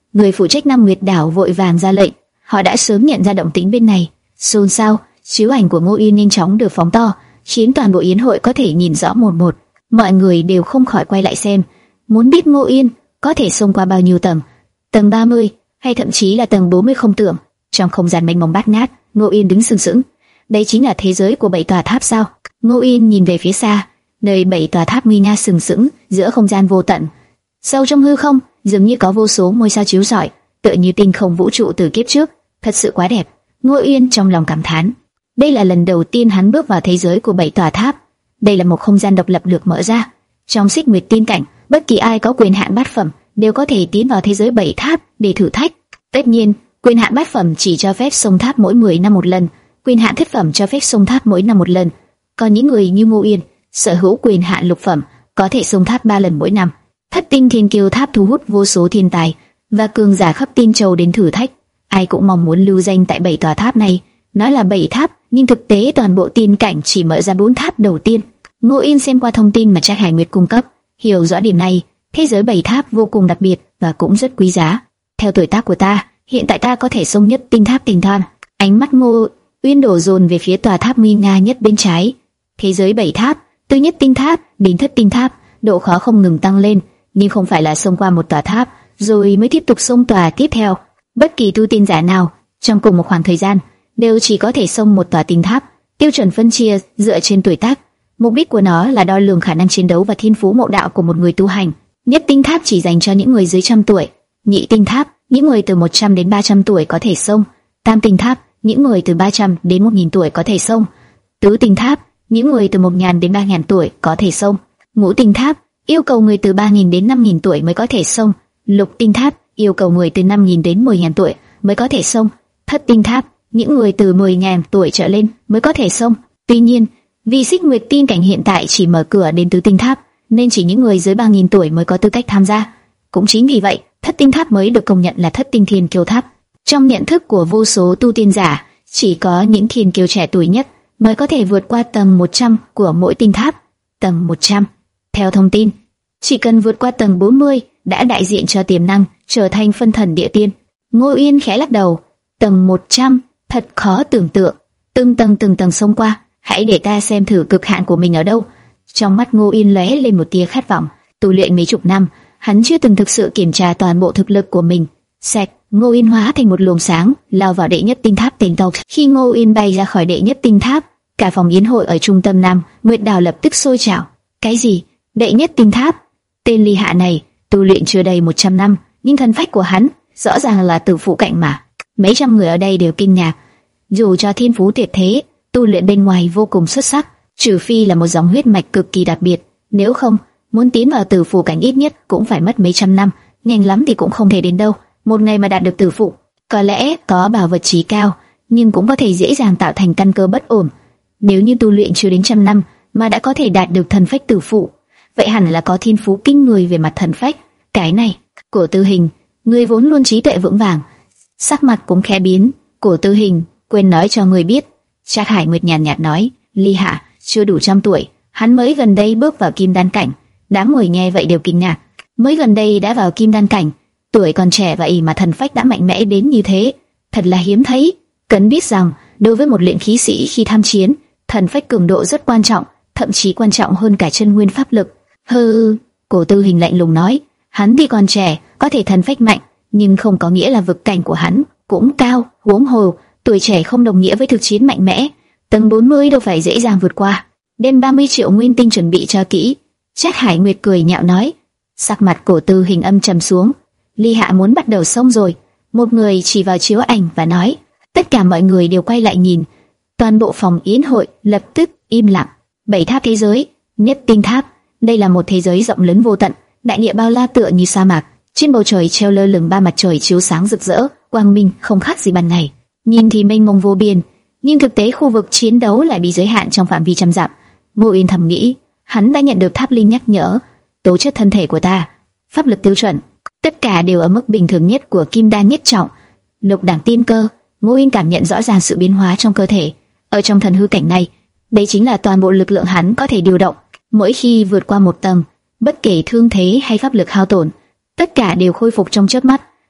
Người phụ trách Nam Nguyệt đảo vội vàng ra lệnh. Họ đã sớm nhận ra động tĩnh bên này. Xôn xao, chiếu ảnh của Ngô Yên nhanh chóng được phóng to, khiến toàn bộ yến hội có thể nhìn rõ một một. Mọi người đều không khỏi quay lại xem, muốn biết Ngô Yên có thể xông qua bao nhiêu tầng. Tầng ba mươi hay thậm chí là tầng bốn mươi không tưởng. Trong không gian mênh mông bát ngát, Ngô Yên đứng sừng sững. Đây chính là thế giới của bảy tòa tháp sao? Ngô Yên nhìn về phía xa, nơi bảy tòa tháp nguy nga sừng sững giữa không gian vô tận. Sâu trong hư không, dường như có vô số ngôi sao chiếu rọi, tựa như tinh không vũ trụ từ kiếp trước, thật sự quá đẹp. Ngô Yên trong lòng cảm thán. Đây là lần đầu tiên hắn bước vào thế giới của bảy tòa tháp. Đây là một không gian độc lập được mở ra. Trong Xích Nguyệt Tiên cảnh, bất kỳ ai có quyền hạn bát phẩm đều có thể tiến vào thế giới bảy tháp để thử thách. Tất nhiên, quyền hạn bát phẩm chỉ cho phép xông tháp mỗi mười năm một lần, quyền hạn thất phẩm cho phép xông tháp mỗi năm một lần. Còn những người như Ngô Yên, sở hữu quyền hạn lục phẩm, có thể xông tháp ba lần mỗi năm. Thất tinh thiên kiêu tháp thu hút vô số thiên tài và cường giả khắp Tiên Châu đến thử thách. Ai cũng mong muốn lưu danh tại bảy tòa tháp này. Nói là bảy tháp, nhưng thực tế toàn bộ tiên cảnh chỉ mở ra bốn tháp đầu tiên. Ngô Yên xem qua thông tin mà Trác Hải Nguyệt cung cấp, hiểu rõ điểm này. Thế giới bảy tháp vô cùng đặc biệt và cũng rất quý giá. Theo tuổi tác của ta, hiện tại ta có thể xông nhất tinh tháp tinh thon. Ánh mắt Ngô Uyên đổ dồn về phía tòa tháp nguy nga nhất bên trái. Thế giới bảy tháp, từ nhất tinh tháp đến thất tinh tháp, độ khó không ngừng tăng lên, nhưng không phải là xông qua một tòa tháp rồi mới tiếp tục xông tòa tiếp theo. Bất kỳ tu tiên giả nào trong cùng một khoảng thời gian đều chỉ có thể xông một tòa tinh tháp. Tiêu chuẩn phân chia dựa trên tuổi tác. Mục đích của nó là đo lường khả năng chiến đấu và thiên phú mộ đạo của một người tu hành. Nhất tinh tháp chỉ dành cho những người dưới trăm tuổi. Nhị tinh tháp, những người từ một trăm đến ba trăm tuổi có thể xông. Tam tinh tháp, những người từ ba trăm đến một nghìn tuổi có thể xông. Tứ tinh tháp, những người từ một nghìn đến ba nghìn tuổi có thể xông. Ngũ tinh tháp, yêu cầu người từ ba nghìn đến năm nghìn tuổi mới có thể xông. Lục tinh tháp, yêu cầu người từ năm nghìn đến mười nghìn tuổi mới có thể xông. Thất tinh tháp, những người từ mười nghìn tuổi trở lên mới có thể xông. Tuy nhiên, vì Xích Nguyệt Tiên cảnh hiện tại chỉ mở cửa đến tứ tinh tháp, nên chỉ những người dưới ba nghìn tuổi mới có tư cách tham gia. Cũng chính vì vậy, thất tinh tháp mới được công nhận là thất tinh thiên kiêu tháp. Trong nhận thức của vô số tu tiên giả, chỉ có những thiên kiêu trẻ tuổi nhất mới có thể vượt qua tầng một trăm của mỗi tinh tháp. Tầng một trăm, theo thông tin, chỉ cần vượt qua tầng bốn mươi đã đại diện cho tiềm năng trở thành phân thần địa tiên. Ngô Yên khẽ lắc đầu. Tầng một trăm, thật khó tưởng tượng. Từng tầng từng tầng xông qua, hãy để ta xem thử cực hạn của mình ở đâu. Trong mắt Ngô Yên lóe lên một tia khát vọng. Tu luyện mấy chục năm, hắn chưa từng thực sự kiểm tra toàn bộ thực lực của mình. Xẹt, Ngô Yên hóa thành một luồng sáng, lao vào đệ nhất tinh tháp tên tộc. Khi Ngô Yên bay ra khỏi đệ nhất tinh tháp, cả phòng yến hội ở trung tâm Nam Nguyệt Đảo lập tức sôi trào. Cái gì? Đệ nhất tinh tháp? Tên ly hạ này tu luyện chưa đầy một trăm năm, nhưng thân phách của hắn rõ ràng là tử phụ cảnh mà. Mấy trăm người ở đây đều kinh ngạc. Dù cho thiên phú tuyệt thế, tu luyện bên ngoài vô cùng xuất sắc, trừ phi là một dòng huyết mạch cực kỳ đặc biệt, nếu không, muốn tiến vào tử phụ cảnh ít nhất cũng phải mất mấy trăm năm, nhanh lắm thì cũng không thể đến đâu. Một ngày mà đạt được tử phụ, có lẽ có bảo vật trí cao, nhưng cũng có thể dễ dàng tạo thành căn cơ bất ổn. Nếu như tu luyện chưa đến trăm năm mà đã có thể đạt được thần phách tử phụ, vậy hẳn là có thiên phú kinh người về mặt thần phách. Cái này, Cổ Tư Hình, người vốn luôn trí tuệ vững vàng, sắc mặt cũng khẽ biến. Cổ Tư Hình, quên nói cho người biết. Trác Hải Nguyệt nhàn nhạt nói, ly hạ chưa đủ trăm tuổi, hắn mới gần đây bước vào kim đan cảnh. Đám người nghe vậy đều kinh ngạc. Mới gần đây đã vào kim đan cảnh, tuổi còn trẻ vậy mà thần phách đã mạnh mẽ đến như thế, thật là hiếm thấy. Cần biết rằng, đối với một luyện khí sĩ khi tham chiến, thần phách cường độ rất quan trọng, thậm chí quan trọng hơn cả chân nguyên pháp lực. Hừ, Cổ Tư Hình lạnh lùng nói, hắn thì còn trẻ, có thể thần phách mạnh, nhưng không có nghĩa là vực cảnh của hắn cũng cao. Huống hồ, tuổi trẻ không đồng nghĩa với thực chiến mạnh mẽ. Tầng bốn mươi đâu phải dễ dàng vượt qua. Đem ba mươi triệu nguyên tinh chuẩn bị cho kỹ. Trác Hải Nguyệt cười nhạo nói. Sắc mặt Cổ Tư Hình âm trầm xuống. Ly hạ muốn bắt đầu xông rồi. Một người chỉ vào chiếu ảnh và nói. Tất cả mọi người đều quay lại nhìn. Toàn bộ phòng yến hội lập tức im lặng. Bảy tháp thế giới, nhất tinh tháp. Đây là một thế giới rộng lớn vô tận, đại địa bao la tựa như sa mạc. Trên bầu trời treo lơ lửng ba mặt trời chiếu sáng rực rỡ, quang minh không khác gì ban ngày. Nhìn thì mênh mông vô biên, nhưng thực tế khu vực chiến đấu lại bị giới hạn trong phạm vi trăm dặm. Ngô Yên thầm nghĩ, hắn đã nhận được tháp linh nhắc nhở, tố chất thân thể của ta, pháp lực tiêu chuẩn, tất cả đều ở mức bình thường nhất của kim đan nhất trọng, lục đẳng tiên cơ. Ngô Yên cảm nhận rõ ràng sự biến hóa trong cơ thể. Ở trong thần hư cảnh này, đây chính là toàn bộ lực lượng hắn có thể điều động. Mỗi khi vượt qua một tầng, bất kể thương thế hay pháp lực hao tổn, tất cả đều khôi phục trong chớp mắt.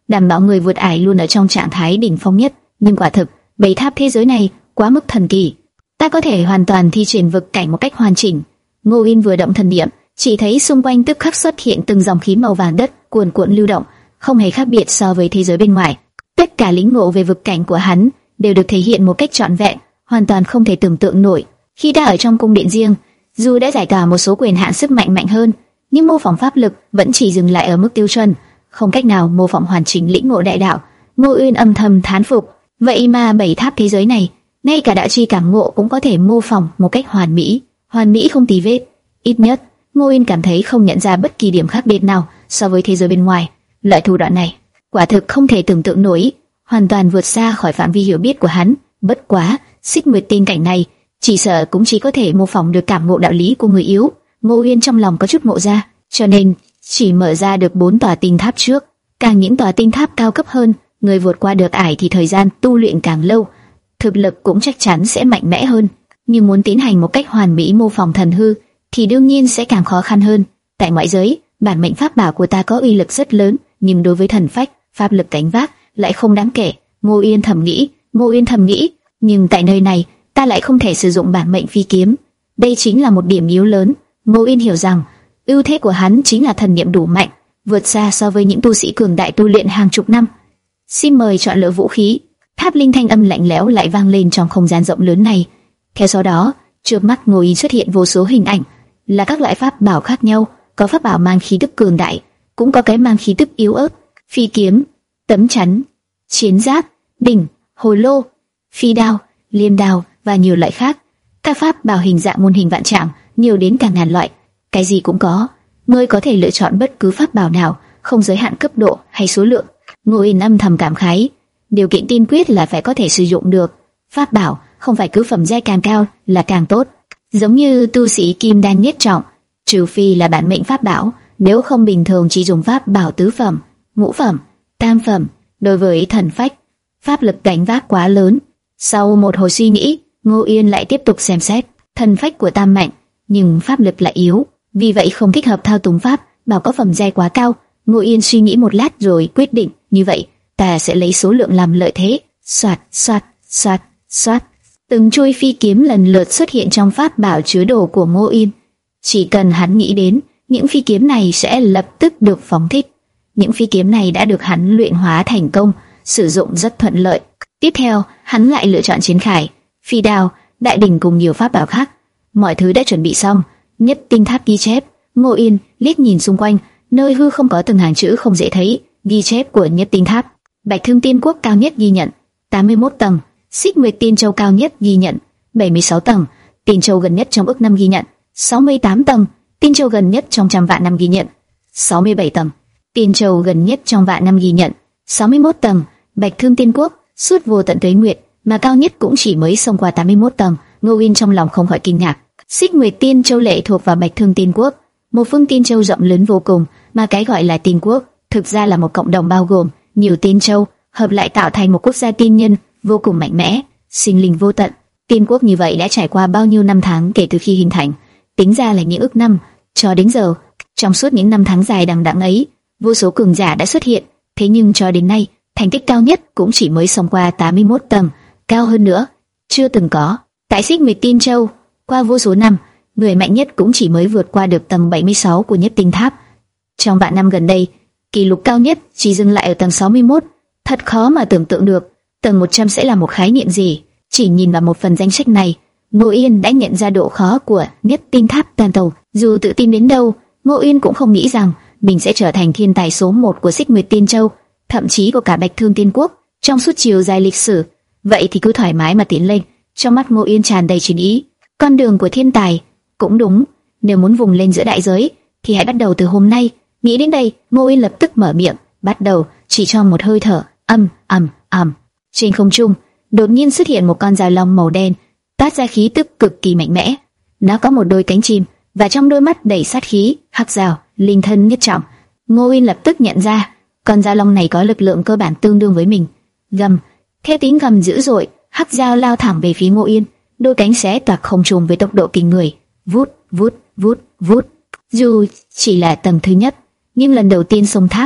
đảm bảo người vượt ải luôn ở trong trạng thái đỉnh phong nhất. Nhưng quả thực, bảy tháp thế giới này quá mức thần kỳ, ta có thể hoàn toàn thi triển vực cảnh một cách hoàn chỉnh. Ngô Yên vừa động thần niệm, chỉ thấy xung quanh tức khắc xuất hiện từng dòng khí màu vàng đất cuồn cuộn lưu động, không hề khác biệt so với thế giới bên ngoài. Tất cả lĩnh ngộ về vực cảnh của hắn đều được thể hiện một cách trọn vẹn, hoàn toàn không thể tưởng tượng nổi. Khi đã ở trong cung điện riêng, dù đã giải tỏa một số quyền hạn sức mạnh mạnh hơn, nhưng mô phỏng pháp lực vẫn chỉ dừng lại ở mức tiêu chuẩn, không cách nào mô phỏng hoàn chỉnh lĩnh ngộ đại đạo. Ngô Uyên âm thầm thán phục, vậy mà bảy tháp thế giới này, ngay cả đạo chi cảm ngộ cũng có thể mô phỏng một cách hoàn mỹ, hoàn mỹ không tì vết. Ít nhất, Ngô Uyên cảm thấy không nhận ra bất kỳ điểm khác biệt nào so với thế giới bên ngoài. Loại thủ đoạn này, quả thực không thể tưởng tượng nổi, hoàn toàn vượt xa khỏi phạm vi hiểu biết của hắn. Bất quá, Xích Nguyệt Tiên cảnh này, chỉ sợ cũng chỉ có thể mô phỏng được cảm ngộ đạo lý của người yếu. Ngô Uyên trong lòng có chút ngộ ra, cho nên chỉ mở ra được bốn tòa tinh tháp trước. Càng những tòa tinh tháp cao cấp hơn, người vượt qua được ải thì thời gian tu luyện càng lâu, thực lực cũng chắc chắn sẽ mạnh mẽ hơn. Nhưng muốn tiến hành một cách hoàn mỹ mô phỏng thần hư thì đương nhiên sẽ càng khó khăn hơn. Tại ngoại giới, bản mệnh pháp bảo của ta có uy lực rất lớn, nhưng đối với thần phách, pháp lực gánh vác lại không đáng kể. Ngô Uyên thầm nghĩ, Ngô Uyên thầm nghĩ, nhưng tại nơi này, ta lại không thể sử dụng bản mệnh phi kiếm. Đây chính là một điểm yếu lớn. Ngô Uyên hiểu rằng, ưu thế của hắn chính là thần niệm đủ mạnh, vượt xa so với những tu sĩ cường đại tu luyện hàng chục năm. Xin mời chọn lựa vũ khí. Tháp linh thanh âm lạnh lẽo lại vang lên trong không gian rộng lớn này. Theo sau đó, trước mắt Ngô Uyên xuất hiện vô số hình ảnh, là các loại pháp bảo khác nhau, có pháp bảo mang khí tức cường đại, cũng có cái mang khí tức yếu ớt. Phi kiếm, tấm chắn, chiến giáp, đỉnh, hồ lô, phi đao, liêm đao và nhiều loại khác. Các pháp bảo hình dạng muôn hình vạn trạng, nhiều đến cả ngàn loại, cái gì cũng có. Ngươi có thể lựa chọn bất cứ pháp bảo nào, không giới hạn cấp độ hay số lượng. Ngô Uyên âm thầm cảm khái, điều kiện tiên quyết là phải có thể sử dụng được. Pháp bảo không phải cứ phẩm giai càng cao là càng tốt. Giống như tu sĩ kim đan nhất trọng, trừ phi là bản mệnh pháp bảo, nếu không bình thường chỉ dùng pháp bảo tứ phẩm, ngũ phẩm, tam phẩm. Đối với thần phách, pháp lực gánh vác quá lớn. Sau một hồi suy nghĩ, Ngô Uyên lại tiếp tục xem xét. Thần phách của ta mạnh, nhưng pháp lực lại yếu, vì vậy không thích hợp thao túng pháp bảo có phẩm giai quá cao. Ngô Uyên suy nghĩ một lát rồi quyết định, như vậy ta sẽ lấy số lượng làm lợi thế. Soạt, soạt, soạt, soạt. Từng chuôi phi kiếm lần lượt xuất hiện trong pháp bảo chứa đồ của Ngô Uyên. Chỉ cần hắn nghĩ đến, những phi kiếm này sẽ lập tức được phóng thích. Những phi kiếm này đã được hắn luyện hóa thành công, sử dụng rất thuận lợi. Tiếp theo, hắn lại lựa chọn chiến khải, phi đao, đại đỉnh cùng nhiều pháp bảo khác. Mọi thứ đã chuẩn bị xong. Nhất tinh tháp ghi chép. Ngô Uyên liếc nhìn xung quanh, nơi hư không có từng hàng chữ không dễ thấy. Ghi chép của Nhất tinh tháp. Bạch Thương Tiên Quốc cao nhất ghi nhận tám mươi mốt tầng, Xích Nguyệt Tiên Châu cao nhất ghi nhận bảy mươi sáu tầng, Tiên Châu gần nhất trong ức năm ghi nhận sáu mươi tám tầng, Tiên Châu gần nhất trong trăm vạn năm ghi nhận sáu mươi bảy tầng, Tiên Châu gần nhất trong vạn năm ghi nhận sáu mươi mốt tầng. Bạch Thương Tiên Quốc suốt vô tận tuế nguyệt mà cao nhất cũng chỉ mới xông qua tám mươi mốt tầng. Ngô Uyên trong lòng không khỏi kinh ngạc. Xích Nguyệt Tiên Châu lệ thuộc vào Bạch Thương Tiên Quốc, một phương Tiên Châu rộng lớn vô cùng, mà cái gọi là Tiên Quốc thực ra là một cộng đồng bao gồm nhiều Tiên Châu hợp lại tạo thành một quốc gia tiên nhân vô cùng mạnh mẽ, sinh linh vô tận. Tiên Quốc như vậy đã trải qua bao nhiêu năm tháng kể từ khi hình thành, tính ra là những ức năm cho đến giờ. Trong suốt những năm tháng dài đằng đẵng ấy, vô số cường giả đã xuất hiện, thế nhưng cho đến nay, thành tích cao nhất cũng chỉ mới xông qua tám mươi mốt tầng, cao hơn nữa chưa từng có. Tại Xích Nguyệt Tiên Châu, qua vô số năm, người mạnh nhất cũng chỉ mới vượt qua được tầng bảy mươi sáu của Nhất Tinh Tháp. Trong vạn năm gần đây, kỷ lục cao nhất chỉ dừng lại ở tầng sáu mươi mốt. Thật khó mà tưởng tượng được tầng một trăm sẽ là một khái niệm gì. Chỉ nhìn vào một phần danh sách này, Ngô Uyên đã nhận ra độ khó của Nhất Tinh Tháp toàn cầu. Dù tự tin đến đâu, Ngô Uyên cũng không nghĩ rằng mình sẽ trở thành thiên tài số một của Xích Nguyệt Tiên Châu, thậm chí của cả Bạch Thương Tiên Quốc trong suốt chiều dài lịch sử. Vậy thì cứ thoải mái mà tiến lên. Trong mắt Ngô Uyên tràn đầy chiến ý. Con đường của thiên tài cũng đúng, nếu muốn vùng lên giữa đại giới thì hãy bắt đầu từ hôm nay. Nghĩ đến đây, Ngô Uyên lập tức mở miệng, bắt đầu. Chỉ trong một hơi thở, ầm ầm ầm, trên không trung đột nhiên xuất hiện một con dao long màu đen, phát ra khí tức cực kỳ mạnh mẽ. Nó có một đôi cánh chim và trong đôi mắt đầy sát khí. Hắc dao, linh thân nhất trọng. Ngô Uyên lập tức nhận ra, con dao long này có lực lượng cơ bản tương đương với mình. Gầm, theo tiếng gầm dữ dội, hắc dao lao thẳng về phía Ngô Uyên, đôi cánh xé toạc không trung với tốc độ kinh người. Vút, vút, vút, vút. Dù chỉ là tầng thứ nhất, nhưng lần đầu tiên xông tháp,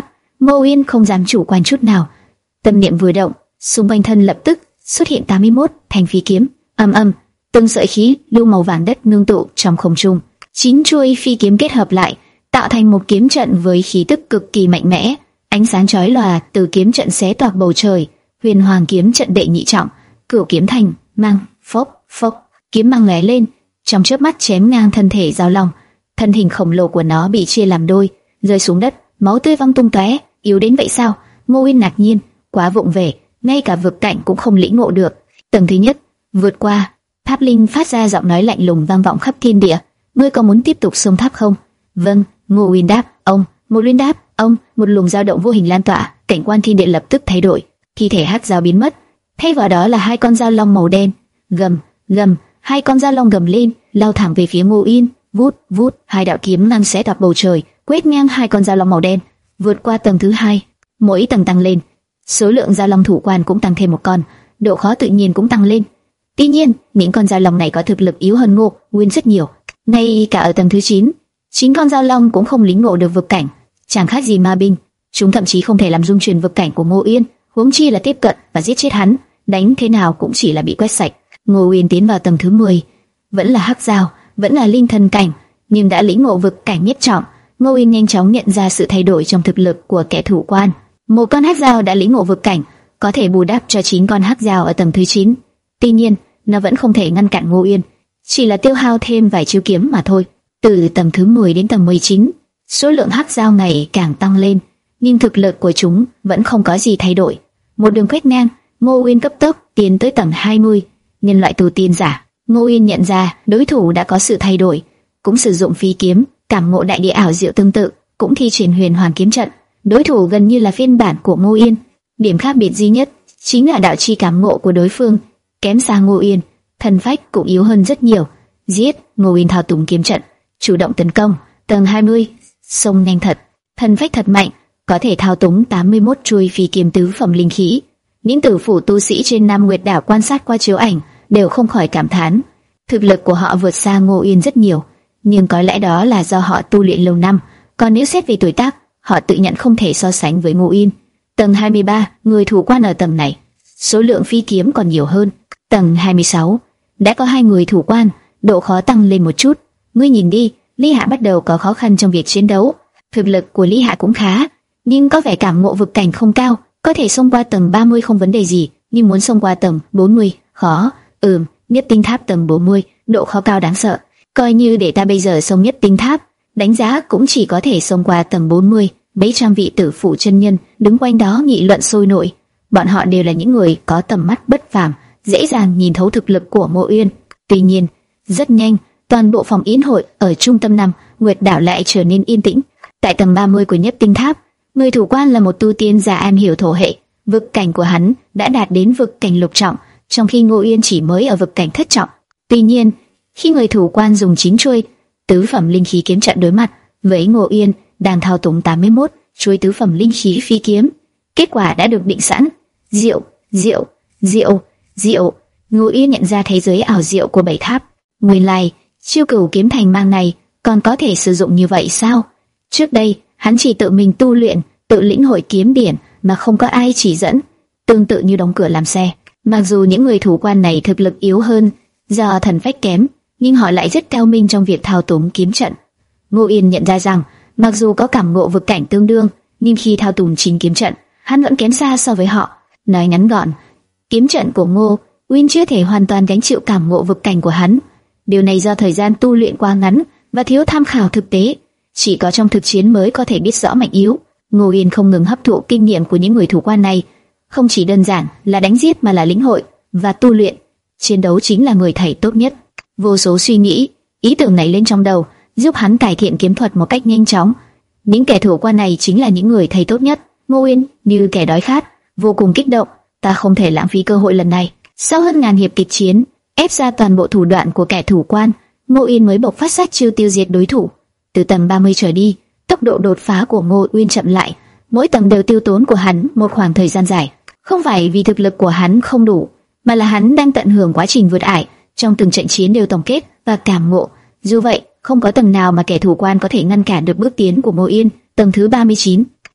Ngô Uyên không dám chủ quan chút nào. Tâm niệm vừa động, xung quanh thân lập tức xuất hiện tám mươi mốt thanh phi kiếm. Ầm ầm, từng sợi khí lưu màu vàng đất nương tụ trong không trung. Chín chuôi phi kiếm kết hợp lại, tạo thành một kiếm trận với khí tức cực kỳ mạnh mẽ. Ánh sáng chói lòa từ kiếm trận xé toạc bầu trời. Huyền Hoàng kiếm trận đệ nhị trọng, Cửu kiếm thành, mang, phốc, phốc, kiếm mang lóe lên, trong chớp mắt chém ngang thân thể Giao Long. Thân hình khổng lồ của nó bị chia làm đôi, rơi xuống đất, máu tươi văng tung tóe. Yếu đến vậy sao? Ngô Uyên ngạc nhiên, quá vụng về, ngay cả vực cảnh cũng không lĩnh ngộ được. Tầng thứ nhất, vượt qua. Tháp Linh phát ra giọng nói lạnh lùng vang vọng khắp thiên địa. Ngươi có muốn tiếp tục xông tháp không? Vâng. Ngô Uyên đáp. Ông. Một Uyên đáp. Ông. Một luồng dao động vô hình lan tỏa, cảnh quan thiên địa lập tức thay đổi. Thi thể hắc dao biến mất, thay vào đó là hai con dao long màu đen. Gầm, gầm, hai con dao long gầm lên, lao thẳng về phía Ngô Uyên. Vút, vút, hai đạo kiếm mang xé toạc bầu trời, quét ngang hai con dao long màu đen. Vượt qua tầng thứ hai, mỗi tầng tăng lên, số lượng dao long thủ quan cũng tăng thêm một con, độ khó tự nhiên cũng tăng lên. Tuy nhiên, những con dao long này có thực lực yếu hơn Ngô Uyên rất nhiều. Ngay cả ở tầng thứ chín, chính con dao long cũng không lĩnh ngộ được vực cảnh, chẳng khác gì ma binh. Chúng thậm chí không thể làm dung chuyển vực cảnh của Ngô Uyên, huống chi là tiếp cận và giết chết hắn. Đánh thế nào cũng chỉ là bị quét sạch. Ngô Uyên tiến vào tầng thứ mười, vẫn là hắc dao, vẫn là linh thần cảnh, nhưng đã lĩnh ngộ vực cảnh nhất trọng. Ngô Uyên nhanh chóng nhận ra sự thay đổi trong thực lực của kẻ thủ quan. Một con hắc dao đã lĩnh ngộ vực cảnh, có thể bù đắp cho chín con hắc dao ở tầng thứ chín. Tuy nhiên, nó vẫn không thể ngăn cản Ngô Uyên, chỉ là tiêu hao thêm vài chiêu kiếm mà thôi. Từ tầng thứ mười đến tầng mười chín, số lượng hắc dao ngày càng tăng lên, nhưng thực lực của chúng vẫn không có gì thay đổi. Một đường quét ngang, Ngô Uyên cấp tốc tiến tới tầng hai mươi. Nhân loại tu tiên giả. Ngô Uyên nhận ra đối thủ đã có sự thay đổi, cũng sử dụng phi kiếm, cảm ngộ đại địa ảo diệu tương tự, cũng thi triển Huyền Hoàng kiếm trận. Đối thủ gần như là phiên bản của Ngô Uyên, điểm khác biệt duy nhất chính là đạo chi cảm ngộ của đối phương kém xa Ngô Uyên, thần phách cũng yếu hơn rất nhiều. Giết! Ngô Uyên thao túng kiếm trận, chủ động tấn công. Tầng hai mươi, xông nhanh thật, thần phách thật mạnh, có thể thao túng tám mươi mốt chuôi phi kiếm tứ phẩm linh khí. Những tử phủ tu sĩ trên Nam Nguyệt Đảo quan sát qua chiếu ảnh đều không khỏi cảm thán, thực lực của họ vượt xa Ngô Uyên rất nhiều, nhưng có lẽ đó là do họ tu luyện lâu năm, còn nếu xét về tuổi tác, họ tự nhận không thể so sánh với Ngô Uyên. Tầng hai mươi ba, người thủ quan ở tầng này, số lượng phi kiếm còn nhiều hơn. Tầng hai mươi sáu, đã có hai người thủ quan, độ khó tăng lên một chút. Ngươi nhìn đi, Lý Hạ bắt đầu có khó khăn trong việc chiến đấu. Thực lực của Lý Hạ cũng khá, nhưng có vẻ cảm ngộ vực cảnh không cao, có thể xông qua tầng ba mươi không vấn đề gì, nhưng muốn xông qua tầng bốn mươi, khó. Ừm, Nhất Tinh Tháp tầng bốn mươi, độ khó cao đáng sợ. Coi như để ta bây giờ xông Nhất Tinh Tháp, đánh giá cũng chỉ có thể xông qua tầng bốn mươi. Mấy trăm vị tử phụ chân nhân đứng quanh đó nghị luận sôi nổi. Bọn họ đều là những người có tầm mắt bất phàm, dễ dàng nhìn thấu thực lực của Ngô Uyên. Tuy nhiên, rất nhanh, toàn bộ phòng yến hội ở trung tâm Nam Nguyệt Đảo lại trở nên yên tĩnh. Tại tầng ba mươi của Nhất Tinh Tháp, người thủ quan là một tu tiên giả am hiểu thổ hệ, vực cảnh của hắn đã đạt đến vực cảnh lục trọng, trong khi Ngô Uyên chỉ mới ở vực cảnh thất trọng. Tuy nhiên, khi người thủ quan dùng chín chuôi tứ phẩm linh khí kiếm trận đối mặt với Ngô Uyên đang thao túng tám mươi mốt chuôi tứ phẩm linh khí phi kiếm, kết quả đã được định sẵn. Diệu, diệu, diệu, diệu. Ngô Uyên nhận ra thế giới ảo diệu của bảy tháp. Nguyên lai, chiêu cửu kiếm thành mang này còn có thể sử dụng như vậy sao? Trước đây, hắn chỉ tự mình tu luyện, tự lĩnh hội kiếm điển mà không có ai chỉ dẫn, tương tự như đóng cửa làm xe. Mặc dù những người thủ quan này thực lực yếu hơn do thần phách kém, nhưng họ lại rất cao minh trong việc thao túng kiếm trận. Ngô Uyên nhận ra rằng, mặc dù có cảm ngộ vực cảnh tương đương, nhưng khi thao túng chính kiếm trận, hắn vẫn kém xa so với họ. Nói ngắn gọn, kiếm trận của Ngô Uyên chưa thể hoàn toàn gánh chịu cảm ngộ vực cảnh của hắn. Điều này do thời gian tu luyện quá ngắn và thiếu tham khảo thực tế. Chỉ có trong thực chiến mới có thể biết rõ mạnh yếu. Ngô Uyên không ngừng hấp thụ kinh nghiệm của những người thủ quan này, không chỉ đơn giản là đánh giết mà là lĩnh hội và tu luyện. Chiến đấu chính là người thầy tốt nhất. Vô số suy nghĩ, ý tưởng nảy lên trong đầu, giúp hắn cải thiện kiếm thuật một cách nhanh chóng. Những kẻ thủ quan này chính là những người thầy tốt nhất. Ngô Uyên như kẻ đói khát, vô cùng kích động. Ta không thể lãng phí cơ hội lần này. Sau hơn ngàn hiệp kịch chiến, ép ra toàn bộ thủ đoạn của kẻ thủ quan, Ngô Uyên mới bộc phát sát chiêu tiêu diệt đối thủ. Từ tầng ba mươi trở đi, tốc độ đột phá của Ngô Uyên chậm lại, mỗi tầng đều tiêu tốn của hắn một khoảng thời gian dài. Không phải vì thực lực của hắn không đủ, mà là hắn đang tận hưởng quá trình vượt ải, trong từng trận chiến đều tổng kết và cảm ngộ. Dù vậy, không có tầng nào mà kẻ thủ quan có thể ngăn cản được bước tiến của Ngô Uyên. Tầng thứ ba mươi chín,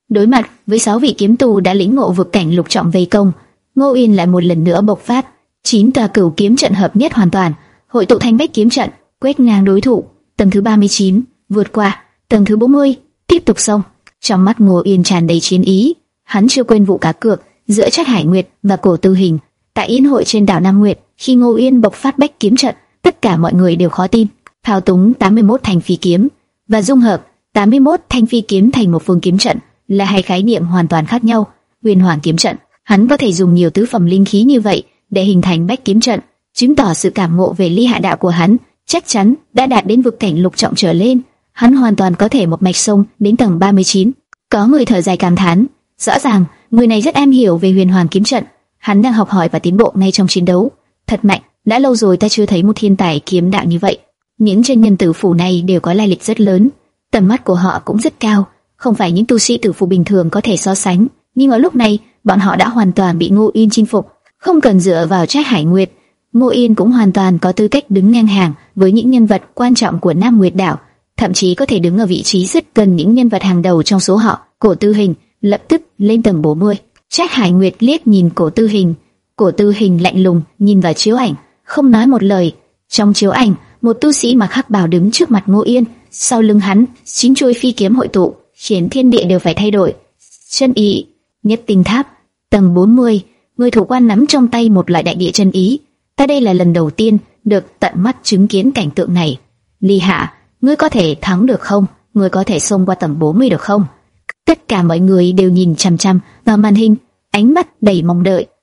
Đối mặt với sáu vị kiếm tù đã lĩnh ngộ vực cảnh lục trọng vây công, Ngô Yên lại một lần nữa bộc phát, chín tòa cửu kiếm trận hợp nhất hoàn toàn, hội tụ thành bách kiếm trận, quét ngang đối thủ. Tầng thứ ba mươi chín vượt qua, tầng thứ bốn mươi tiếp tục xông. Trong mắt Ngô Yên tràn đầy chiến ý, hắn chưa quên vụ cá cược giữa Trác Hải Nguyệt và Cổ Tư Hình tại yến hội trên đảo Nam Nguyệt. Khi Ngô Yên bộc phát bách kiếm trận, tất cả mọi người đều khó tin. Thao túng tám mươi mốt thanh phi kiếm và dung hợp tám mươi mốt thanh phi kiếm thành một phương kiếm trận là hai khái niệm hoàn toàn khác nhau. Huyền Hoàng kiếm trận, hắn có thể dùng nhiều tứ phẩm linh khí như vậy để hình thành bách kiếm trận, chứng tỏ sự cảm ngộ về ly hạ đạo của hắn chắc chắn đã đạt đến vực cảnh lục trọng trở lên. Hắn hoàn toàn có thể một mạch xông đến tầng ba mươi chín. Có người thở dài cảm thán, rõ ràng người này rất am hiểu về Huyền Hoàng kiếm trận, hắn đang học hỏi và tiến bộ ngay trong chiến đấu. Thật mạnh, đã lâu rồi ta chưa thấy một thiên tài kiếm đạo như vậy. Những chân nhân tử phủ này đều có lai lịch rất lớn, tầm mắt của họ cũng rất cao, không phải những tu sĩ tử phủ bình thường có thể so sánh. Nhưng ở lúc này, bọn họ đã hoàn toàn bị Ngô Yên chinh phục, không cần dựa vào Trác Hải Nguyệt, Ngô Yên cũng hoàn toàn có tư cách đứng ngang hàng với những nhân vật quan trọng của Nam Nguyệt đảo, thậm chí có thể đứng ở vị trí rất gần những nhân vật hàng đầu trong số họ. Cổ Tư Hình lập tức lên tầng bốn mươi. Trác Hải Nguyệt liếc nhìn Cổ Tư Hình, Cổ Tư Hình lạnh lùng nhìn vào chiếu ảnh, không nói một lời. Trong chiếu ảnh, một tu sĩ mặc hắc bào đứng trước mặt Ngô Yên, sau lưng hắn chín chuôi phi kiếm hội tụ, khiến thiên địa đều phải thay đổi. Chân ý, Nhất Tinh Tháp, tầng bốn mươi, người thủ quan nắm trong tay một loại đại địa chân ý. Ta đây là lần đầu tiên được tận mắt chứng kiến cảnh tượng này. Ly Hạ, ngươi có thể thắng được không? Ngươi có thể xông qua tầng bốn mươi được không? Tất cả mọi người đều nhìn chằm chằm vào màn hình, ánh mắt đầy mong đợi.